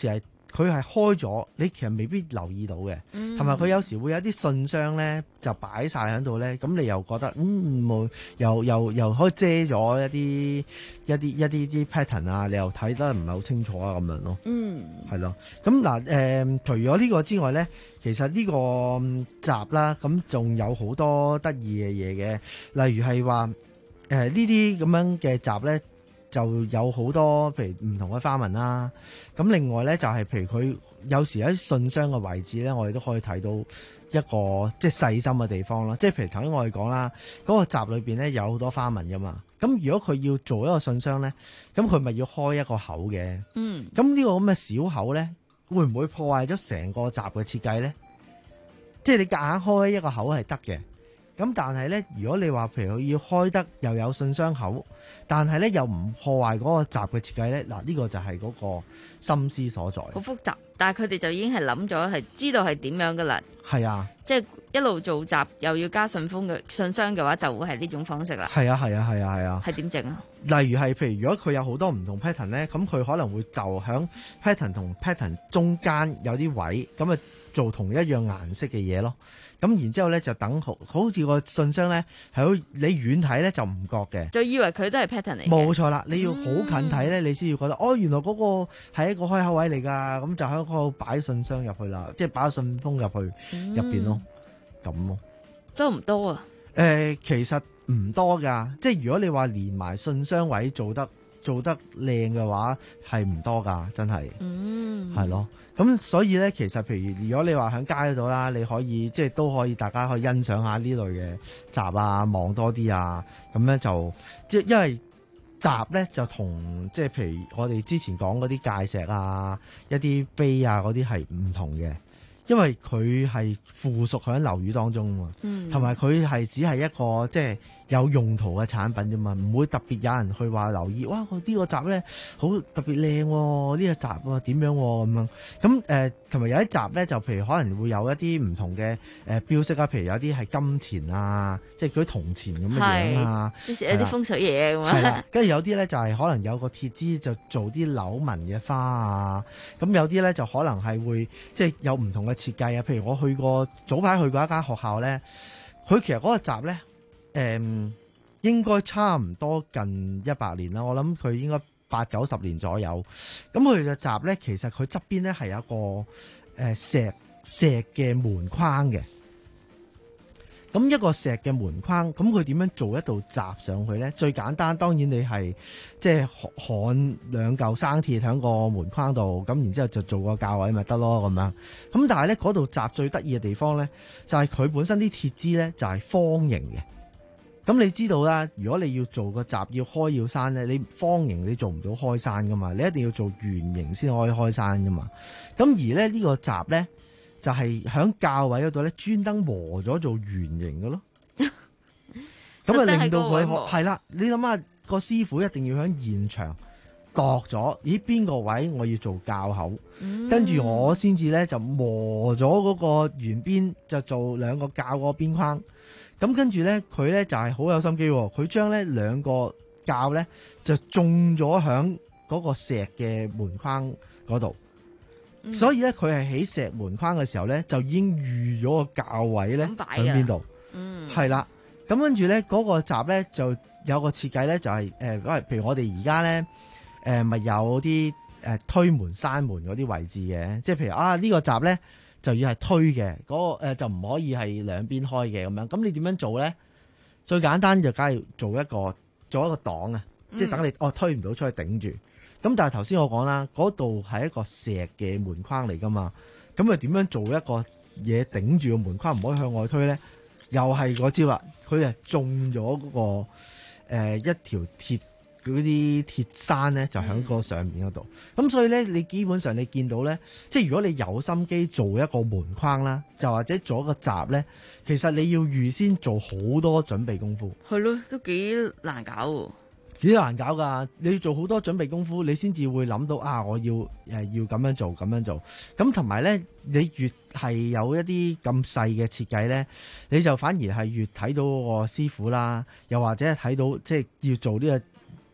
佢係開咗，你其實未必留意到嘅，同埋佢有時會有啲信箱咧就擺晒喺度咧，咁你又覺得嗯冇，又又又可以遮咗一啲一啲一啲啲 pattern 啊，你又睇得唔係好清楚啊咁樣咯。 嗯， 係咯。咁嗱誒，除咗呢個之外咧，其實呢個閘啦，咁仲有好多得意嘅嘢嘅，例如係話誒呢啲咁樣嘅閘咧。就有好多譬如唔同嘅花紋啦，咁另外咧就係、是、譬如佢有時喺信箱嘅位置咧，我哋都可以睇到一個即係細心嘅地方啦。即係譬如頭先我哋講啦，嗰、那個閘裏邊咧有好多花紋噶嘛，咁如果佢要做一個信箱咧，咁佢咪要開一個口嘅。 嗯， 咁呢個咁嘅小口咧，會唔會破壞咗成個閘嘅設計咧？即係你夾硬開一個口係得嘅。咁但係咧，如果你話譬如要開得又有信箱口，但係咧又唔破壞嗰個閘嘅設計咧，嗱、這、呢個就係嗰個心思所在。 好複雜，但係佢哋就已經係諗咗，係知道係點樣噶啦。 係啊， 即係一路做閘又要加信封嘅信箱嘅話，就會係呢種方式啦。 係啊，係啊，係啊，係啊。 係點整啊？ 例如係譬如如果佢有好多唔同 pattern 咧，咁佢可能會就響 pattern 同 pattern 中間有啲位，咁啊做同一樣顏色嘅嘢咯。咁然之後咧就等好好似個信箱咧，係好你遠睇咧就唔覺嘅， 就以為佢都係 pattern 嚟嘅。 冇錯啦，你要好近睇咧，嗯、你先要覺得哦，原來嗰個係一個開口位嚟㗎，咁就喺嗰度擺信箱入去啦，即係擺信封入去入邊咯，咁咯、嗯。 多唔多啊？ 誒、呃，其實唔多㗎，即係如果你話連埋信箱位做得做得靚嘅話，係唔多㗎，真係。嗯，係咯。咁所以咧，其實譬如如果你話喺街嗰度啦，你可以即係都可以，大家可以欣賞下呢類嘅閘啊，望多啲啊，咁咧就即係因為閘咧就同即係譬如我哋之前講嗰啲界石啊、一啲碑啊嗰啲係唔同嘅，因為佢係附屬喺樓宇當中啊，同埋佢係只係一個即係有用途嘅產品啫嘛，唔會特別有人去話留意，哇！呢個閘咧好特別靚喎，呢個閘喎點樣喎咁樣，咁誒同埋有啲閘咧就譬如可能會有一啲唔同嘅誒標識啊，譬如有啲係金錢啊，即係嗰啲銅錢咁嘅樣啊， 即係有啲風水嘢咁啊。 係啦，跟住有啲咧就係可能有個鐵枝就做啲扭紋嘅花啊，咁有啲咧就可能係會即係有唔同嘅設計啊。譬如我去過早排去過一間學校咧，佢其實嗰個閘咧。誒、嗯，應該差唔多近一百年啦，我諗佢應該八九十年左右。咁佢嘅閘咧，其實佢側邊咧係有一個誒、呃、石石嘅門框嘅。咁一個石嘅門框，咁佢點樣做一道閘上去咧？最簡單，當然你係即係焊兩嚿生鐵喺個門框度，咁然之後就做個架位咪得咯咁樣。咁但係咧嗰道閘最得意嘅地方咧，就係、是、佢本身啲鐵枝咧就係方形嘅。咁你知道啦，如果你要做個閘要開要閂咧，你方形你做唔到開閂噶嘛，你一定要做圓形先可以開閂噶嘛。咁而咧呢個閘咧就係喺較位嗰度咧專登磨咗做圓形嘅咯。咁啊令到佢係啦，你諗下個師傅一定要喺現場度咗，咦邊個位我要做較口，嗯、跟住我先至咧就磨咗嗰個圓邊，就做兩個較個邊框。咁跟住咧，佢咧就係好有心機，佢將咧兩個較咧就種咗響嗰個石嘅門框嗰度，嗯、所以咧佢係喺石門框嘅時候咧就已經預咗個較位咧喺邊度，係啦。咁跟住咧嗰個閘咧就有個設計咧就係誒，譬如我哋而家咧誒咪有啲誒推門閂門嗰啲位置嘅，即係譬如啊呢個閘咧。就要係推嘅，嗰、那個、呃、就唔可以係兩邊開嘅咁樣。咁你點樣做咧？最簡單就梗係做一個做一個擋啊，嗯、即係等你哦推唔到出去頂住。咁但係頭先我講啦，嗰度係一個石嘅門框嚟噶嘛。咁啊點樣做一個嘢頂住個門框唔可以向外推咧？又係嗰招啦，佢係中咗嗰個、呃、一條鐵。嗰啲鐵山咧就喺個上面嗰度，咁、嗯、所以咧你基本上你見到咧，即係如果你有心機做一個門框啦，就或者做一個閘咧，其實你要預先做好多準備功夫。 係咯，都幾難搞喎。 幾難搞㗎！你要做好多準備功夫，你先至會諗到啊！我要誒要咁樣做，咁樣做。咁同埋咧，你越係有一啲咁細嘅設計咧，你就反而係越睇到個師傅啦，又或者係睇到即係要做呢個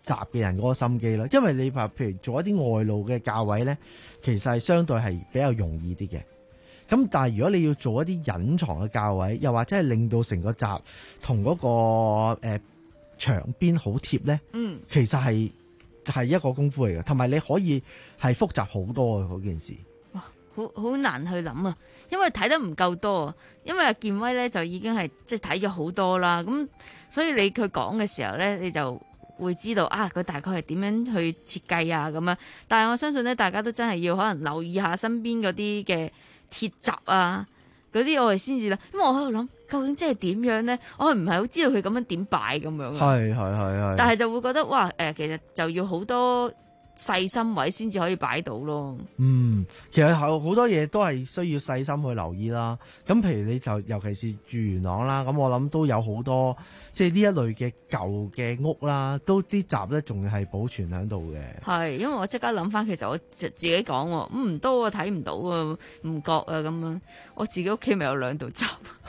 閘嘅人嗰個心機咯。因為你話譬如做一啲外露嘅價位咧，其實係相對係比較容易啲嘅。咁但係如果你要做一啲隱藏嘅價位，又或者係令到成個閘同嗰個誒、呃、牆邊好貼咧， 嗯， 其實係係一個功夫嚟嘅，同埋你可以係複雜好多嘅嗰件事。 哇，好好難去諗啊，因為睇得唔夠多。因為阿健威咧就已經係即係睇咗好多啦，咁所以你佢講嘅時候咧，你就會知道啊，佢大概係點樣去設計啊咁樣。但係我相信咧，大家都真係要可能留意下身邊嗰啲嘅鐵閘啊，嗰啲我哋先至啦。因為我喺度諗，究竟即係點樣咧？我係唔係好知道佢咁樣點擺咁樣啊？ 係係係係。 但係就會覺得哇，誒，其實就要好多細心位先至可以擺到咯。 嗯，其實好好多嘢都係需要細心去留意啦。咁譬如你就尤其是住元朗啦，咁我諗都有好多即係呢一類嘅舊嘅屋啦，都啲閘咧仲係保存喺度嘅。係， 因為我即刻諗翻，其實我自自己講喎，唔、嗯、多啊，睇唔到啊，唔覺啊咁樣。我自己屋企咪有兩道閘。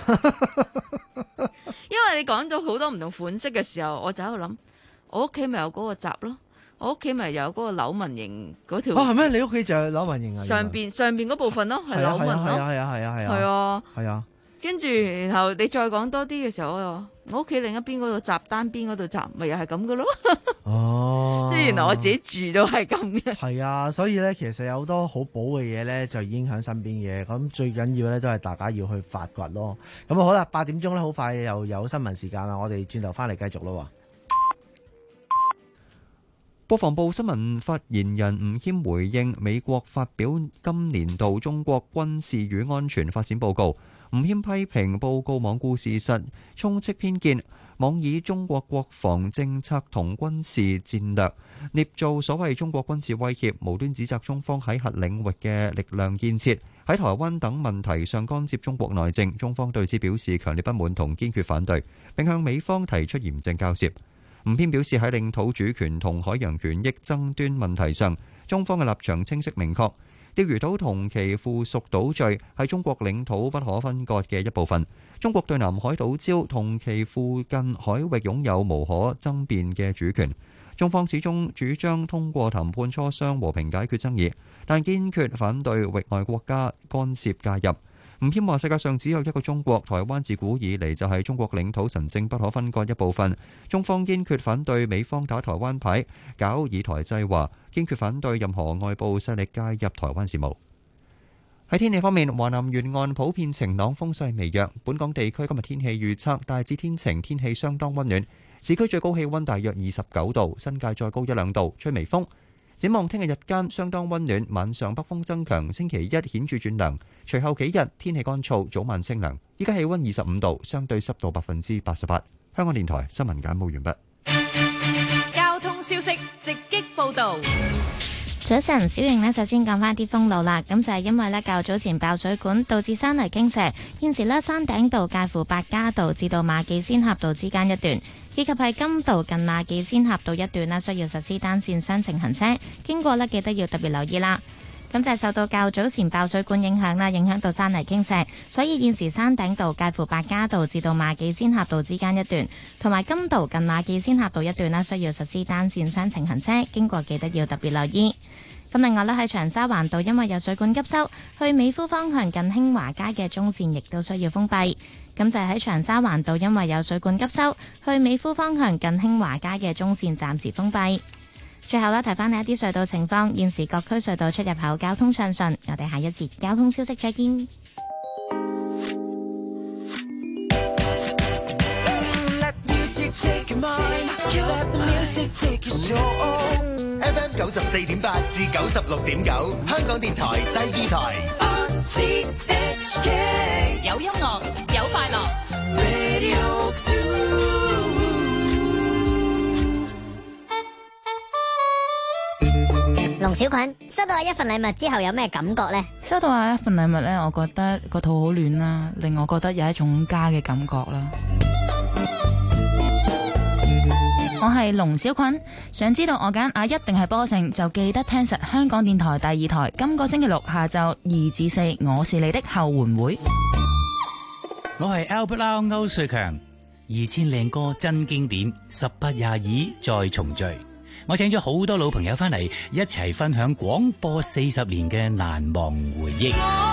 因為你講咗好多唔同款式嘅時候，我就喺度諗，我屋企咪有嗰個閘咯。我屋企咪有嗰個扭紋型嗰條。 哦，係咩？你屋企就有扭紋型啊？ 上邊上邊嗰部分咯，係扭紋咯。 係啊係啊係啊係啊係啊。 係啊係啊。 跟住然後你再講多啲嘅時候，我又我屋企另一邊嗰度閘單邊嗰度閘，咪又係咁嘅咯。哦。即係原來我自己住都係咁嘅。 係啊，所以咧其實有好多好寶嘅嘢咧，就影響身邊嘅。咁最緊要咧都係大家要去發掘咯。咁啊好啦，八點鐘咧好快又有新聞時間啦，我哋轉頭翻嚟繼續咯。 國防部新聞發言人吳謙回應美國發表今年度中國軍事與安全發展報告，吳謙批評報告罔顧事實，充斥偏見，妄以中國國防政策同軍事戰略捏造所謂中國軍事威脅，無端指責中方喺核領域嘅力量建設，喺台灣等問題上干涉中國內政，中方對此表示強烈不滿同堅決反對，並向美方提出嚴正交涉。吳謙表示喺領土主權同海洋權益爭端問題上，中方嘅立場清晰明確，釣魚島同其附屬島嶼係中國領土不可分割嘅一部分，中國對南海島礁同其附近海域擁有無可爭辯嘅主權。中方始終主張通過談判磋商和平解決爭議，但堅決反對域外國家干涉介入。吳謙話：世界上只有一個中國，台灣自古以嚟就係中國領土神聖不可分割一部分。中方堅決反對美方打台灣牌，搞以台制華，堅決反對任何外部勢力介入台灣事務。喺天氣方面，華南沿岸普遍晴朗，風勢微弱。本港地區今日天氣預測大致天晴，天氣相當溫暖，市區最高氣溫大約二十九度，新界再高一兩度，吹微風。展望聽日日間相當溫暖，晚上北風增強，星期一顯著轉涼，隨後幾日天氣乾燥，早晚清涼。依家氣溫二十五度，相對濕度百分之八十八。香港電台新聞簡報完畢。 交通消息直擊報道。 早晨，小瑩呢，首先講翻啲封路啦。咁就係因為呢較早前爆水管，導致山泥傾瀉。現時呢，山頂道介乎百家道至到馬己仙峽道之間一段，以及係金道近馬己仙峽道一段呢，需要實施單線雙程行車。經過呢，記得要特別留意啦。咁就係受到較早前爆水管影響啦，影響到山泥傾瀉，所以現時山頂道介乎百家道至到馬己仙峽道之間一段，同埋金道近馬己仙峽道一段呢，需要實施單線雙程行車，經過記得要特別留意。咁另外呢，喺長沙灣道因為有水管急修，去美孚方向近興華街嘅中線亦都需要封閉。咁就係喺長沙灣道因為有水管急修，去美孚方向近興華街嘅中線暫時封閉。最後呢，提翻你一啲隧道情況，現時各區隧道出入口交通暢順。我哋下一節交通消息再見。 F M 九十四點八至九十六點九，香港電台第二台。 有音樂，有快樂。 龍小菌收到一份禮物之後有咩感覺呢？ 收到下一份禮物呢，我覺得個肚好暖啦，令我覺得有一種家嘅感覺啦。我係龍小菌，想知道我揀啊一定係波城，就記得聽實香港電台第二台。今個星期六下晝二至四，我是你的後援會。 我係 Albert Lau 歐瑞強，二千靚歌真經典，十八廿二再重聚。 我請咗好多老朋友翻嚟，一齊分享廣播四十年嘅難忘回憶。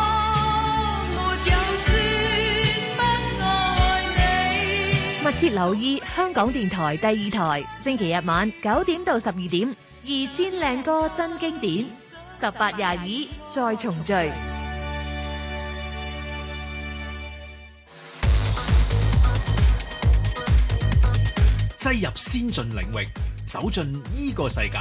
密切留意香港電台第二台，星期日晚九點到十二點，二千靚歌真經典，十八廿二再重聚。 擠入先進領域，走進依個世界。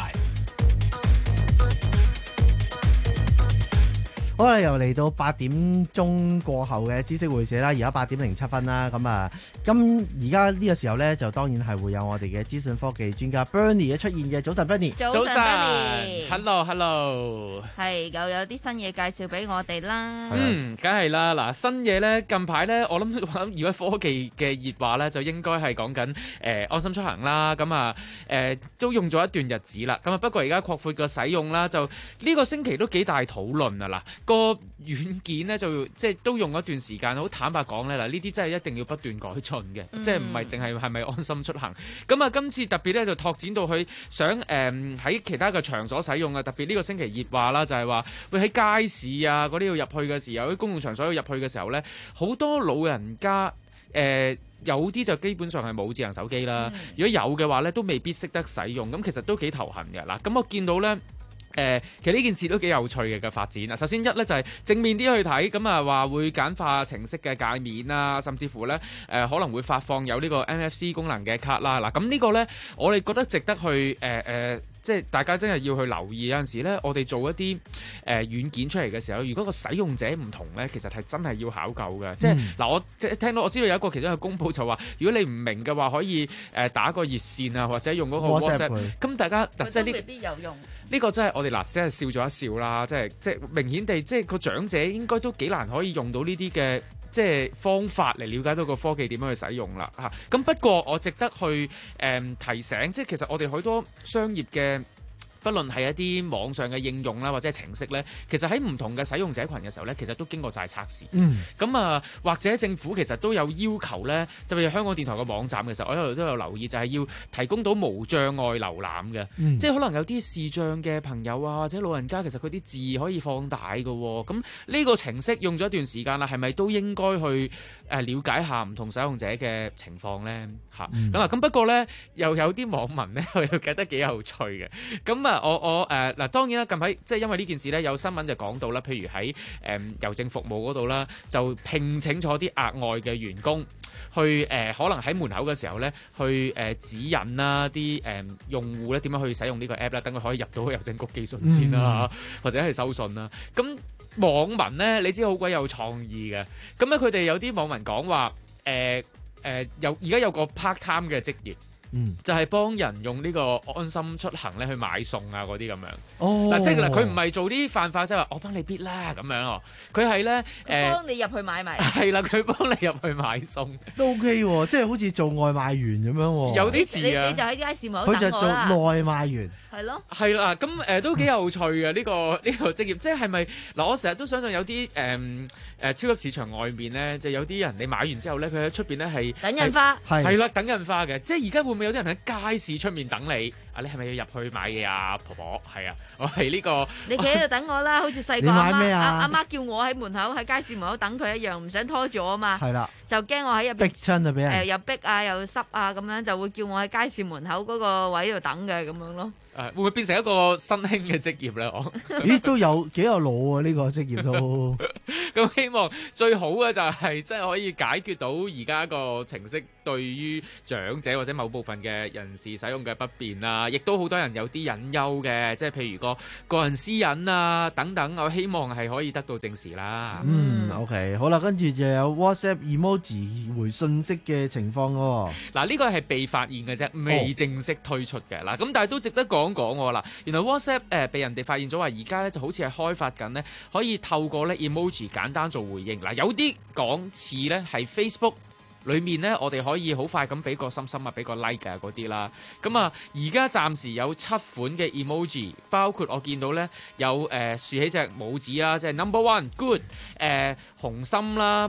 好啦，又嚟到八點鐘過後嘅知識會社啦，而家八點零七分啦。咁啊，今而家呢個時候咧，就當然係會有我哋嘅資訊科技專家 Bernie 嘅出現嘅。早晨 Bernie， 早晨 Bernie，Hello Hello， 係又有啲新嘢介紹俾我哋啦。 嗯，梗係啦。嗱，新嘢咧，近排咧，我諗我諗，如果科技嘅熱話咧，就應該係講緊誒安心出行啦。咁啊誒都用咗一段日子啦。咁啊不過而家擴闊個使用啦，就呢個星期都幾大討論啊嗱。個軟件咧就即係都用一段時間，好坦白講咧嗱，呢啲真係一定要不斷改進嘅，嗯、即係唔係淨係係咪安心出行。咁啊，今次特別咧就拓展到去想誒喺、呃、其他嘅場所使用啊，特別呢個星期熱話啦，就係話會喺街市啊嗰啲要入去嘅時候，啲公共場所要入去嘅時候咧，好多老人家誒、呃、有啲就基本上係冇智能手機啦，嗯、如果有嘅話咧都未必識得使用，咁其實都幾頭痕嘅嗱。咁我見到咧。誒、呃，其實呢件事都幾有趣嘅嘅發展啊！首先一咧就係、是、正面啲去睇，咁啊話會簡化程式嘅界面啊，甚至乎咧誒、呃、可能會發放有呢個 N F C 功能嘅卡啦。嗱，咁呢個咧我哋覺得值得去誒誒、呃呃，即係大家真係要去留意。有陣時咧，我哋做一啲誒、呃、軟件出嚟嘅時候，如果個使用者唔同咧，其實係真係要考究嘅。嗯、即係嗱，我即係聽到我知道有一個其中一個公佈就話，如果你唔明嘅話，可以誒打個熱線啊，或者用嗰個 WhatsApp。咁大家即係呢未必有用。呢個真係我哋嗱，真係笑咗一笑啦！即係即係明顯地，即係個長者應該都幾難可以用到呢啲嘅即係方法嚟了解到個科技點樣去使用啦嚇。咁不過我值得去誒、嗯、提醒，即係其實我哋好多商業嘅。不論係一啲網上嘅應用啦，或者係程式咧，其實喺唔同嘅使用者群嘅時候咧，其實都經過晒測試。嗯。咁啊，或者政府其實都有要求咧，特別係香港電台嘅網站嘅時候，我一路都有留意，就係要提供到無障礙瀏覽嘅。嗯、即係可能有啲視障嘅朋友啊，或者老人家，其實佢啲字可以放大嘅。咁呢個程式用咗一段時間啦，係咪都應該去誒了解下唔同使用者嘅情況咧？嚇、嗯。咁啊，咁不過咧，又有啲網民咧，我又覺得幾有趣嘅。咁啊。我我誒嗱、呃，當然啦，近排即係因為呢件事咧，有新聞就講到啦，譬如喺誒、呃、郵政服務嗰度啦，就聘請咗啲額外嘅員工去誒、呃，可能喺門口嘅時候咧，去誒、呃、指引啦啲誒用戶咧點樣去使用呢個 app 啦，等佢可以入到郵政局寄信先啦，嗯、或者係收信啦。咁網民咧，你知好鬼有創意嘅，咁咧佢哋有啲網民講話誒誒有而家有個 part time 嘅職業。嗯，就係幫人用呢個安心出行咧去買餸啊嗰啲咁樣。哦，嗱，即係嗱，佢唔係做啲犯法，即係話我幫你 bid 啦咁樣哦。佢係咧誒，幫你入去買埋。係啦，佢幫你入去買餸都 OK 喎，即係好似做外賣員咁樣喎。 有啲似啊， 你你就喺街市門口等我啦。 佢就做內賣員。 係咯。 係啦，咁誒、呃、都幾有趣嘅呢個呢個職業，即係係咪嗱？我成日都想象有啲誒誒超級市場外面咧，就有啲人你買完之後咧，佢喺出邊咧係等印花。 係啦，等印花嘅，即係而家會唔會有啲人喺街市出面等你？啊，你係咪要入去買嘢啊？婆婆係啊，我係呢個。你企喺度等我啦，好似細個阿媽阿阿媽叫我喺門口喺街市門口等佢一樣，唔想拖住我啊嘛。係啦，就驚我喺入邊逼親啊，俾人誒又逼啊又濕啊咁樣，就會叫我喺街市門口嗰個位度等嘅咁樣咯。誒會唔會變成一個新興嘅職業咧？我咦都有幾有腦啊！呢個職業都咁希望最好嘅就係真係可以解決到而家個程式對於長者或者某部分嘅人士使用嘅不便啊，亦都好多人有啲隱憂嘅，即係譬如個個人私隱啊等等，我希望係可以得到正視啦。 嗯 ，OK， 好啦，跟住就有 WhatsApp emoji 回信息嘅情況喎。 嗱呢個係被發現嘅啫，未正式推出嘅嗱，咁、哦、但係都值得講。講講喎啦，原來 WhatsApp 誒、呃、被人哋發現咗話，而家咧就好似係開發緊咧，可以透過咧 emoji 簡單做回應。嗱、呃，有啲講似咧係 Facebook 裡面咧，我哋可以好快咁俾個心心啊，俾個 like 啊嗰啲啦。咁啊，而家暫時有七款嘅 emoji，包括我見到咧有誒豎起隻拇指啦，即係 number one good，誒、呃、紅心啦。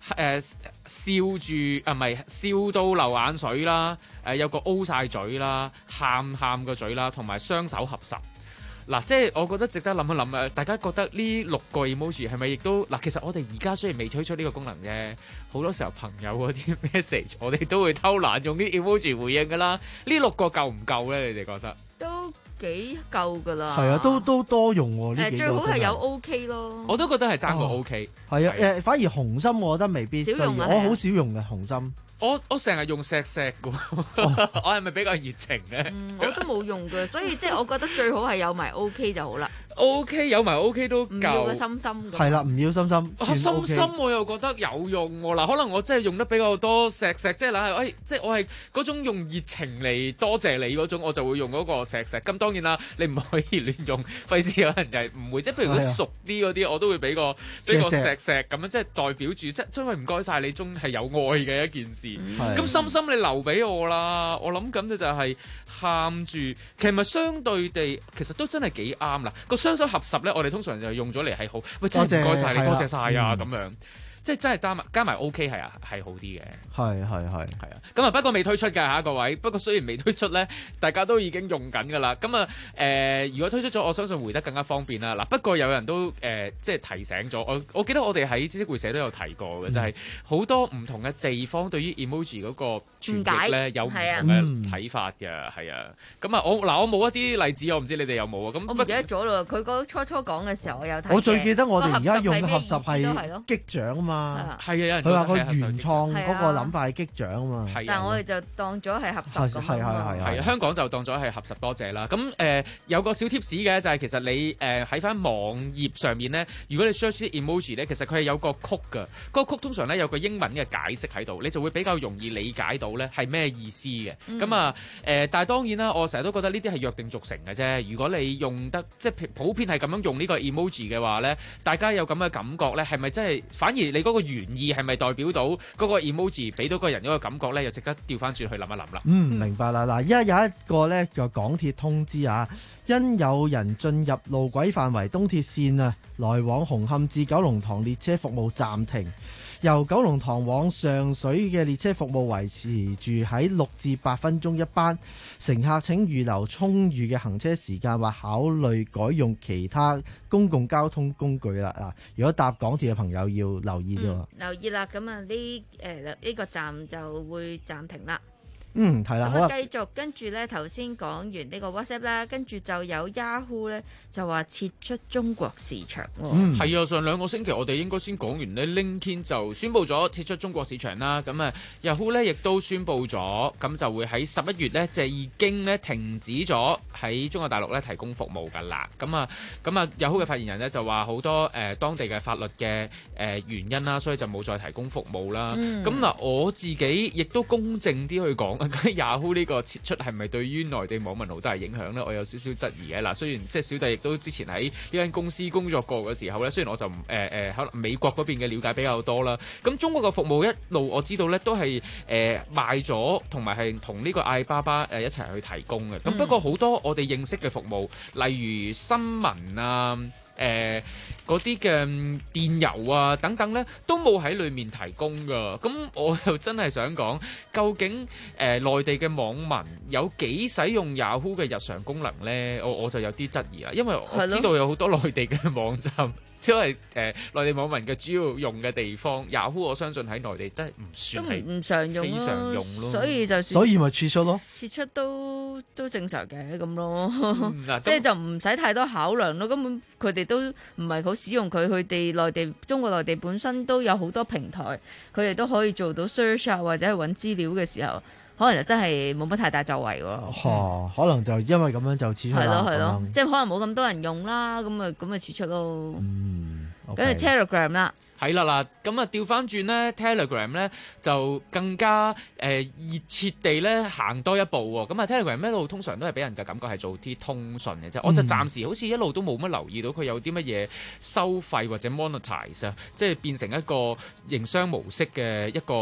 誒笑住啊，唔係笑到流眼水啦，誒有個 O 晒嘴啦，喊喊個嘴啦，同埋雙手合十。嗱，即係我覺得值得諗一諗啊！大家覺得呢六個 emoji 係咪亦都嗱？其實我哋而家雖然未推出呢個功能啫，好多時候朋友嗰啲 message 我哋都會偷懶用啲 emoji 回應㗎啦。呢六個夠唔夠咧？你哋覺得？ 都幾夠㗎啦。 係啊，都都多用喎。呢幾個最好係有 OK 咯。 我都覺得係爭過 OK。 係啊，誒反而紅心我覺得未必需要， 少用啊我好少用嘅紅心。 我我成日用錫錫嘅，我係咪比較熱情咧？ 嗯，我都冇用嘅，所以即係我覺得最好係有埋 OK 就好啦。 O K 有埋 O K 都夠， 唔要個心心㗎。 係啦，唔要心心。 啊，心心我又覺得有用喎。嗱，可能我真係用得比較多錫錫，即係嗱，誒，即係我係嗰種用熱情嚟多謝你嗰種，我就會用嗰個錫錫。咁當然啦，你唔可以亂用，費事有人就係唔會。即係譬如如果熟啲嗰啲，我都會俾個俾個錫錫咁樣，即係代表住，即係因為唔該晒你，中係有愛嘅一件事。咁心心你留俾我啦，我諗緊嘅就係喊住，其實咪相對地，其實都真係幾啱啦。雙手合十咧，我哋通常就用咗嚟係好，喂，真係唔該晒你，多謝晒啊咁樣，即係真係加埋加埋 OK 係啊，係好啲嘅。 係係係係啊，咁啊不過未推出㗎嚇各位，不過雖然未推出咧，大家都已經用緊㗎啦。咁啊誒，如果推出咗，我相信回得更加方便啦。嗱，不過有人都誒、呃、即係提醒咗我，我記得我哋喺知識會社都有提過嘅，嗯、就係好多唔同嘅地方對於 emoji 嗰個傳譯咧有唔同嘅睇法嘅，係啊。咁啊我嗱我冇一啲例子，我唔知你哋有冇啊？咁我唔記得咗咯。佢嗰初初講嘅時候，我有睇。 我最記得我哋而家用嘅合十係擊掌啊嘛。 係啊，有人佢話佢原創嗰個諗法係擊掌啊嘛。 但係我哋就當咗係合十咁係係係係香港就當咗係合十多謝啦。咁誒、呃、有個小貼士嘅就係、是、其實你誒喺翻網頁上面咧，如果你 search 啲 emoji 咧，其實佢係有個曲㗎。嗰、那個曲通常咧有個英文嘅解釋喺度，你就會比較容易理解到咧係咩意思嘅。咁、嗯、啊誒，但係當然啦，我成日都覺得呢啲係約定俗成嘅啫。如果你用得即係普遍係咁樣用呢個 emoji 嘅話咧，大家有咁嘅感覺咧，係咪真係反而你嗰個原意係咪代表到嗰個 emoji 俾到個人嗰個感覺咧，又值得調翻轉去諗一諗啦。 嗯，明白啦。嗱，而家有一個咧叫港鐵通知啊，因有人進入路軌範圍，東鐵線啊來往紅磡至九龍塘列車服務暫停。由九龍塘往上水嘅列車服務維持住喺六至八分鐘一班，乘客請預留充裕嘅行車時間或考慮改用其他公共交通工具啦。啊，如果搭港鐵嘅朋友要留意咯、嗯。 留意啦，咁啊呢誒呢個站就會暫停啦。 嗯，係啦， 咁啊繼續跟住咧，頭先講完呢個 WhatsApp 啦，跟住就有 Yahoo 咧就話撤出中國市場。 嗯，係啊，上兩個星期我哋應該先講完咧 LinkedIn 就宣布咗撤出中國市場啦。咁啊 Yahoo 咧亦都宣布咗，咁就會喺十一月咧就已經咧停止咗喺中國大陸咧提供服務㗎啦。咁啊咁啊 Yahoo 嘅發言人咧就話好多誒、呃、當地嘅法律嘅誒、呃、原因啦，所以就冇再提供服務啦。咁嗱、嗯，我自己亦都公正啲去講。Yahoo 呢個撤出係咪對於內地網民好大影響呢？我有少少質疑嘅。嗱，雖然即係小弟亦都之前喺呢間公司工作過嘅時候呢，雖然我就誒誒可能美國嗰邊嘅了解比較多啦。咁中國嘅服務一路我知道呢都係誒、呃、賣咗，同埋係同呢個阿里巴巴誒一齊去提供嘅。咁、嗯、不過好多我哋認識嘅服務，例如新聞啊。誒嗰啲嘅電郵啊等等咧，都冇喺裏面提供㗎。咁我又真係想講，究竟誒、呃、內地嘅網民有幾使用 Yahoo 嘅日常功能咧？我我就有啲質疑啦，因為我知道有好多內地嘅網站，只係誒內地網民嘅主要用嘅地方。Yahoo 我相信喺內地真係唔算係唔常用， 非常用咯。 所以就所以咪撤出咯， 撤出都都正常嘅咁咯。 嗯、 即係就唔使太多考量咯。根本佢哋都唔係好使用佢，佢哋內地中國內地本身都有好多平台，佢哋都可以做到 search 啊，或者係揾資料嘅時候，可能就真係冇乜太大作為喎。 哦，可能就因為咁樣就撤出啦。 係咯係咯，即係可能冇咁多人用啦，咁啊咁啊撤出咯。嗯，跟住 Telegram 啦。 係啦嗱，咁啊調翻轉咧 Telegram 咧就更加誒、呃、熱切地咧行多一步喎。咁啊 Telegram 一路通常都係俾人嘅感覺係做啲通訊嘅啫。嗯、我就暫時好似一路都冇乜留意到佢有啲乜嘢收費或者 monetize 啊，即係變成一個營商模式嘅一個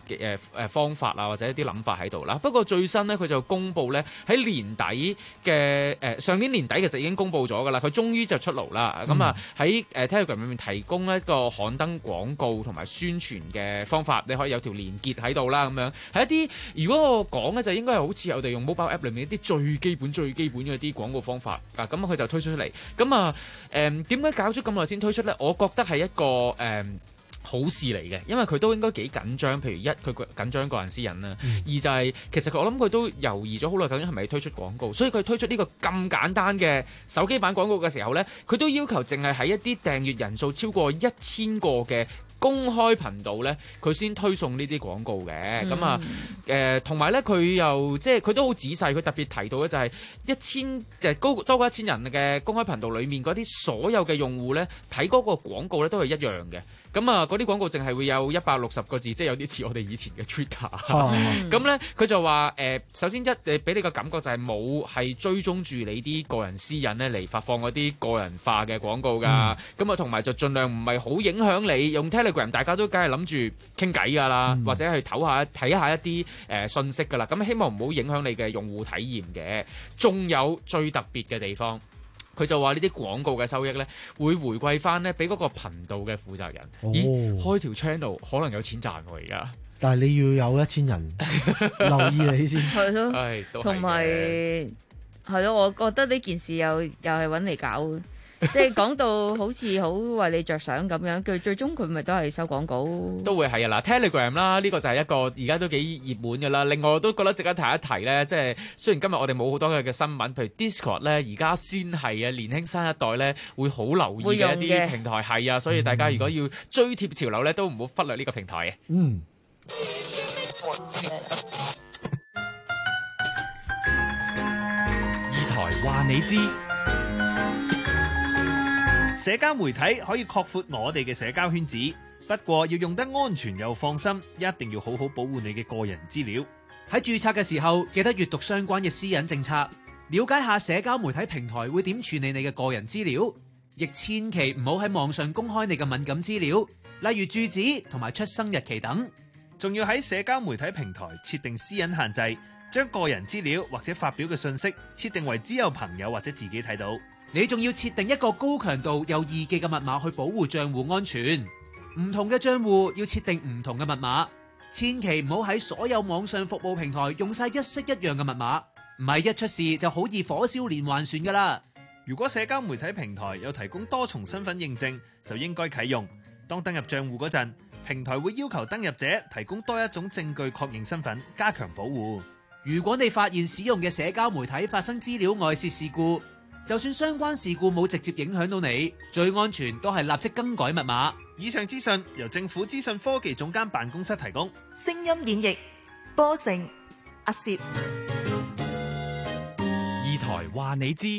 誒誒方法啊，或者一啲諗法喺度啦。不過最新咧，佢就公布咧喺年底嘅誒、呃、上年年底其實已經公布咗㗎啦，佢終於就出爐啦。咁啊喺誒 Telegram 裏面提供一個刊登廣告同埋宣傳嘅方法，你可以有條連結喺度啦，咁樣係一啲如果我講咧就應該係好似我哋用 mobile app 裏面一啲最基本最基本嘅啲廣告方法啊。咁佢就推出嚟。咁啊誒點解搞咗咁耐先推出咧？我覺得係一個誒。呃好事嚟嘅，因為佢都應該幾緊張。譬如一，佢緊張個人私隱啦；嗯、二就係、是、其實我諗佢都猶豫咗好耐，究竟係咪推出廣告？所以佢推出呢個咁簡單嘅手機版廣告嘅時候呢，佢都要求淨係喺一啲訂閱人數超過一千個嘅公開頻道呢，佢先推送呢啲廣告嘅。咁、嗯、啊誒，同埋呢，佢又即係佢都好仔細，佢特別提到嘅就係一千誒高多過一千人嘅公開頻道裡面嗰啲所有嘅用戶呢，睇嗰個廣告呢都係一樣嘅。咁啊，嗰啲廣告淨係會有一百六十個字，即係有啲似我哋以前嘅 Twitter。咁咧，佢就話誒，首先一誒俾你個感覺就係冇係追蹤住你啲個人私隱咧嚟發放嗰啲個人化嘅廣告㗎。咁啊，同埋就盡量唔係好影響你用 Telegram，大家都梗係諗住傾偈㗎啦，或者去唞下睇下一啲誒信息㗎啦。咁希望唔好影響你嘅用戶體驗嘅。仲有最特別嘅地方。佢就話呢啲廣告嘅收益咧，會回饋翻咧俾嗰個頻道嘅負責人。哦、咦，開條 channel 可能有錢賺喎而家。 但係你要有一千人留意你先。 係咯，同埋係咯，我覺得呢件事又又係揾嚟搞。即係講到好似好為你着想咁樣，佢最終佢咪都係收廣告， 都會係啊嗱 Telegram 啦，呢個就係一個而家都幾熱門㗎啦。另外我都覺得值得提一提咧，即係雖然今日我哋冇好多嘅新聞，譬如 Discord 咧，而家先係啊年輕新一代咧會好留意嘅一啲平台係啊，所以大家如果要追貼潮流咧，都唔好忽略呢個平台嘅。嗯。 二台話你知。社交媒體可以擴闊我哋嘅社交圈子，不過要用得安全又放心，一定要好好保護你嘅個人資料。 喺註冊嘅時候，記得閱讀相關嘅私隱政策，了解下社交媒體平台會點處理你嘅個人資料，亦千祈唔好喺網上公開你嘅敏感資料，例如住址同埋出生日期等。 仲要喺社交媒體平台設定私隱限制，將個人資料或者發表嘅信息設定為只有朋友或者自己睇到。 你仲要設定一個高強度又易記嘅密碼去保護賬戶安全。唔同嘅賬戶要設定唔同嘅密碼，千祈唔好喺所有網上服務平台用晒一式一樣嘅密碼，唔係一出事就好易火燒連環船噶啦。 如果社交媒體平台有提供多重身份認證，就應該啟用。當登入賬戶嗰陣，平台會要求登入者提供多一種證據確認身份，加強保護。 如果你發現使用嘅社交媒體發生資料外泄事故，就算相關事故冇直接影響到你，最安全都係立即更改密碼。 以上資訊由政府資訊科技總監辦公室提供。 聲音演繹波成阿攝。 二台話你知。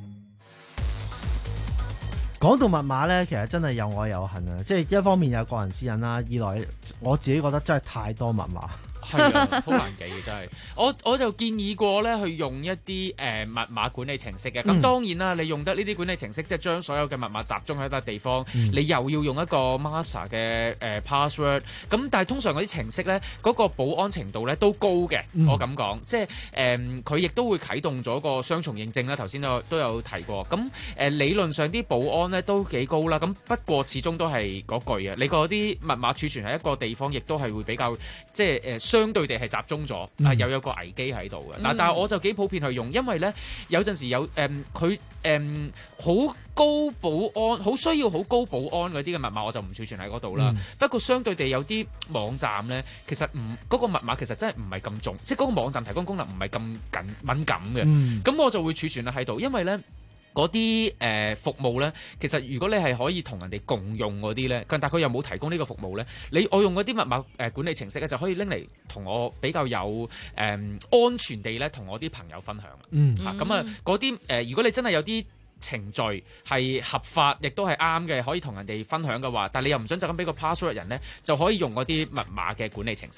講到密碼咧，其實真係有愛有恨啊！即係一方面有個人私隱啦，二來我自己覺得真係太多密碼。 係啊，好難記嘅真係。我我就建議過咧，去用一啲誒、呃、密碼管理程式嘅。咁、嗯、當然啦，你用得呢啲管理程式，即係將所有嘅密碼集中喺一笪地方，嗯、你又要用一個 master 嘅誒、呃、password。咁但係通常嗰啲程式咧，嗰、那個保安程度咧都高嘅。嗯、我咁講，即係誒佢亦都會啟動咗個雙重認證啦。頭先都都有提過。咁誒、呃、理論上啲保安咧都幾高啦。咁不過始終都係嗰句啊，你嗰啲密碼儲存喺一個地方，亦都係會比較即係誒。呃相對地係集中咗，啊又有個危機喺度嘅。嗱、嗯，但係我就幾普遍去用，因為咧有陣時有誒佢誒好高保安，好需要好高保安嗰啲嘅密碼，我就唔儲存喺嗰度啦。嗯、不過相對地有啲網站咧，其實唔嗰、嗰個密碼其實真係唔係咁重，即係嗰個網站提供功能唔係咁緊敏感嘅。咁、嗯、我就會儲存喺度，因為咧。嗰啲誒服務咧，其實如果你係可以同人哋共用嗰啲咧，但係佢又冇提供呢個服務咧，你我用嗰啲密碼誒管理程式咧，就可以拎嚟同我比較有誒、呃、安全地咧，同我啲朋友分享。嗯，嚇咁啊，嗰啲誒，如果你真係有啲程序係合法，亦都係啱嘅，可以同人哋分享嘅話，但係你又唔想就咁俾個 password 人咧，就可以用嗰啲密碼嘅管理程式。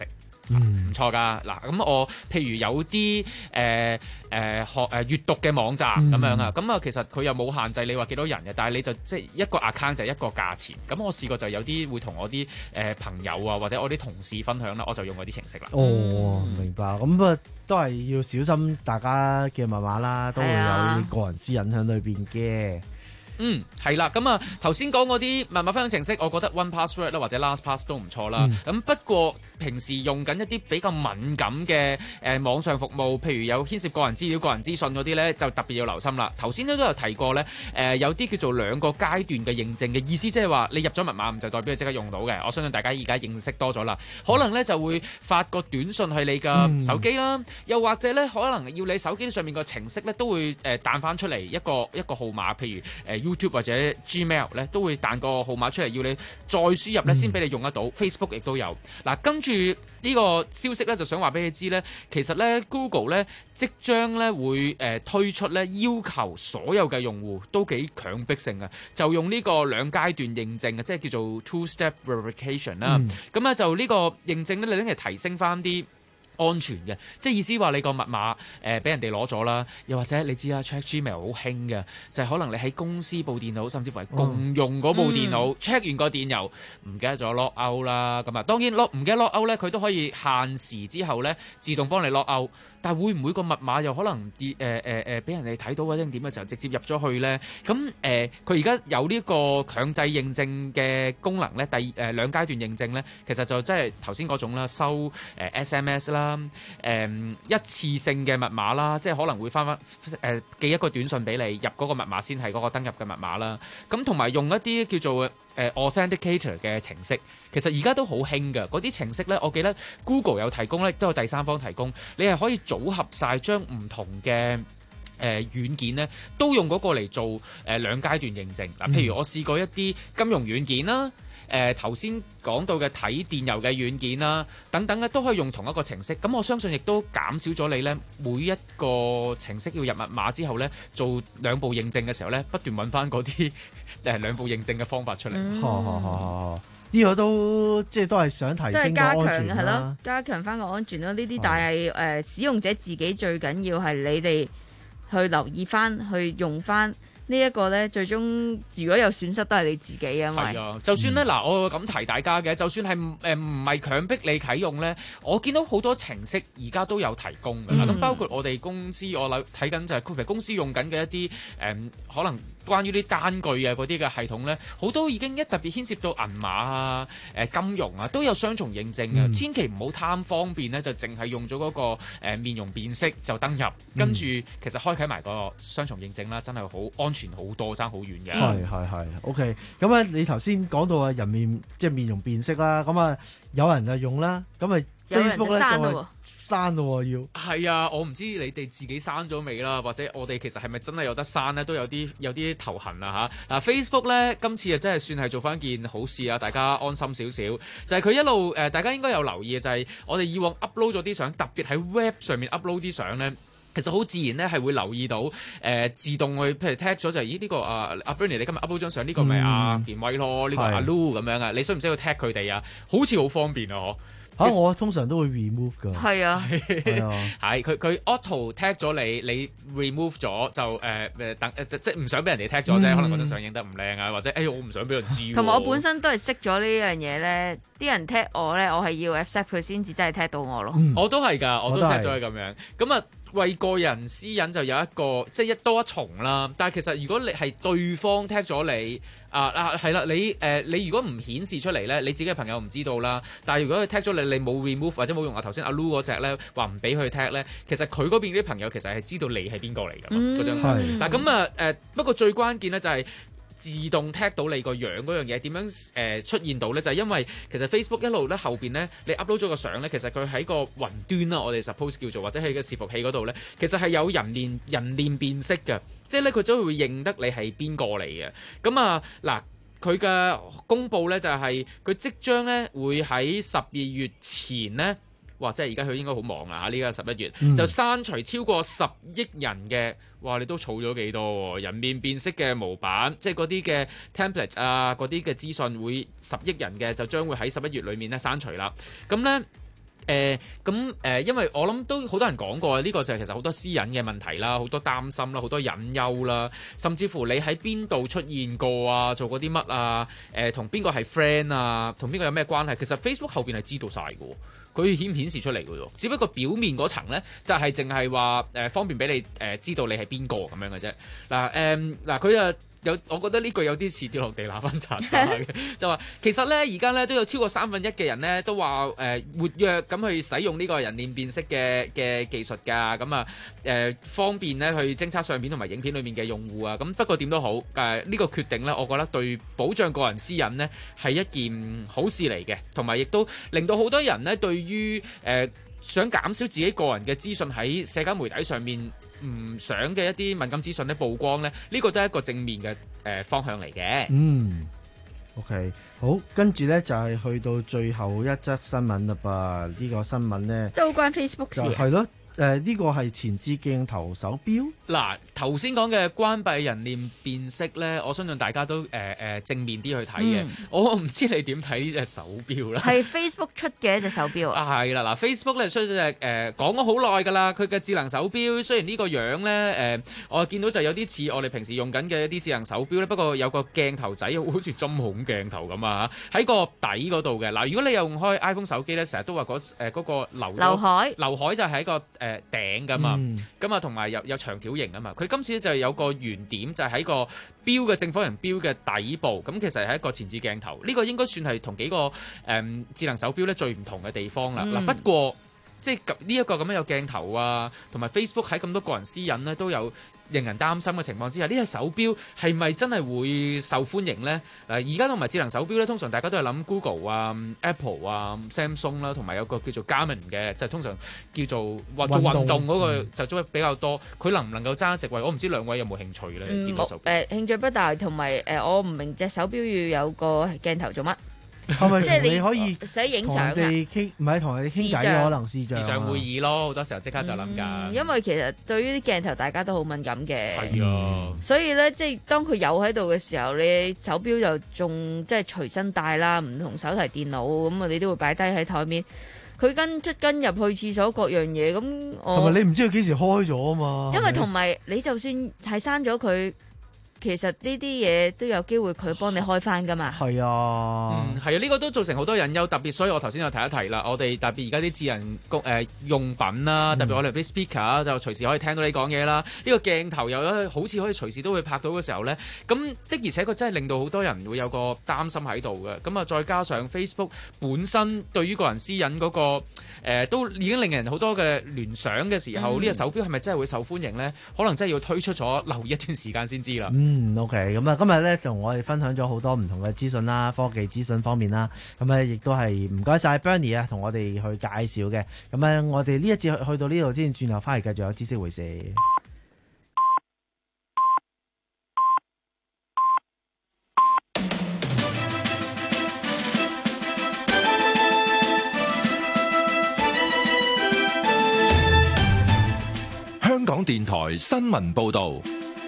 唔錯㗎。嗱，咁我譬如有啲誒誒學誒閱讀嘅網站咁樣啊，咁啊其實佢又冇限制你話幾多人嘅，但係你就即係一個 account 就係一個價錢。咁我試過就有啲會同我啲誒朋友啊或者我啲同事分享啦，我就用嗰啲程式啦。 哦，明白。咁啊都係要小心大家嘅密碼啦，都會有個人私隱喺裏邊嘅。 嗯，係啦，咁啊頭先講嗰啲密碼分享程式，我覺得 one password 啦或者 LastPass 都唔錯啦。咁、嗯、不過平時用緊一啲比較敏感嘅誒、呃、網上服務，譬如有牽涉個人資料、個人資訊嗰啲咧，就特別要留心啦。頭先都有提過咧，誒、呃、有啲叫做兩個階段嘅認證嘅意思，即係話你入咗密碼唔就代表你即刻用到嘅。我相信大家而家認識多咗啦，可能咧就會發個短信去你嘅手機啦，嗯、又或者咧可能要你手機上面個程式咧都會誒彈翻出嚟一個一個號碼，譬如誒。呃 YouTube 或者 Gmail 咧都會彈個號碼出嚟，要你再輸入咧先俾你用得到。嗯、Facebook 亦都有。嗱，跟住呢個消息咧，就想話俾你知咧，其實咧 Google 咧即將咧會誒、呃、推出咧要求所有嘅用戶都幾強迫性嘅，就用呢個兩階段認證嘅，即係叫做 two-step verification 啦。咁咧、嗯、就呢個認證咧，你拎嚟提升翻啲安全嘅，即係意思話你個密碼誒俾人哋攞咗啦，又或者你知啦 check Gmail 好興嘅，就係、是、可能你喺公司部電腦，甚至乎係共用嗰部電腦、嗯、check 完個電郵唔記得咗 lock out 啦，咁啊當然 lock 唔記得 lock out 咧，佢都可以限時之後咧自動幫你 lock out。但係會唔會個密碼又可能跌誒誒誒俾人哋睇到或者點嘅時候直接入咗去咧？咁誒佢而家有呢個強制認證嘅功能咧，第誒、呃、兩階段認證咧，其實就即係頭先嗰種啦，收誒、呃、S M S 啦，誒、呃、一次性嘅密碼啦，即係可能會翻翻誒寄一個短信俾你，入嗰個密碼先係嗰個登入嘅密碼啦。咁同埋用一啲叫做誒 authenticator 嘅程式，其實而家都好興嘅嗰啲程式咧，我記得 Google 有提供咧，都有第三方提供，你係可以組合晒將唔同嘅誒、呃、軟件咧，都用嗰個嚟做誒、呃、兩階段認證。嗱，譬如我試過一啲金融軟件啦，誒頭先講到嘅睇電郵嘅軟件啦，等等咧都可以用同一個程式。咁我相信亦都減少咗你咧每一個程式要入密碼之後咧做兩步認證嘅時候咧，不斷揾翻嗰啲誒兩步認證嘅方法出嚟。 嗯呢個都即係都係想提升個安全啦， 都係加強嘅係咯，加強翻個安全咯。呢啲但係誒、呃、使用者自己最緊要係你哋去留意翻，去用翻呢一個咧，最終如果有損失都係你自己啊嘛。係啊， 就算咧嗱、嗯，我會咁提大家嘅，就算係誒唔係強迫你啟用咧，我見到好多程式而家都有提供㗎啦。咁、嗯、包括我哋公司，我睇緊就係譬如公司用緊嘅一啲誒、嗯、可能。關於啲單據啊嗰啲嘅系統咧，好多已經一特別牽涉到銀碼啊、誒金融啊，都有雙重認證嘅。嗯、千祈唔好貪方便咧，就淨係用咗嗰個誒面容辨識就登入，跟住、嗯、其實開啓埋個雙重認證啦，真係好安全好多，爭好遠嘅。 係係係 ，OK。咁啊，你頭先講到啊人面即係面容辨識啦，咁啊有人就用啦，咁啊 Facebook 咧就係刪咯要係啊！我唔知你哋自己刪咗未啦，或者我哋其實係咪真係有得刪呢？都有啲有啲頭痕啊嚇！嗱 Facebook 咧，今次啊真係算係做翻件好事啊！大家安心少少，就係、是、佢一路誒、呃，大家應該有留意嘅就係、是、我哋以往 upload 咗啲相，特別喺 web 上面 upload 啲相咧，其實好自然咧係會留意到誒、呃、自動去譬如 tag 咗就係咦呢、這個啊阿 Bernie 你今日 upload 張相呢個咪阿健威咯，呢、這個阿 Lu 咁樣啊，你需唔需要 tag 佢哋啊？好似好方便啊！嗬。 嚇、啊！我通常都會 remove 㗎。係啊， 係啊， 係佢佢 auto tag 咗你，你 remove 咗就誒誒、呃、等誒、呃、即係唔想俾人哋 tag 咗啫。嗯、可能嗰張相影得唔靚啊，或者誒、哎、我唔想俾人知。 同埋我本身都係識咗呢樣嘢咧，啲人 tag 我咧，我係要 accept 佢先至真係 tag 到我咯。 嗯、我都係㗎，我都 set 咗係咁樣。咁啊，為個人私隱就有一個即係一多一重啦。但係其實如果你係對方 tag 咗你。啊啊係啦，你誒、呃、你如果唔顯示出嚟咧，你自己嘅朋友唔知道啦。但係如果佢 tag 咗你，你冇 remove 或者冇用啊頭先阿 Lu 嗰隻咧，話唔俾佢 tag 咧，其實佢嗰邊啲朋友其實係知道你係邊個嚟㗎嘛，嗰張相。嗱咁啊誒，不過最關鍵咧就係、是。自動 tag 到你個樣嗰樣嘢點樣誒、呃、出現到咧？就係、是、因為其實 Facebook 一路咧後邊咧，你 upload 咗個相咧，其實佢喺個雲端啦，我哋 suppose 叫做或者喺個伺服器嗰度咧，其實係有人臉人臉辨識嘅，即係咧佢就會認得你係邊個嚟嘅。咁啊嗱，佢嘅公佈咧就係、是、佢即將咧會喺十二月前咧。哇！即係而家佢應該好忙啊！嚇，呢個十一月、嗯、就刪除超過十億人嘅，哇！你都儲咗幾多喎？人面辨識嘅模板，即係嗰啲嘅 template 啊，嗰啲嘅資訊會十億人嘅就將會喺十一月裡面咧刪除啦。咁咧誒咁誒，因為我諗都好多人講過，呢、這個就係其實好多私隱嘅問題啦，好多擔心啦，好多隱憂啦，甚至乎你喺邊度出現過啊，做過啲乜啊，誒同邊個係 friend 啊，同邊個有咩關係，其實 Facebook 後邊係知道晒嘅，佢顯唔顯示出嚟嘅喎，只不過表面嗰層咧就係淨係話誒方便俾你誒、呃、知道你係邊個咁樣嘅啫。嗱誒嗱佢啊。有，我覺得呢句有啲似跌落地拿分茶沙嘅，就話其實咧而家咧都有超過三分一嘅人咧都話誒、呃、活躍咁去使用呢個人臉辨識嘅嘅技術㗎，咁啊誒方便咧去偵測相片同埋影片裡面嘅用戶啊，咁不過點都好誒呢、呃呢個決定咧，我覺得對保障個人私隱呢係一件好事嚟嘅，同埋亦都令到好多人咧對於誒、呃、想減少自己個人嘅資訊喺社交媒體上面唔想嘅一啲敏感資訊咧曝光咧，呢、呢個都係一個正面嘅誒、呃、方向嚟嘅。 嗯 ，OK， 好，跟住咧就係、係、去到最後一則新聞啦噃，呢、呢個新聞咧都好關 Facebook 事。 係咯。誒、呃、呢、這個係前置鏡頭手錶。嗱， 頭先講嘅關閉人臉辨識咧，我相信大家都誒誒、呃、正面啲去睇嘅。嗯、我唔知你點睇呢隻手錶啦。 係 Facebook 出嘅一隻手錶啊。 啊係啦，嗱 Facebook 咧出咗隻誒講咗好耐㗎啦，佢嘅智能手錶雖然呢個樣咧誒、呃，我見到就有啲似我哋平時用緊嘅一啲智能手錶咧，不過有個鏡頭仔好似針孔鏡頭咁啊，喺個底嗰度嘅。嗱，如果你用開 iPhone 手機咧，成日都話嗰誒嗰個劉劉海， 劉海就係一個。誒頂㗎嘛，咁啊同埋有有長條形啊嘛，佢今次就有個圓點，就喺、是、個錶嘅正方形錶嘅底部，咁其實係一個前置鏡頭，呢、這個應該算係同幾個誒、嗯、智能手錶咧最唔同嘅地方啦。嗱、嗯，不過即係呢一個咁樣有鏡頭啊，同埋 Facebook 喺咁多個人私隱咧都有令人擔心嘅情況之下，呢隻手錶係咪真係會受歡迎呢？嗱，而家同埋智能手錶咧，通常大家都係諗 Google 啊、Apple 啊、Samsung 啦，同埋有個叫做 Garmin 嘅，就係、通常叫做或做運動嗰個就做得比較多。佢、嗯、能唔能夠爭一席位？我唔知兩位有冇興趣咧？ 嗯，誒、呃、興趣不大，同埋誒我唔明隻手錶要有個鏡頭做乜？ 係咪即係你可以使影相啊？ 傾唔係同你傾偈可能視像視像會議咯，好多時候即刻就諗㗎、 嗯。因為其實對於啲鏡頭大家都好敏感嘅， 係啊。 所以咧，即係當佢有喺度嘅時候，你手錶就仲即係隨身帶啦，唔同手提電腦咁啊，你都會擺低喺台面。佢跟出跟入去廁所各樣嘢，咁我同埋你唔知佢幾時開咗啊嘛。 因為同埋你就算係刪咗佢。其實呢啲嘢都有機會佢幫你開翻噶嘛。 係啊， 嗯，係啊，呢、這個都造成好多隱憂，特別所以我頭先有提一提啦。我哋特別而家啲智能誒、呃、用品啦，特別我哋啲 speaker 就隨時可以聽到你講嘢啦。呢、這個鏡頭又好似可以隨時都會拍到嘅時候呢，咁的而且確真係令到好多人會有個擔心喺度嘅。咁啊，再加上 Facebook 本身對於個人私隱嗰、那個、呃、都已經令人好多嘅聯想嘅時候，呢、嗯、隻手錶係咪真係會受歡迎呢？可能真係要推出咗留意一段時間先知啦。 嗯，OK，咁啊，今日咧同我哋分享咗好多唔同嘅資訊啦，科技資訊方面啦，咁咧亦都係唔該晒 Bernie 啊，同我哋去介紹嘅。咁啊，我哋呢一節去去到呢度先，轉頭翻嚟繼續有知識回事。 香港電台新聞報導。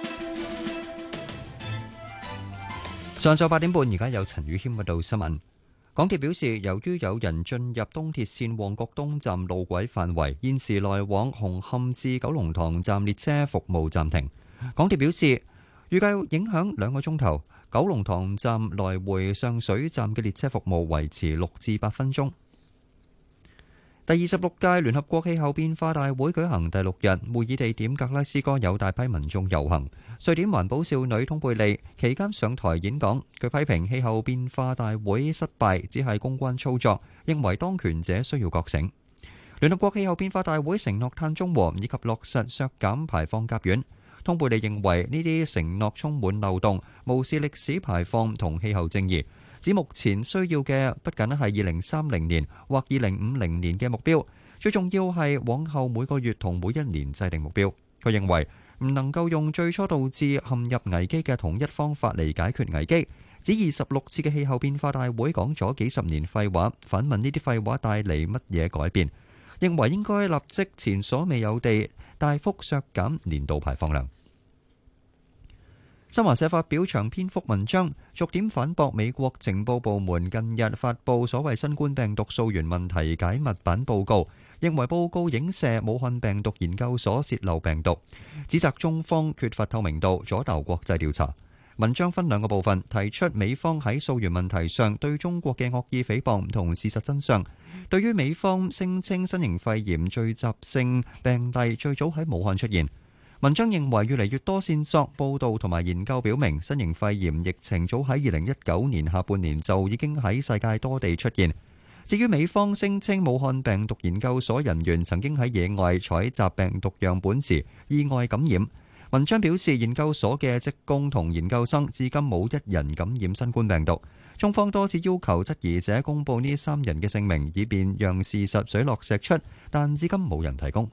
上晝八點半，而家有陳宇謙報道新聞。港鐵表示，由於有人進入東鐵線旺角東站路軌範圍，現時來往紅磡至九龍塘站列車服務暫停。港鐵表示，預計影響兩個鐘頭。九龍塘站來回上水站嘅列車服務維持六至八分鐘。第二十六屆聯合國氣候變化大會舉行第六日，會議地點格拉斯哥有大批民眾遊行。瑞典環保少女通貝利期間上台演講，佢批評氣候變化大會失敗只係公關操作，認為當權者需要覺醒。聯合國氣候變化大會承諾碳中和以及落實削減排放甲烷。通貝利認為呢啲承諾充滿漏洞，無視歷史排放同氣候正義。指目前需要嘅不僅係二零三零年或二零五零年嘅目標，最重要係往後每個月同每一年制定目標。佢認為唔能夠用最初導致陷入危機嘅同一方法嚟解決危機。指二十六次嘅氣候變化大會講咗幾十年廢話，反問呢啲廢話帶嚟乜嘢改變？認為應該立即前所未有地大幅削減年度排放量。 新華社發表長篇幅文章，逐點反駁美國情報部門近日發布所謂新冠病毒溯源問題解密版報告，認為報告影射武漢病毒研究所洩漏病毒，指責中方缺乏透明度，阻撓國際調查。文章分兩個部分，提出美方喺溯源問題上對中國嘅惡意誹謗同事實真相。對於美方聲稱新型肺炎聚集性病例最早喺武漢出現，文章認為越嚟越多線索、報導同埋研究表明，新型肺炎疫情早喺二零一九年下半年就已經喺世界多地出現。至於美方聲稱武漢病毒研究所人員曾經喺野外採集病毒樣本時意外感染，文章表示研究所嘅職工同研究生至今冇一人感染新冠病毒。中方多次要求質疑者公佈呢三人嘅姓名，以便讓事實水落石出，但至今冇人提供。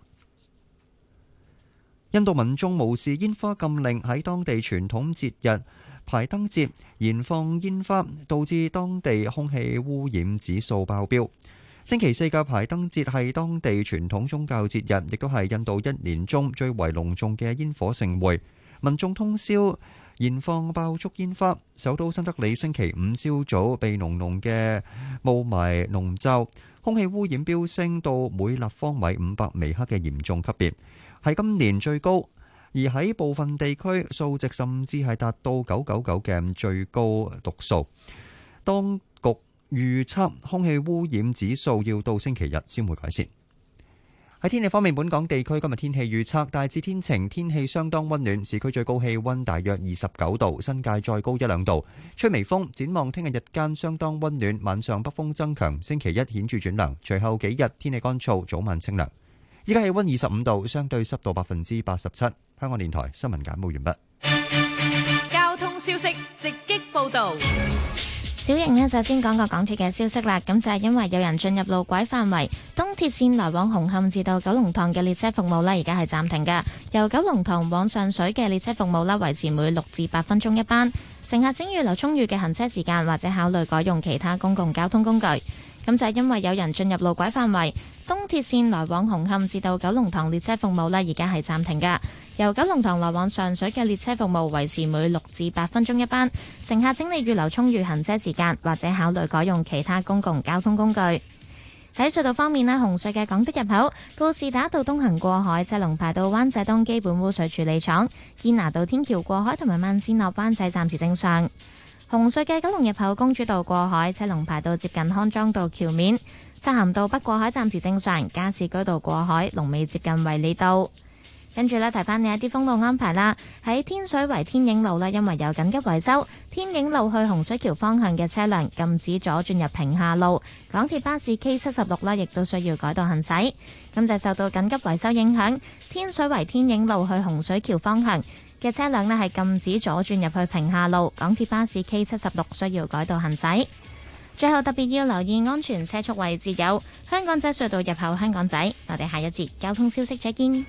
印度民眾無視煙花禁令，喺當地傳統節日排燈節燃放煙花，導致當地空氣污染指數爆標。星期四嘅排燈節係當地傳統宗教節日，亦都係印度一年中最為隆重嘅煙火盛會。民眾通宵燃放爆竹煙花，首都新德里星期五朝早被濃濃嘅霧霾籠罩，空氣污染飆升到每立方米五百微克嘅嚴重級別，係今年最高，而喺部分地區數值甚至係達到九九九嘅最高讀數。當局預測空氣污染指數要到星期日先會改善。喺天氣方面，本港地區今日天氣預測大致天晴，天氣相當溫暖，市區最高氣溫大約二十九度，新界再高一兩度，吹微風。展望聽日日間相當溫暖，晚上北風增強，星期一顯著轉涼，隨後幾日天氣乾燥，早晚清涼。依家氣溫二十五度，相對濕度百分之八十七。香港電台新聞簡報完畢。 交通消息直擊報道。 小瑩呢，就先講個港鐵嘅消息啦。咁就係因為有人進入路軌範圍，東鐵線來往紅磡至到九龍塘嘅列車服務呢，而家係暫停㗎。由九龍塘往上水嘅列車服務呢，維持每六至八分鐘一班。乘客請預留充裕嘅行車時間，或者考慮改用其他公共交通工具。咁就係因為有人進入路軌範圍，東鐵線來往紅磡至到九龍塘列車服務呢，而家係暫停㗎。由九龍塘來往上水嘅列車服務維持每六至八分鐘一班，乘客請你預留充裕行車時間，或者考慮改用其他公共交通工具。喺隧道方面呢，紅隧嘅港島入口告士打道東行過海車龍排到灣仔東基本污水處理廠，堅拿道天橋過海同埋慢線落灣仔暫時正常。紅隧嘅九龍入口公主道過海車龍排到接近康莊道橋面，漆咸道北過海暫時正常，加士居道過海龍尾接近衛理道。跟住咧，提翻你一啲封路安排啦。喺天水圍天影路呢，因為有緊急維修，天影路去洪水橋方向嘅車輛禁止左轉入屏廈路。港鐵巴士 K 七十六呢，亦都需要改道行駛。咁就受到緊急維修影響，天水圍天影路去洪水橋方向嘅車輛呢，係禁止左轉入去屏廈路。港鐵巴士 K 七十六需要改道行駛。最後特別要留意安全車速位置有香港仔隧道入口香港仔。我哋下一節交通消息再見。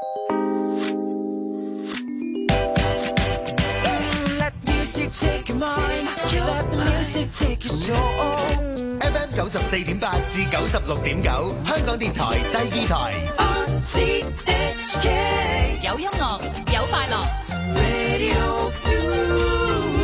Take your mind, let the music take your soul. F M 九十四點八至九十六點九，香港電台第二台。R T H K 有音樂，有快樂。 Radio two。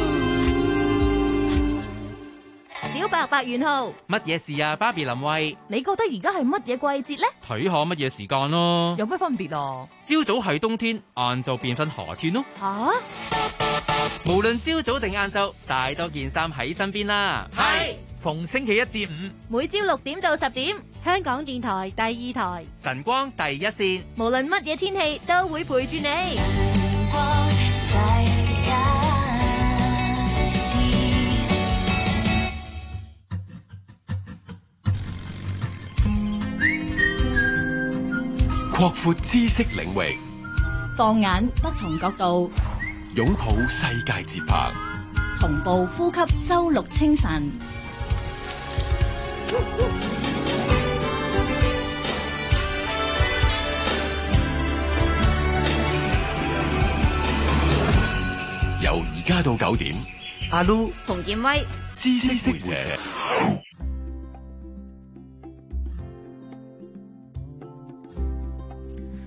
小白白元號， 乜嘢事啊？芭比林慧， 你覺得而家係乜嘢季節呢？ 睇下乜嘢時間咯。 有咩分別啊？ 朝早係冬天，晏晝變翻夏天咯。 吓？ 無論朝早定晏晝，帶多件衫喺身邊啦。 係，逢星期一至五， 每朝六點到十點，香港電台第二台， 晨光第一線， 無論乜嘢天氣都會陪住你。 晨光第一線，擴闊知識領域， 放眼不同角度。 擁抱世界節拍， 同步呼吸周六清晨。 由而家到九點， 阿 Lu 同建威知識會社。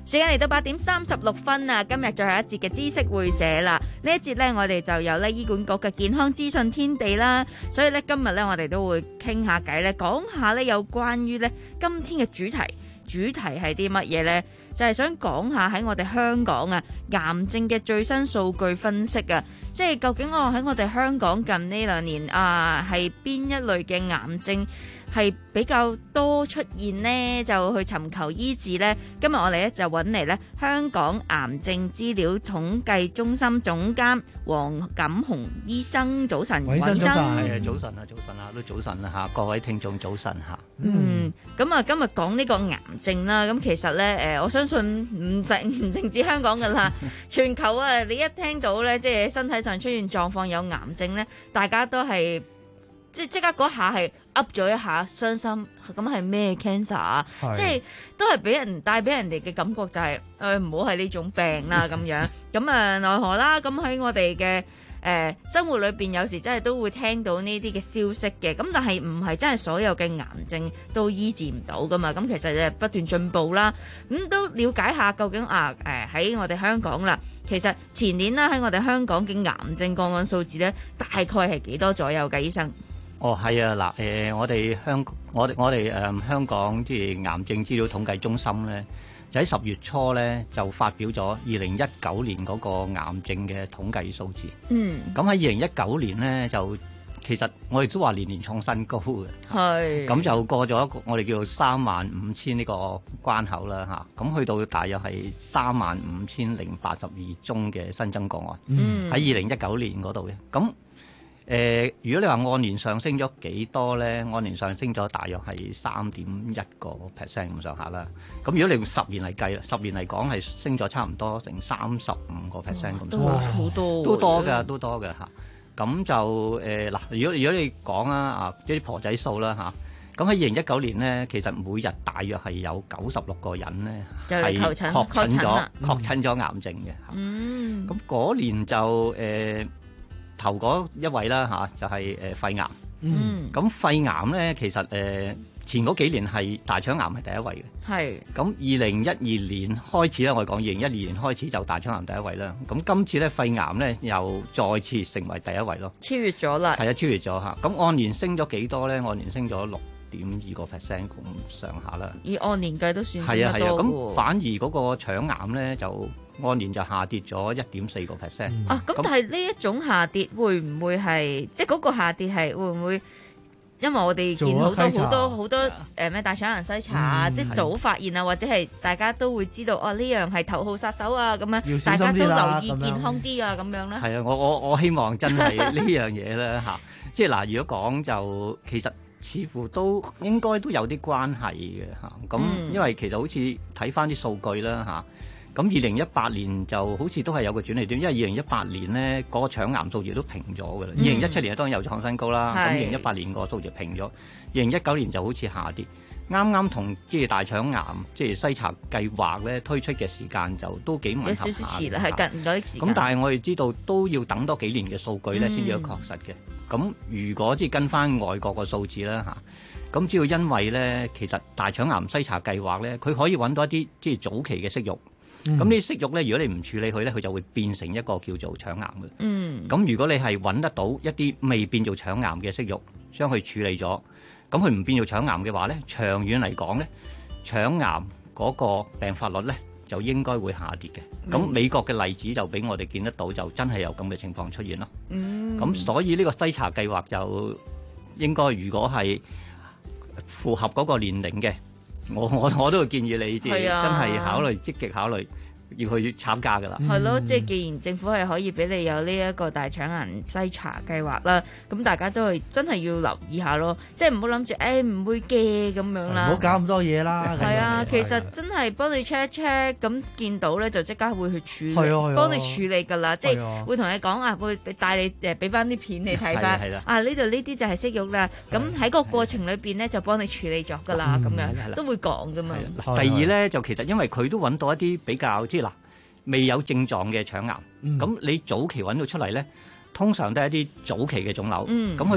時間嚟到八點三十六分啊！今日最後一節嘅知識會社啦，呢一節呢，我哋就有咧醫管局嘅健康資訊天地啦，所以咧今日呢，我哋都會傾下偈咧，講下咧有關於咧今天嘅主題，主題係啲乜嘢呢？就係想講下喺我哋香港啊癌症嘅最新數據分析啊，即係究竟我喺我哋香港近呢兩年啊係邊一類嘅癌症係比較多出現呢，就去尋求醫治呢。今日我哋咧就揾嚟咧香港癌症資料統計中心總監黃錦雄醫生，早晨，黃醫生。 係啊，早晨啊，早晨啊，都早晨啦嚇，各位聽眾早晨嚇。 嗯，咁啊，今日講呢個癌症啦，咁其實咧誒，我相信唔淨唔淨止香港噶啦，全球啊，你一聽到咧即係身體上出現狀況有癌症咧，大家都係。即即刻嗰下係噏咗一下傷心，咁係咩 cancer 啊？即係都係俾人帶俾人哋嘅感覺就係誒唔好係呢種病啦咁樣。咁啊奈何啦？咁喺我哋嘅誒生活裏邊，有時真係都會聽到呢啲嘅消息嘅。咁但係唔係真係所有嘅癌症都醫治唔到噶嘛？咁其實誒不斷進步啦。咁都了解下究竟啊誒喺我哋香港啦，其實前年啦喺我哋香港嘅癌症個案數字咧，大概係幾多左右嘅醫生？ 哦，係啊，嗱，誒，我哋香，我哋我哋誒香港即係癌症資料統計中心咧，就喺十月初咧就發表咗二零一九年嗰個癌症嘅統計數字。嗯。咁喺二零一九年咧，就其實我哋都話年年創新高嘅。係。咁就過咗一個我哋叫做三萬五千呢個關口啦，嚇。咁去到大約係三萬五千零八十二宗嘅新增個案。嗯。喺二零一九年嗰度嘅，咁。誒、呃，如果你話按年上升咗幾多咧？按年上升咗大約係三點一個 percent 咁上下啦。咁如果你用十年嚟計啦，十年嚟講係升咗差唔多成三十五個 percent 咁。 都好多， 都多嘅，都多嘅嚇。咁就誒嗱、呃，如果如果你講啊啊一啲婆仔數啦嚇，咁喺二零一九年咧，其實每日大約係有九十六個人咧係確診咗確診咗癌症嘅嚇。嗯。咁嗰年就誒。呃頭嗰一位啦嚇，就係誒肺癌。嗯，咁肺癌咧，其實誒前嗰幾年係大腸癌係第一位嘅。係。咁二零一二年開始咧，我哋講二零一二年開始就大腸癌第一位啦。咁今次咧肺癌咧又再次成為第一位咯。超越咗啦。係啊，超越咗嚇。咁按年升咗幾多咧？按年升咗六點二個 percent 咁上下啦。以按年計都算升得多喎。係啊係啊，咁反而嗰個腸癌咧就。按年就下跌咗一點四個 percent 啊！咁但係呢一種下跌會唔會係即係嗰個下跌係會唔會？因為我哋見好多好多好多誒咩大腸癌篩查啊，即係早發現啊，或者係大家都會知道哦呢樣係頭號殺手啊咁樣，大家都留意健康啲啊咁樣咧。係啊，我我我希望真係呢樣嘢咧嚇，即係嗱，如果講就其實似乎都應該都有啲關係嘅嚇。咁因為其實好似睇翻啲數據啦嚇。咁二零一八年就好似都係有個轉捩點，因為二零一八年咧嗰、那個腸癌數字都平咗㗎啦。二零一七年當然又創新高啦，咁二零一八年個數字平咗。二零一九年就好似下跌，啱啱同即係大腸癌即係篩查計劃咧推出嘅時間就都幾吻合下。有少少遲啦，係近咗啲時間。咁但係我哋知道都要等多幾年嘅數據咧先至有確實嘅。咁、嗯、如果即係跟翻外國個數字啦嚇，咁只要因為咧其實大腸癌篩查計劃咧，佢可以揾到一啲即係早期嘅息肉。咁呢啲息肉咧，如果你唔處理佢咧，佢就會變成一個叫做腸癌嘅。嗯。咁如果你係揾得到一啲未變做腸癌嘅息肉，將佢處理咗，咁佢唔變做腸癌嘅話咧，長遠嚟講咧，腸癌嗰個病發率咧就應該會下跌嘅。咁、嗯、美國嘅例子就俾我哋見得到，就真係有咁嘅情況出現咯。嗯。咁所以呢個篩查計劃就應該，如果係符合嗰個年齡嘅。我我我都會建議你，即係真係考慮積極考慮要去參加㗎啦。係咯，即係既然政府係可以俾你有呢一個大腸癌篩查計劃啦，咁大家都係真係要留意下咯。即係唔好諗住誒唔會嘅咁樣啦。唔好搞咁多嘢啦。係啊，其實真係幫你 check check，咁見到咧就即刻會去處理，幫你處理㗎啦。即係會同你講啊，會帶你誒俾翻啲片你睇翻。啊，呢度呢啲就係息肉啦。咁喺個過程裏邊咧就幫你處理咗㗎啦，咁樣都會講㗎嘛。第二咧就其實因為佢都揾到一啲比較即係嗱。未有症狀嘅腸癌，咁、嗯、你早期揾到出嚟咧，通常都係一啲早期嘅腫瘤，咁佢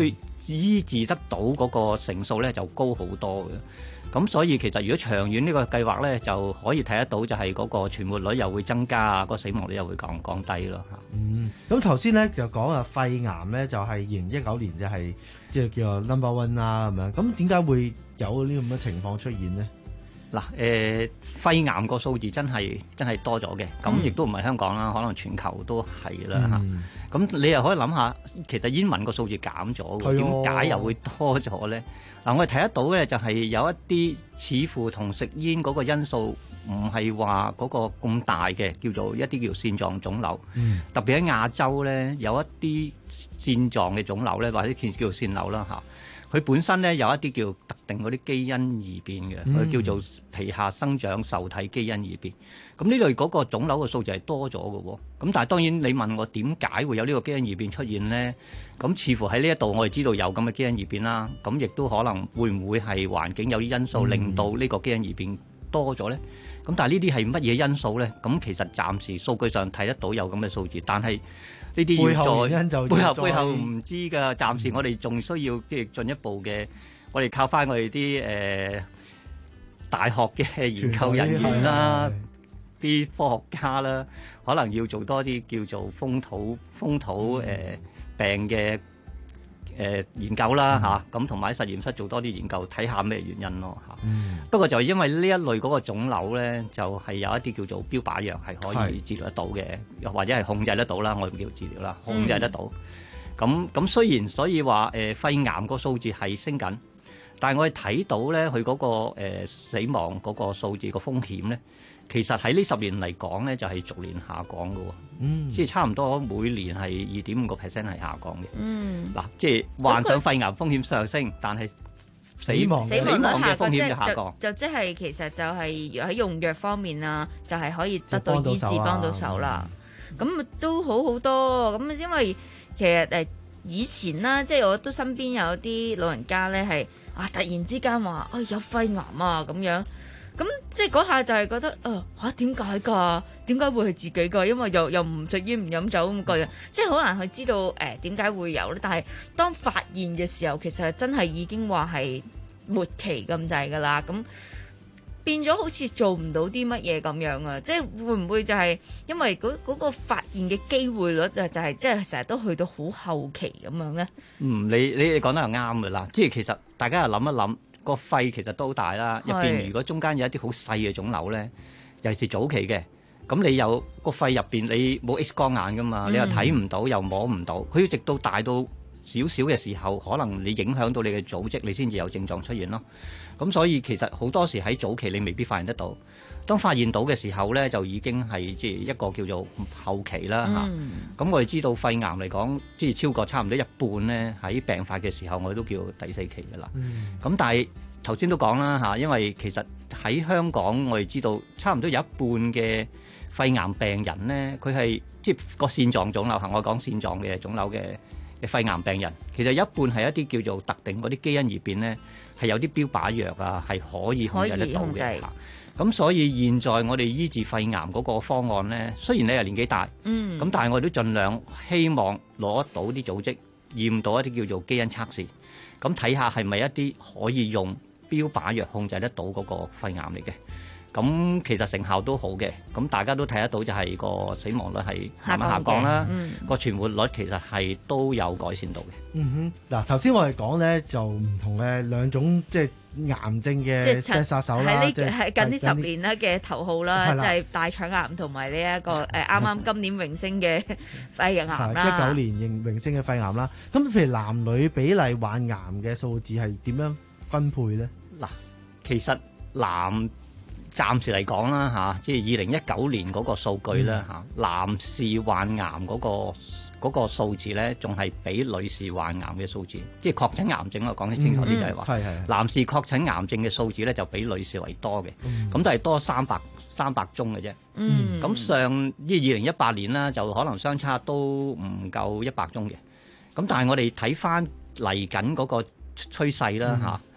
醫治得到嗰個成數咧就高好多嘅。咁所以其實如果長遠呢個計劃咧，就可以睇得到就係嗰個存活率又會增加啊，個死亡率又會降降低咯嚇。 嗯，咁頭先咧就講啊，肺癌咧就係二零一九年就係即係叫做 number one 啦咁樣。咁點解會有呢咁嘅情況出現呢？ 嗱，誒肺癌個數字真係真係多咗嘅，咁亦都唔係香港啦，可能全球都係啦嚇。咁你又可以諗下，其實煙民個數字減咗嘅，點解又會多咗咧？嗱，我哋睇得到咧，就係有一啲似乎同食煙嗰個因素唔係話嗰個咁大嘅，叫做一啲叫腺狀腫瘤。嗯、特別喺亞洲咧，有一啲腺狀嘅腫瘤咧，或者叫叫做腺瘤啦嚇。佢本身咧有一啲叫特定嗰啲基因異變嘅，佢、嗯、叫做皮下生長受體基因異變。咁呢類嗰個腫瘤嘅數字係多咗嘅喎。咁但係當然你問我點解會有呢個基因異變出現咧？咁似乎喺呢一度我哋知道有咁嘅基因異變啦。咁亦都可能會唔會係環境有啲因素令到呢個基因異變多咗咧？咁但係呢啲係乜嘢因素咧？咁其實暫時數據上睇得到有咁嘅數字，但係呢啲要再背後背後唔知㗎。暫時我哋仲需要即係進一步嘅，我哋靠翻我哋啲誒大學嘅研究人員啦，啲科學家啦，可能要做多啲叫做風土風土誒、呃、病嘅誒、呃、研究啦嚇。咁同埋喺實驗室做多啲研究，睇下咩原因咯嚇。嗯、不過就因為呢一類嗰個腫瘤咧，就係、是、有一啲叫做標靶藥係可以治療得到嘅，又或者係控制得到啦，我哋唔叫治療啦，控制得到。咁咁、嗯、雖然所以話誒、呃、肺癌個數字係升緊，但係我哋睇到咧佢嗰個、呃、死亡嗰個數字個風險咧，其實喺呢十年嚟講咧就係、是、逐年下降嘅喎。嗯，即係差唔多每年係二點五個 percent 係下降嘅。嗯，嗱，即係患上肺癌風險上升，但係死亡死亡嘅風險就下降， 就即係其實就係喺用藥方面啊，就係可以得到醫治幫到手啦。咁啊都好好多咁，因為其實誒以前啦，即係我都身邊有啲老人家咧係啊，突然之間話啊有肺癌啊咁樣，咁即係嗰下就係覺得啊嚇點解㗎？點解會係自己㗎？因為又又唔食煙唔飲酒咁個樣，即係好難去知道誒點解會有咧。但係當發現嘅時候，其實真係已經話係末期咁滯㗎啦。咁變咗好似做唔到啲乜嘢咁樣啊！即係會唔會就係因為嗰嗰個發現嘅機會率啊，就係即係成日都去到好後期咁樣咧？ 嗯，你你你講得係啱㗎啦。即係其實大家又諗一諗，個肺其實都好大啦。入邊如果中間有一啲好細嘅腫瘤咧，尤其是早期嘅。咁你有個肺入邊，你冇 X 光眼噶嘛？你又睇唔到，又摸唔到。佢要直到大到少少嘅時候，可能你影響到你嘅組織，你先至有症狀出現咯。咁所以其實好多時喺早期你未必發現得到。當發現到嘅時候咧，就已經係即係一個叫做後期啦嚇。咁、嗯、我哋知道肺癌嚟講，即係超過差唔多一半咧，喺病發嘅時候，我哋都叫第四期噶啦。咁、嗯、但係頭先都講啦嚇，因為其實喺香港我哋知道差唔多有一半嘅肺癌病人咧，佢係即係個腺狀腫瘤，係我講腺狀嘅腫瘤嘅嘅肺癌病人，其實一半係一啲叫做特定嗰啲基因異變咧，係有啲標靶藥啊，係可以控制得到嘅。咁所以現在我哋醫治肺癌嗰個方案咧，雖然你係年紀大，嗯，咁但係我哋都盡量希望攞到啲組織驗到一啲叫做基因測試，咁睇下係咪一啲可以用標靶藥控制得到嗰個肺癌嚟嘅。咁其實成效都好嘅，咁大家都睇得到就係個死亡率係慢慢下降啦，個存活率其實係都有改善到嘅。 嗯哼，嗱頭先我哋講咧就唔同嘅兩種即係癌症嘅即係殺手啦， 喺呢喺近呢十年咧嘅頭號啦，即係大腸癌同埋呢一個誒啱啱今年榮升嘅肺癌啦。 一九年榮升嘅肺癌啦，咁譬如男女比例患癌嘅數字係點樣分配咧？ 嗱，其實男暫時嚟講啦嚇，即係二零一九年嗰個數據咧嚇，嗯、男士患癌嗰、嗰個嗰、嗰個數字咧，仲係比女士患癌嘅數字，即係確診癌症我講得清楚啲、嗯、就係話，嗯、男士確診癌症嘅數字咧就比女士為多嘅，咁、嗯、都係多三百三百宗嘅啫。咁、嗯、上呢二零一八年啦，就可能相差都唔夠一百宗嘅。咁但係我哋睇翻嚟緊嗰個趨勢啦嚇。嗯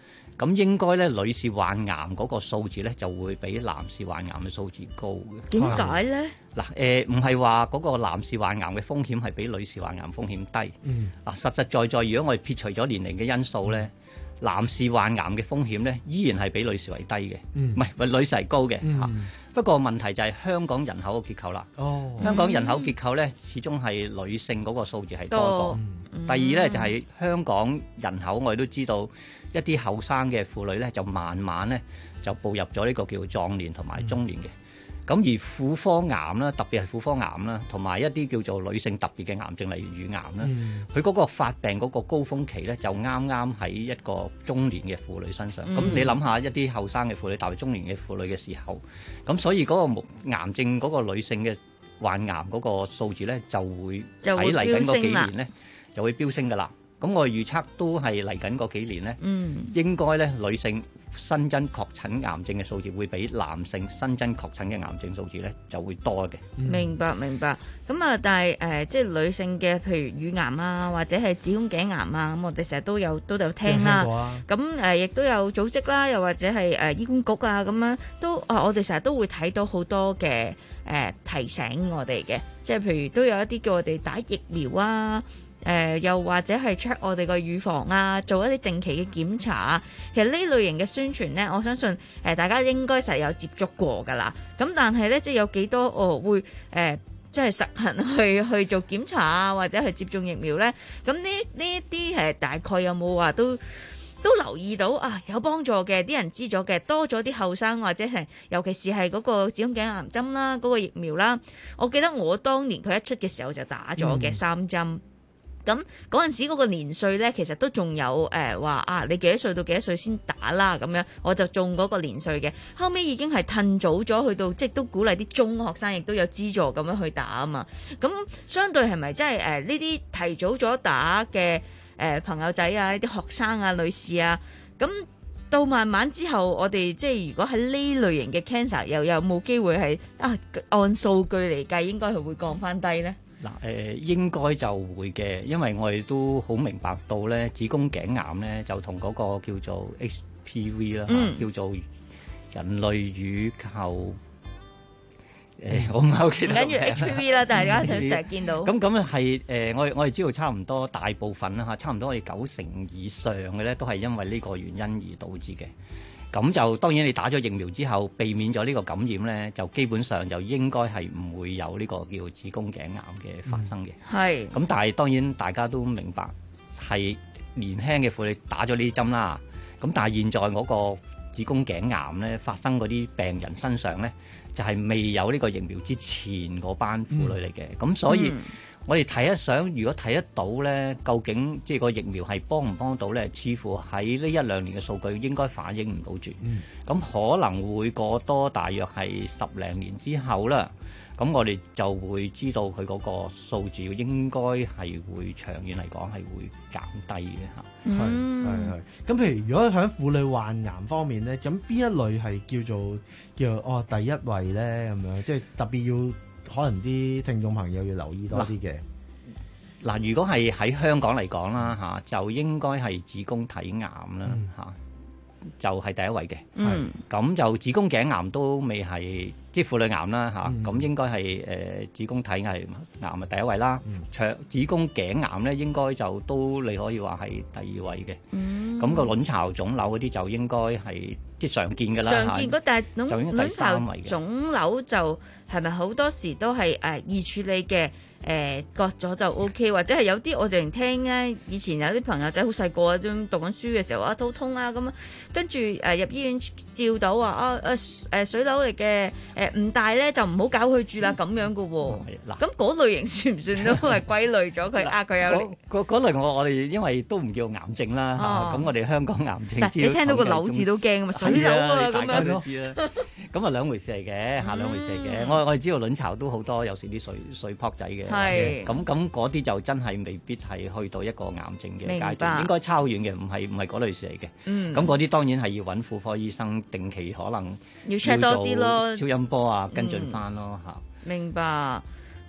咁應該咧女士患癌嗰個數字咧就會比男士患癌嘅數字高嘅。 點解咧？ 嗱誒，唔係話嗰個男士患癌嘅風險係比女士患癌風險低。嗯。嗱，實實在在，如果我哋撇除咗年齡嘅因素咧，男士患癌嘅風險咧依然係比女士為低嘅。嗯。唔係，唔係女士係高嘅嚇。嗯。不過問題就係香港人口嘅結構啦。哦。香港人口結構咧，始終係女性嗰個數字係多過。嗯。第二咧就係香港人口，我哋都知道一啲後生嘅婦女咧，就慢慢咧就步入咗呢個叫壯年同埋中年嘅。咁、嗯、而婦科癌啦，特別係婦科癌啦，同埋一啲叫做女性特別嘅癌症，例如乳癌啦，佢嗰、嗯、個發病嗰個高峰期咧，就啱啱喺一個中年嘅婦女身上。咁、嗯、你諗下一啲後生嘅婦女，踏入中年嘅婦女嘅時候，咁所以嗰個癌症嗰個女性嘅患癌嗰個數字咧，就會喺嚟緊嗰幾年咧就會飆升㗎啦。咁我預測都係嚟緊嗰幾年咧，嗯、應該咧女性新增確診癌症嘅數字會比男性新增確診嘅癌症數字咧就會多嘅。 明白明白。咁啊，但係誒、呃，即係女性嘅，譬如乳癌啊，或者係子宮頸癌啊，咁我哋成日都有都有聽啦。咁誒、啊，亦、呃、都有組織啦，又或者係誒、呃、醫管局啊，咁樣都啊，我哋成日都會睇到好多嘅誒、呃、提醒我哋嘅，即係譬如都有一啲叫我哋打疫苗啊。誒、呃、又或者係 check 我哋個乳房啊，做一啲定期嘅檢查啊。其實呢類型嘅宣傳呢，我相信誒、呃、大家應該實有接觸過㗎啦。咁但係呢，即係有幾多哦會誒、呃、即係實行去去做檢查啊，或者去接種疫苗呢？咁呢呢啲誒大概有冇話都都留意到啊？有幫助嘅，啲人知咗嘅，多咗啲後生或者係尤其是係嗰個子宮頸癌針啦，嗰、嗰個疫苗啦。我記得我當年佢一出嘅時候就打咗嘅、嗯、三針。咁嗰陣時嗰個年歲咧，其實都仲有誒話、呃、啊，你幾多歲到幾多歲先打啦咁樣，我就中嗰個年歲嘅。後尾已經係褪早咗，去到即係都鼓勵啲中學生亦都有資助咁樣去打啊嘛。咁相對係咪真係誒呢啲提早咗打嘅誒、呃、朋友仔啊，呢啲學生啊、女士啊，咁到慢慢之後，我哋即係如果喺呢類型嘅 cancer 又有冇機會係啊按數據嚟計，應該係會降翻低咧？ 嗱，誒應該就會嘅，因為我哋都好明白到咧，子宮頸癌咧就同嗰個叫做 H P V 啦、嗯，叫做人類乳球誒、呃，我唔係好記得。唔緊要 H P V 啦，大家就成日見到。咁咁係誒，我我哋知道差唔多大部分啦嚇，差唔多我哋九成以上嘅咧，都係因為呢個原因而導致嘅。咁就當然你打咗疫苗之後，避免咗呢個感染咧，就基本上就應該係唔會有呢個叫子宮頸癌嘅發生嘅。係、嗯。咁但係當然大家都明白，係年輕嘅婦女打咗呢啲針啦。咁但係現在嗰個子宮頸癌咧發生嗰啲病人身上咧，就係、是、未有呢個疫苗之前嗰班婦女嚟嘅。咁、嗯、所以。嗯我哋睇一想，如果睇得到咧，究竟即係個疫苗係幫唔幫到咧？似乎喺呢一兩年嘅數據應該反映唔到住。咁、嗯、可能會過多大約係十零年之後啦。咁我哋就會知道佢嗰個數字應該係會長遠嚟講係會減低嘅嚇。係係係。 咁譬如如果喺婦女患癌方面咧，咁邊一類係叫做叫做哦第一位咧？咁樣即係特別要。可能啲聽眾朋友要留意多啲嘅。 嗱，如果係喺香港嚟講啦嚇，就應該係子宮體癌啦嚇、嗯，就係、是、第一位嘅。嗯，咁就子宮頸癌都未係即係婦女癌啦嚇，咁、嗯、應該係誒、呃、子宮體癌癌係第一位啦。長、嗯、子宮頸癌咧應該就都你可以話係第二位嘅。嗯，咁個卵巢腫瘤嗰啲就應該係即係常見㗎啦。常見嗰但係卵卵巢腫瘤就係咪好多時都係誒易處理嘅？誒、呃、割咗就 O K， 或者係有啲我淨聽咧，以前有啲朋友仔好細個啊，咁讀緊書嘅時候啊，肚痛啊咁啊，跟住誒入醫院照到話啊誒誒水瘤嚟嘅，誒唔大咧就唔好搞佢住啦咁樣嘅喎。嗱，咁嗰類型算唔算都係歸類咗佢啊？佢有嗰嗰類我我哋因為都唔叫癌症啦，咁、哦、我哋香港癌症。但你聽到個瘤字都驚啊嘛，水瘤啊咁樣都知啦。咁啊兩回事嚟嘅，嚇兩回事嚟嘅。我我哋知道卵巢都好多，有時啲水水泡仔嘅。係咁咁嗰啲就真係未必係去到一個癌症嘅階段，應該超遠嘅，唔係唔係嗰類事嚟嘅。嗯，咁嗰啲當然係要揾婦科醫生定期可能要 check 多啲咯，超音波啊跟進翻咯嚇。明白。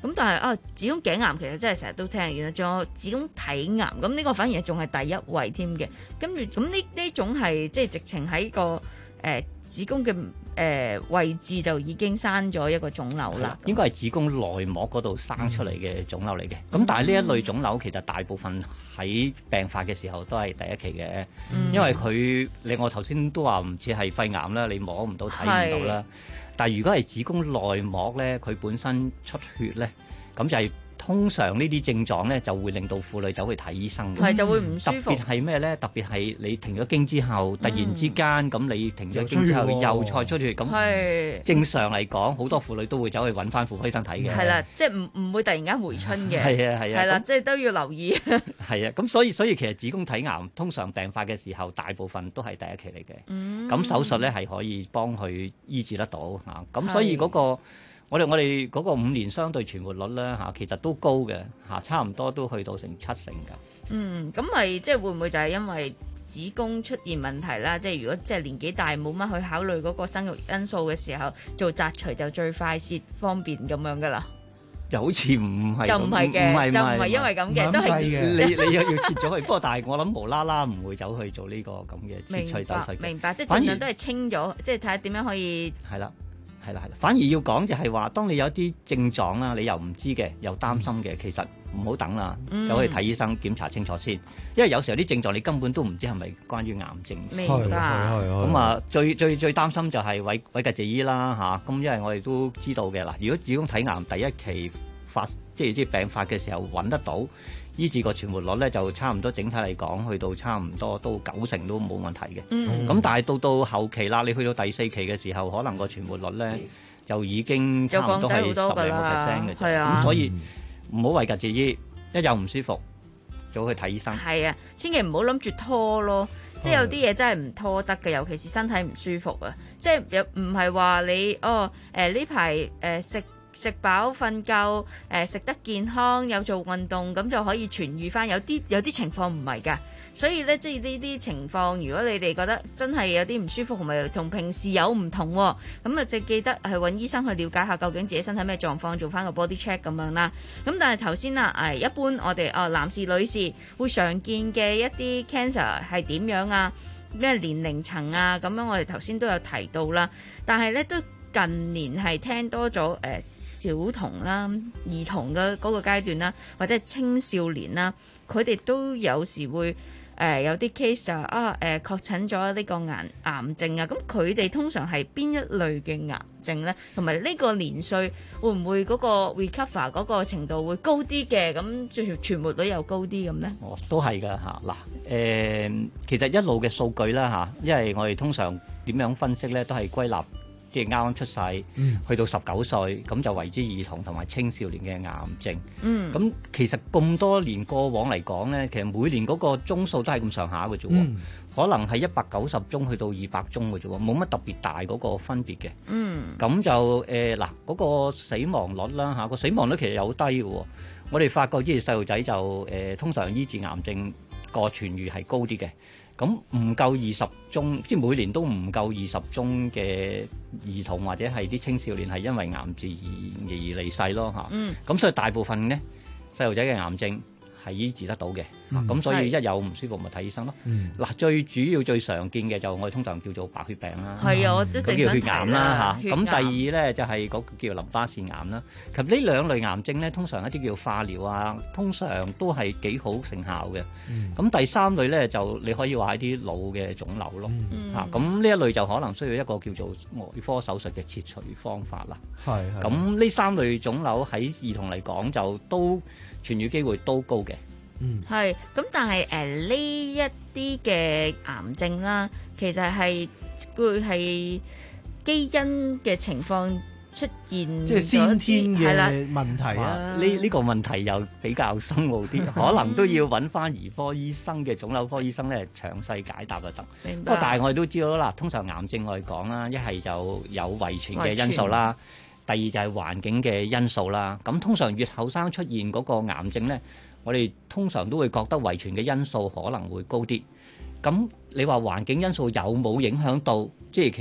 咁但係啊，子宮頸癌其實真係成日都聽，原來仲有子宮體癌，咁呢個反而仲係第一位添嘅。跟住咁呢呢種係即係直情喺個誒、呃、子宮嘅誒、呃、位置就已經生咗一個腫瘤啦。 應該係子宮內膜嗰度生出嚟嘅腫瘤嚟嘅。咁、嗯、但係呢一類腫瘤其實大部分喺病發嘅時候都係第一期嘅，嗯、因為佢你我頭先都話唔似係肺癌啦，你摸唔到睇唔到啦。但係如果係子宮內膜咧，佢本身出血咧，咁就係、是。通常呢啲症狀咧就會令到婦女走去睇醫生嘅， 係就會唔舒服。 特別係咩咧？特別係你停咗經之後，突然之間咁、嗯、你停咗經之後又再出血，咁正常嚟講，好多婦女都會走去揾翻婦科醫生睇嘅。 係啦，即係唔唔會突然間回春嘅。 係啊係啊， 係啦，即係都要留意。 係啊，咁所以所以其實子宮體癌通常病發嘅時候，大部分都係第一期嚟嘅。咁、嗯、手術咧係可以幫佢醫治得到嚇。咁所以嗰、嗰個。我哋我哋嗰個五年相對存活率咧嚇，其實都高嘅嚇，差唔多都去到成七成㗎。 嗯，咁咪即係會唔會就係因為子宮出現問題啦？即係如果即係年紀大冇乜去考慮嗰個生育因素嘅時候，做摘除就最快捷方便咁樣㗎啦。 又好似唔係， 就唔係嘅，就唔係因為咁嘅，都係你你又要切咗佢。不過但係我諗無啦啦唔會走去做呢個咁嘅切除手術嘅。 明白，即係盡量都係清咗，即係睇下點樣可以。 係啦。係啦係啦，反而要講就係話，當你有啲症狀啦，你又唔知嘅，又擔心嘅，其實唔好等啦，嗯、就可以睇醫生檢查清楚先。因為有時候啲症狀你根本都唔知係咪關於癌症。 明白。 咁啊，最最最擔心就係韋韋格謝伊啦嚇。咁因為我哋都知道嘅啦，如果子宮體癌第一期發即係啲病發嘅時候揾得到，醫治個存活率咧就差唔多，整體嚟講去到差唔多都九成都冇問題嘅。咁、嗯、但係到到後期啦，你去到第四期嘅時候，可能個存活率咧就已經差唔多係十零個 percent 嘅啫。咁、啊、所以唔好韋格謝伊，一有唔舒服早去睇醫生。 係啊，千祈唔好諗住拖咯，即係有啲嘢真係唔拖得嘅，尤其是身體唔舒服啊。即係又唔係話你哦誒呢排誒食。食飽瞓夠，誒食得健康，有做運動，咁就可以痊愈翻。有啲有啲情況唔係㗎，所以咧即係呢啲情況，如果你哋覺得真係有啲唔舒服，同埋同平時有唔同，咁啊就記得去揾醫生去了解下究竟自己身體咩狀況，做翻個 body check 咁樣啦。咁但係頭先啦，誒一般我哋哦男士女士會常見嘅一啲 cancer 係點樣啊？咩年齡層啊？咁樣我哋頭先都有提到啦，但係咧都。近年係聽多咗誒、呃、小童啦、兒童嘅嗰個階段啦，或者係青少年啦，佢哋都有時會誒、呃、有啲 case 就啊誒、呃、確診咗呢個癌癌症啊，咁佢哋通常係邊一類嘅癌症咧？同埋呢個年歲會唔會嗰個 recover 嗰個程度會高啲嘅？咁最存活率又高啲咁咧？ 哦，都係㗎嚇嗱誒，其實一路嘅數據啦嚇，因為我哋通常點樣分析咧，都係歸納。即係啱啱出世，嗯、去到十九歲，咁就為之兒童同埋青少年嘅癌症。咁、嗯、其實咁多年過往嚟講咧，其實每年嗰個宗數都係咁上下嘅啫。嗯、可能係一百九十宗去到二百宗嘅啫，冇乜特別大嗰個分別嘅。咁、嗯、就誒嗱嗰個死亡率啦嚇，個死亡率其實有低嘅。我哋發覺啲細路仔就誒、呃、通常醫治癌症個痊愈係高啲嘅。咁唔夠二十宗，即係每年都唔夠二十宗嘅兒童或者係啲青少年係因為癌症而而離世咯嚇。咁、嗯、所以大部分咧細路仔嘅癌症係醫治得到嘅。咁、嗯、所以一有唔舒服咪睇醫生咯。嗱、嗯，最主要最常見嘅就我哋通常叫做白血病啦， 係啊，我都正想提啦。 叫血癌啦嚇。咁第二咧就係嗰個叫淋巴腺癌啦。其實呢兩類癌症咧，通常一啲叫化療啊，通常都係幾好成效嘅。咁、嗯、第三類咧就你可以話係啲腦嘅腫瘤咯。嚇、嗯，咁呢、啊、一類就可能需要一個叫做外科手術嘅切除方法啦。係。咁呢三類腫瘤喺兒童嚟講就都痊愈機會都高嘅。 嗯，係，咁但係誒呢一啲嘅癌症啦，其實係會係基因嘅情況出現， 即係先天嘅問題啊。 呢呢個問題又比較深奧啲，可能都要揾翻兒科醫生嘅腫瘤科醫生咧詳細解答就得。明白。不過但係我哋都知道啦，通常癌症我哋講啦，一係就有遺傳嘅因素啦，第二就係環境嘅因素啦。咁通常越後生出現嗰個癌症咧，我哋通常都會覺得遺傳嘅因素可能會高啲。咁你話環境因素有冇影響到？即係其實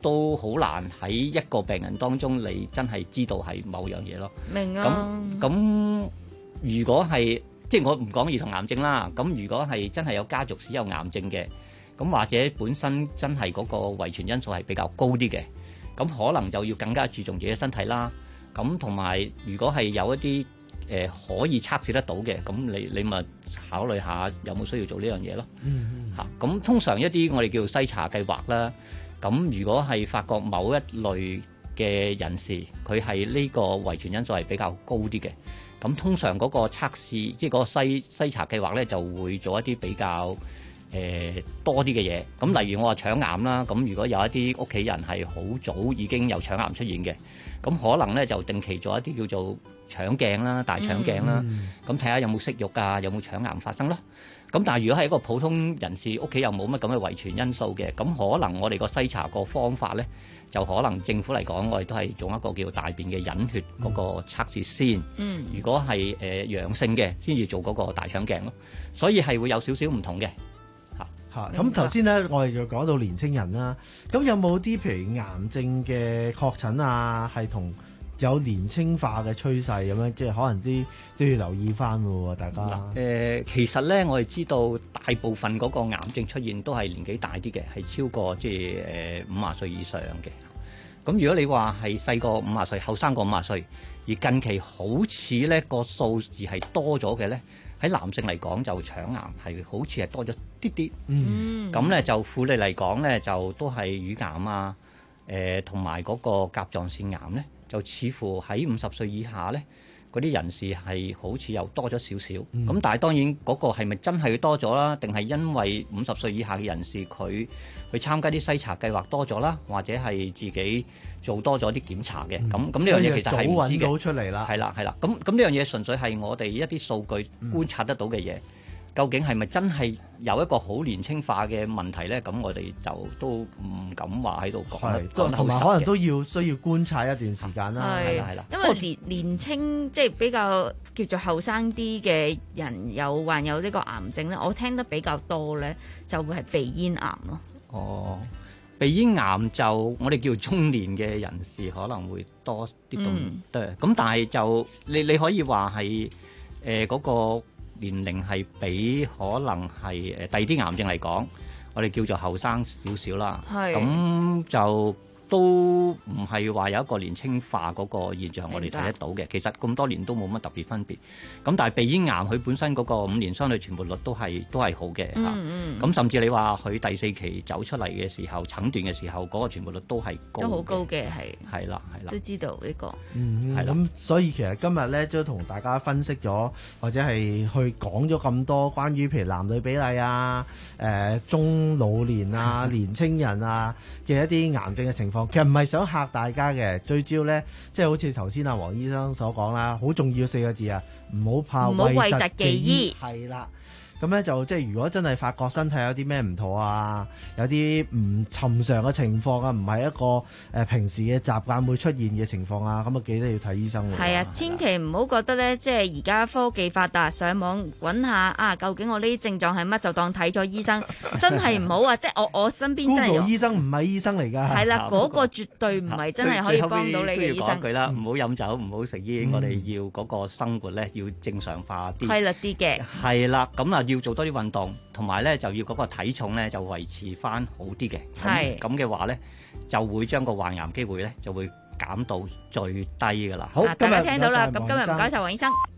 都好難喺一個病人當中，你真係知道係某樣嘢咯。 明啊。 咁咁，如果係即係我唔講兒童癌症啦，咁如果係真係有家族史有癌症嘅，咁或者本身真係嗰個遺傳因素係比較高啲嘅，咁可能就要更加注重自己身體啦。咁同埋，如果係有一啲誒、呃、可以測試得到嘅，咁你你咪考慮下有冇需要做呢樣嘢咯。 嗯嚇，咁通常一啲我哋叫篩查計劃啦。咁如果係發覺某一類嘅人士，佢係呢個遺傳因素係比較高啲嘅，咁通常嗰個測試，即係嗰個篩篩查計劃咧，就會做一啲比較誒、呃、多啲嘅嘢。咁例如我話腸癌啦，咁如果有一啲屋企人係好早已經有腸癌出現嘅，咁可能咧就定期做一啲叫做腸鏡啦、大腸鏡啦，咁睇下有冇息肉啊，有冇腸癌發生咯。咁但係如果係一個普通人士，屋企又冇乜咁嘅遺傳因素嘅，咁可能我哋個篩查個方法咧，就可能政府嚟講，我哋都係做一個叫大便嘅隱血嗰個測試先。嗯。如果係誒、呃、陽性嘅，先至做嗰個大腸鏡咯。所以係會有少少唔同嘅。嚇嚇。咁頭先咧，我哋就講到年青人啦。咁有冇啲譬如癌症嘅確診啊，係同有年青化嘅趨勢咁樣，即係可能啲都要留意翻喎，大家。誒、 呃，其實咧，我哋知道大部分嗰個癌症出現都係年紀大啲嘅，係超過即係誒五十歲以上嘅。咁如果你話係細過五十歲、後生過五十歲，而近期好似咧個數字係多咗嘅咧，喺男性嚟講就腸癌係好似係多咗啲啲。嗯。咁咧就婦女嚟講咧就都係乳癌啊，誒同埋嗰個甲狀腺癌咧。就似乎喺五十歲以下咧，嗰啲人士係好似又多咗少少。咁、嗯、但係當然嗰個係咪真係多咗啦？定係因為五十歲以下嘅人士佢去參加啲篩查計劃多咗啦，或者係自己做多咗啲檢查嘅？咁咁呢樣嘢其實係唔知嘅。早揾到出嚟啦。係啦係啦。咁咁呢樣嘢純粹係我哋一啲數據觀察得到嘅嘢。嗯究竟係咪真係有一個好年輕化嘅問題咧？咁我哋就都唔敢話喺度講得講得好實嘅。同埋可能都要需要觀察一段時間啦。係啦係啦，因為年年青即係比較叫做後生啲嘅人有患有呢個癌症咧，我聽得比較多咧，就會係鼻咽癌咯。哦，鼻咽癌就我哋叫中年嘅人士可能會多啲咁多，咁、嗯、但係就你你可以話係誒嗰個。年齡係比可能係誒第二啲癌症嚟講，我哋叫做後生少少啦。係咁就都唔係話有一個年輕化嗰個現象，我哋睇得到嘅。其實咁多年都冇乜特別分別。咁但係鼻咽癌佢本身嗰個五年相對存活率都係都係好嘅嚇。咁、嗯嗯、甚至你話佢第四期走出嚟嘅時候，診斷嘅時候，嗰、嗰個存活率都係高，都好高嘅，係係啦係啦，都知道呢、呢個。嗯，係啦。咁所以其實今日咧都同大家分析咗，或者係去講咗咁多關於譬如男女比例啊、誒、呃、中老年啊、年青人啊嘅一啲癌症嘅情況。其實唔係想嚇大家嘅，最主要咧，即係好似頭先阿黃醫生所講啦，好重要四個字啊，唔好怕諱疾忌醫，係啦。咁咧就即係如果真係發覺身體有啲咩唔妥啊，有啲唔尋常嘅情況啊，唔係一個誒、呃、平時嘅習慣會出現嘅情況啊，咁啊記得要睇醫生喎。係啊，千祈唔好覺得咧，即係而家科技發達，上網揾下啊，究竟我呢啲症狀係乜，就當睇咗醫生，真係唔好啊！即係我我身邊真係 Google 醫生唔係醫生嚟㗎。係啦，嗰、嗰個絕對唔係真係可以幫到你嘅醫生。都要講一句啦，唔好飲酒，唔好食煙，我哋要嗰個生活咧要正常化啲，規律啲嘅。係啦，咁啊。要做多啲運動，同埋咧就要嗰個體重咧就維持翻好啲嘅。係咁嘅話咧，就會將個患癌機會咧就會減到最低噶啦。好，大家聽到啦，咁今日唔該晒黃醫生。